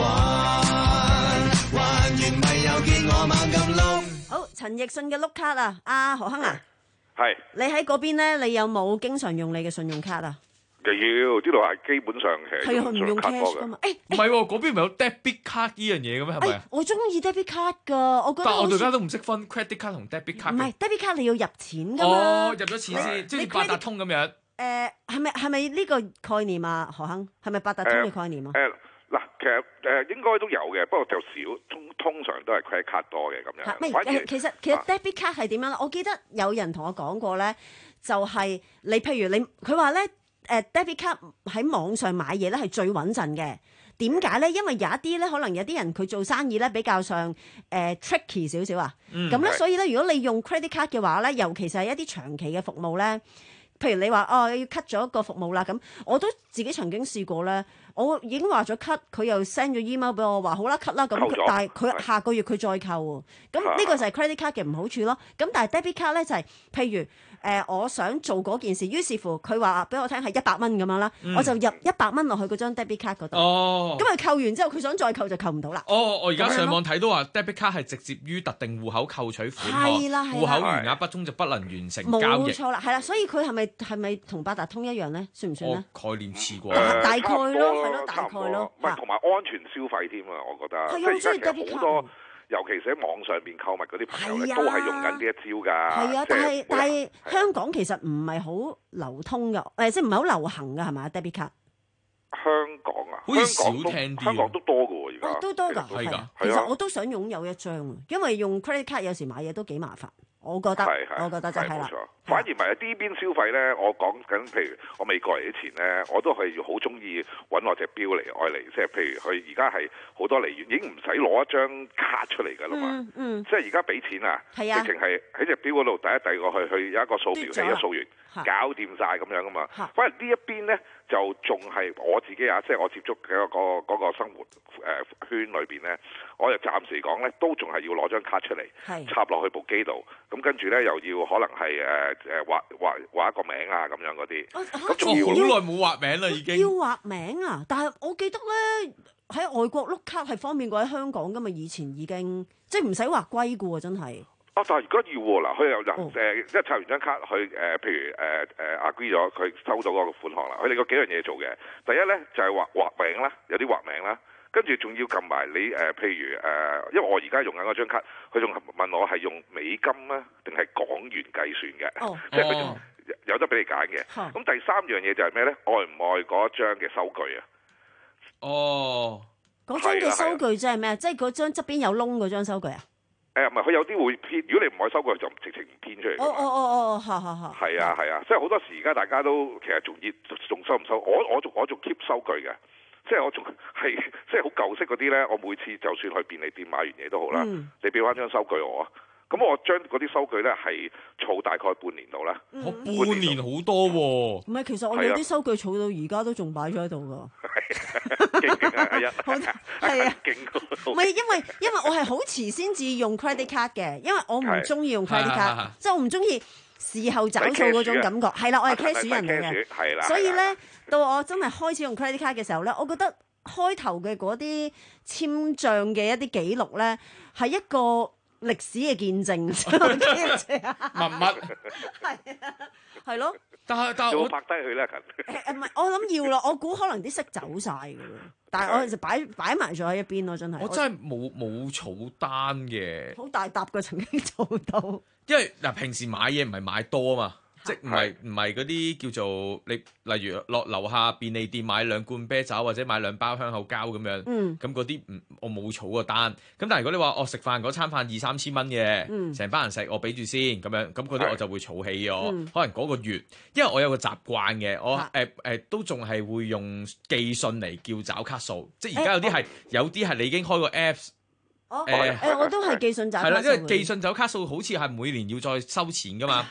還，還完咪又見我猛咁碌。 好，陳奕迅嘅碌卡啊，阿何鏗啊， 係你喺嗰邊咧，你有冇經常用你嘅信用卡啊？ 就要呢度係基本上係係啊，唔用 cash 噶嘛？誒， 唔係喎，嗰邊咪有 debit card 呢樣嘢嘅咩？係咪？ 我中意 debit card 噶，我覺得。 但係我到而家都唔識分 credit card 同 debit card。 唔係 debit card 你要入錢噶嘛？ 哦，入咗錢先，即係八達通咁樣。 誒，係咪係咪呢個概念啊？何鏗係咪八達通嘅概念啊？ 誒嗱，其實誒應該都有嘅，不過就少，通通常都係 credit card 多嘅咁樣。反而其實其實 debit card 係點樣咧？我記得有人同我講過咧，就係你譬如你佢話咧。誒 debit card 喺網上買嘢咧係最穩陣嘅，點解咧？因為有一啲咧，可能有啲人佢做生意咧比較上誒、呃、tricky 少少啊，咁咧、嗯、所以咧，如果你用 credit card 嘅話咧，尤其是係一啲長期嘅服務咧，譬如你話哦要 cut 咗一個服務啦，咁我都自己曾經試過咧，我已經話咗 cut，佢又 send 咗 email 俾我話好啦 cut 啦，咁但係佢下個月佢再扣喎，咁呢個就係 credit card 嘅唔好處咯。咁但係 debit card 咧就係、是、譬如。誒、呃，我想做嗰件事，於是乎佢話俾我聽係一百蚊咁樣啦，嗯、我就入一百蚊落去嗰張 debit card 嗰度。哦，咁佢扣完之後，佢想再扣就扣唔到啦。 哦，我而家上網睇到話 debit card 係直接於特定戶口扣取款項， 係啦係啦， 戶口餘額不足就不能完成交易。 冇錯啦，係啦，所以佢係咪係咪同八達通一樣咧？算唔算咧？ 概念似過， 呃、 大概咯，係咯，大概咯。 唔係同埋安全消費添啊，我覺得。係啊，即係其實好多。尤其是喺網上邊購物嗰啲朋友咧，啊、都係用緊呢一招㗎。係啊，但係但係香港其實唔係好流通㗎，誒即係唔係好流行㗎係咪 debit card？ 香港啊， 好似少聽啲， 香港都多㗎喎而家。 都多㗎，係㗎。其實我都想擁有一張，因為用 credit card 有時買嘢都幾麻煩。我覺得，我覺得就係啦。 反而唔係呢邊消費咧，我講緊，譬如我未過嚟之前咧，我都係好中意揾我隻錶嚟愛嚟，即係譬如佢而家係好多嚟源已經唔使攞一張卡出嚟㗎啦嘛。嗯嗯、即係而家俾錢啊，直情係喺隻錶嗰度第一遞過去，佢有一個掃描器一掃完，搞掂晒咁樣㗎嘛。反而呢一邊咧就仲係我自己啊，即係我接觸嘅嗰個嗰個生活誒圈裏邊咧，我就暫時講咧都仲係要攞張卡出嚟插落去部機度。咁跟住咧，又要可能係誒誒畫畫畫一個名啊，咁樣嗰啲。咁仲、啊、要好耐冇畫名啦，已經。 要畫名啊！但係我記得咧，喺外國碌卡係方便過喺香港噶嘛，以前已經即係唔使畫龜噶喎，真係。 啊！但係而家要喎嗱，佢又嗱誒，一插完張卡，佢誒、呃、譬如誒誒、呃、agree 咗，佢收到嗰個款項啦。佢哋有幾樣嘢做嘅。第一咧就係、是、畫畫名啦，有啲畫名啦。跟住仲要撳埋你誒、呃，譬如誒、呃，因為我而家用緊嗰張卡，佢仲問我係用美金咧，定係港元計算嘅，oh. 即係佢仲有得俾你揀嘅。咁、oh. 第三樣嘢就係咩咧？愛唔愛嗰張嘅收據啊？ 哦， 嗰張嘅收據即係咩？即係嗰張側邊有窿嗰張收據啊？ 誒唔係，佢有啲會編。如果你唔愛收據，就直情唔編出嚟。 哦哦哦哦，嚇嚇嚇。 係啊係啊，即係好多時而家大家都其實仲要仲收唔收？我我仲我仲 keep 收據嘅。即係我仲係即係好舊式嗰啲咧，我每次就算去便利店買完嘢都好啦，嗯、你俾翻張收據我啊，咁我將嗰啲收據咧係儲大概半年度啦。 嗯、 半年好多喎、啊。 唔係，其實我有啲收據儲到而家都仲擺咗喺度㗎。 勁啊！係啊， 係啊， 勁！ 唔係因為因為我係好遲先至用 credit card 嘅，因為我唔中意用 credit card，即係我唔中意事後找數嗰種感覺。係啦，我係 cash 人嚟嘅， 係啦。 所以咧，到我真係開始用 credit card 嘅時候咧，我覺得開頭嘅嗰啲簽帳嘅一啲記錄咧，係一個歷史嘅見證。 文物係啊，係咯。 但係但係我拍低佢啦， 誒唔係，我諗要咯。我估可能啲色走晒㗎啦，但係我就擺擺埋咗喺一邊咯，真係。 我真係冇冇儲單嘅。 好大沓嘅曾經做到。 因為嗱，平時買嘢唔係買多啊嘛。即唔係唔係嗰啲叫做你，例如落樓下便利店買兩罐啤酒或者買兩包香口膠咁樣，咁嗰啲唔我冇儲過單。咁但係如果你話我食飯嗰餐飯二三千蚊嘅，成、嗯、班人食我俾住先咁樣，咁嗰啲我就會儲起咗。嗯、可能嗰個月，因為我有個習慣嘅，我誒誒、呃呃、都仲係會用寄信嚟叫找卡數。即係而家有啲係、欸、有啲係你已經開個 Apps。 哦，誒、呃呃、我都係寄信找卡數。 係啦，因為寄信找卡數好似係每年要再收錢噶嘛。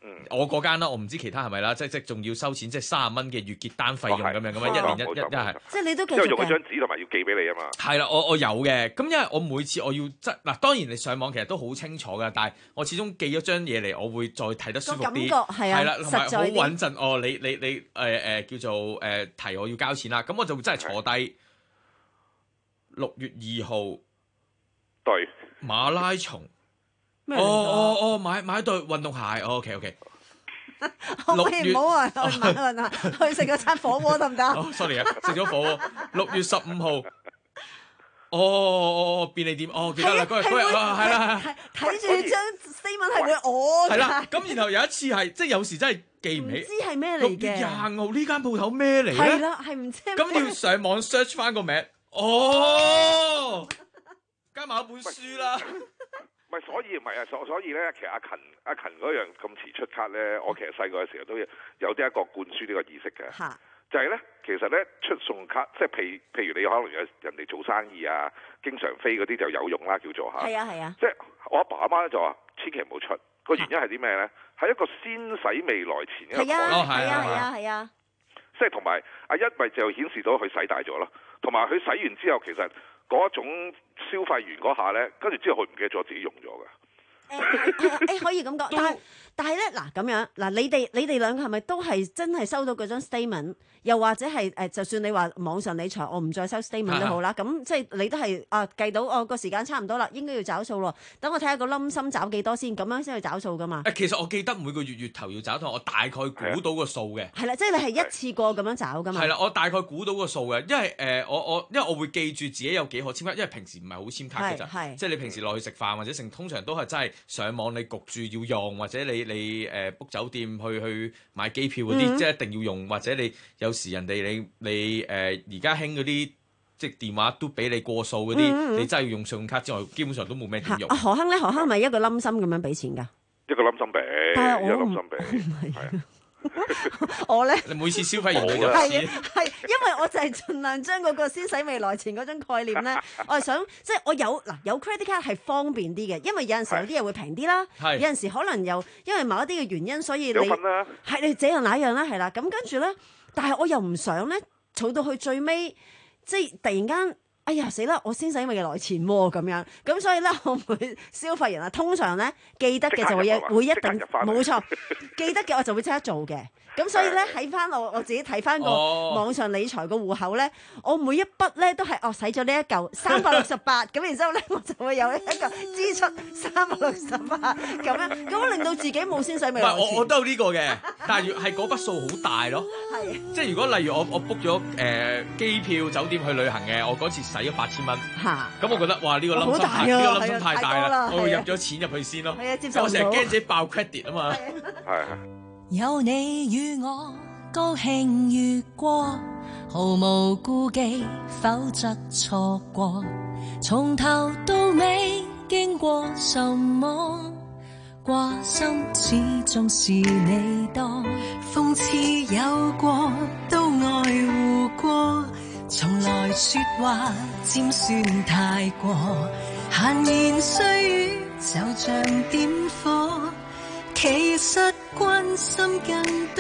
我嗰間啦，我唔知其他係咪啦，即即仲要收錢，即三十蚊嘅月結單費用咁樣咁樣，一年一一一係。 即係你都繼續因為用嗰張紙同埋要寄俾你啊嘛。 係啦，我我有嘅，咁因為我每次我要即嗱，當然你上網其實都好清楚㗎，但係我始終寄咗張嘢嚟，我會再睇得舒服啲， 個感覺係啊， 係啦，同埋好穩陣。哦，你你你誒誒、呃、叫做誒、呃、提我要交錢啦，咁我就真係坐低六月二號對馬拉松。 哦哦哦，買買對運動鞋。哦、OK OK。 六月唔好啊，去買運啊，去食嗰餐火鍋得唔得？ 哦 ，sorry 啊，食咗火鍋。六月十五號。哦哦，便利店。哦，記得啦，嗰日嗰日啊，係啦， 睇住張 statement 係會餓㗎。 係啦，咁然後有一次係即係有時真係記唔起， 唔知係咩嚟嘅。 六月廿號呢間鋪頭咩嚟咧？ 係啦，係唔知。 咁要上網 search 翻個名。哦，加埋一本書啦。 唔係，所以唔係啊，所所以咧，其實阿勤阿勤嗰樣咁遲出卡咧，我其實細個嘅時候都有有啲一個灌輸呢個意識嘅，就係咧，其實咧出信用卡，即係譬譬如你可能有人哋做生意啊，經常飛嗰啲就有用啦，叫做嚇。 係啊係啊。 即係我阿爸阿媽咧就話，千祈唔好出。個原因係啲咩咧？係一個先使未來錢嘅概念。 係啊係啊係啊係啊。 即係同埋阿一咪就顯示到佢使大咗咯，同埋佢使完之後其實。嗰種消費完嗰下咧，跟住之後佢唔記得咗自己用咗嘅。 誒誒可以咁講，但係但係咧嗱咁樣嗱，你哋你哋兩個係咪都係真係收到嗰張 statement？又或者係誒、呃，就算你話網上理財，我唔再收 statement 都好啦。咁即係你都係啊計到哦個時間差唔多啦，應該要找數咯。等我睇下個冧心找幾多先，咁樣先去找數噶嘛。 誒，其實我記得每個月月頭要找，同我大概估到個數嘅。 係啦，即係你係一次過咁樣找噶嘛。 係啦，我大概估到個數嘅，因為誒、呃、我我因為我會記住自己有幾可簽卡，因為平時唔係好簽卡嘅咋。即係你平時落去食飯或者成，通常都係真係上網你焗住要用，或者你你誒 book 酒店去去買機票嗰啲，嗯、即係一定要用，或者你有時人哋你。你誒而家興嗰啲即係電話都俾你過數嗰啲，嗯嗯你真係要用信用卡之外，基本上都冇咩點用。 啊何亨咧？何亨咪一個冧心咁樣俾錢㗎？ 一個冧心俾，一個冧心俾，係啊。 我咧， 你每次消費完就係係，因為我就係盡量將嗰個先使未來錢嗰種概念咧，我係想即係我有嗱有 credit card 係方便啲嘅，因為有陣時有啲嘢會平啲啦，有陣時可能又因為某一啲嘅原因，所以你係你這樣那樣啦，係啦，咁跟住咧。但係我又唔想咧，儲到去最尾，即係突然間，哎呀死啦！我先使未來錢喎、啊、咁樣，咁所以咧，我會消費人啊，通常咧記得嘅就會會一定冇錯，記得嘅我就會即刻做嘅。咁所以咧喺翻我我自己睇翻個網上理財個戶口咧，我每一筆咧都係哦使咗呢一嚿三百六十八，咁然之後咧我就會有一個支出三百六十八咁樣，咁令到自己冇先使未來錢。 唔係我我都有呢個嘅，但係係嗰筆數好大咯。係，即係如果例如我我 book 咗誒機票酒店去旅行嘅，我嗰次使咗八千蚊。嚇！咁我覺得哇呢、呢個冧心太呢、呢個冧心太大啦，我會入咗錢入去先咯。係啊，接受唔到。我成日驚自己爆 credit 啊嘛。係。 有你與我高興越過，毫無顧忌，否則錯過。從頭到尾經過什麼，掛心始終是你多。諷刺有過，都愛護過，從來說話尖酸太過，閒言碎語就像點火。其實關心更多，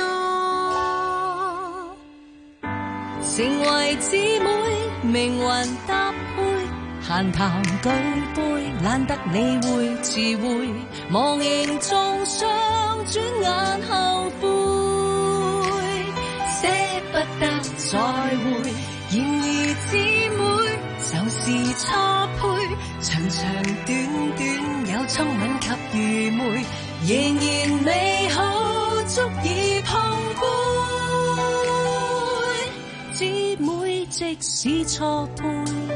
成為姊妹，命運搭配，閒談舉杯，懶得理會詞彙，忘形中想轉眼後悔，捨不得再會，然而姊妹就是錯配，長長短短有聰明及愚昧。仍然美好，足以碰杯。姊妹即使錯配，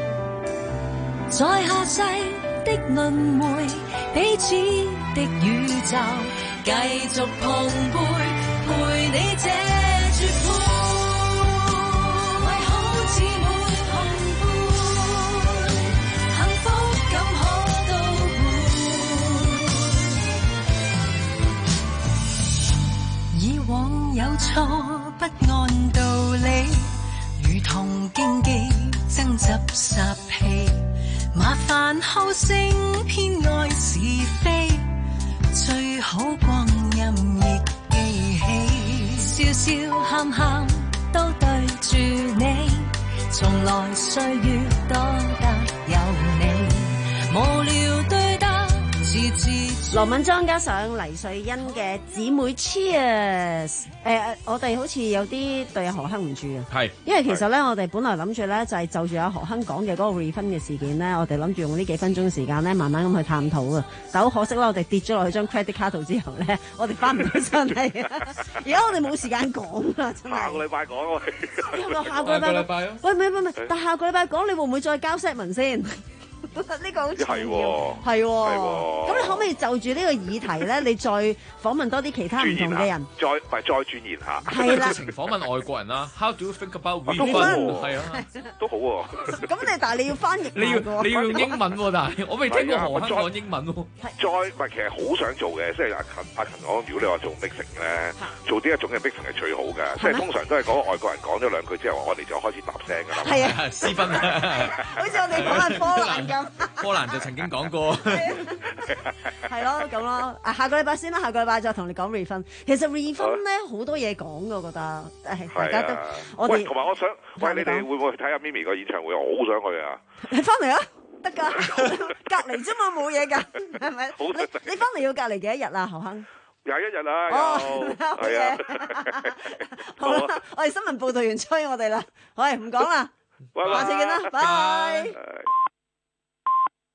在下世的輪迴，彼此的宇宙，繼續碰杯，陪你這絕配。為好姊妹碰杯，幸福感可都以往有錯不按道理，如同競技爭執霎氣，麻煩好勝偏愛是非，最好光陰易笑笑喊喊都對住你，從來歲月多得有你，無聊對答字字。 羅敏莊加上黎瑞恩嘅姊妹 Cheers， 誒、呃，我哋好似有啲對阿何亨唔住啊， 係， 因為其實咧，我哋本來諗住咧就係就住阿何亨講嘅嗰個 refund 嘅事件咧，我哋諗住用呢幾分鐘嘅時間咧，慢慢咁去探討啊。但好可惜啦，我哋跌咗落去張 credit card 度之後咧，我哋翻唔到上嚟啊！而家我哋冇時間講啦，真係。 下個禮拜講我哋。 下個禮拜講。喂，唔係唔係，但下個禮拜講，你會唔會再交 set 文先？呢個好重要，係喎，咁你可唔可以就住呢個議題咧？你再訪問多啲其他唔同嘅人， 再咪再鑽研下， 係啦， 直情訪問外國人啦。How do you think about refund？ 係啊， 都好喎。 咁你但係你要翻譯， 你要你要用英文喎，但係我未聽過何香講英文喎。 再咪其實好想做嘅，即係阿勤阿勤講，如果你話做 mixing 咧，做呢一種嘅 mixing 係最好嘅，即係通常都係嗰個外國人講咗兩句之後，我哋就開始搭聲㗎啦。 係啊， 私分啊， 好似我哋講緊波蘭咁。 波蘭就曾經講過， 係咯咁咯。啊，下個禮拜先啦，下個禮拜再同你講 refund。其實 refund 咧好多嘢講㗎，我覺得誒，大家都我哋同埋我想，喂，你哋會唔會去睇下 Mimi 個演唱會？我好想去啊！ 你翻嚟啊，得㗎，隔離啫嘛，冇嘢㗎，係咪？你你翻嚟要隔離幾多日啊，何亨？ 廿一日啦， 哦， 係啊， 好啦，我哋新聞報導員催我哋啦，喂，唔講啦，下次見啦，拜。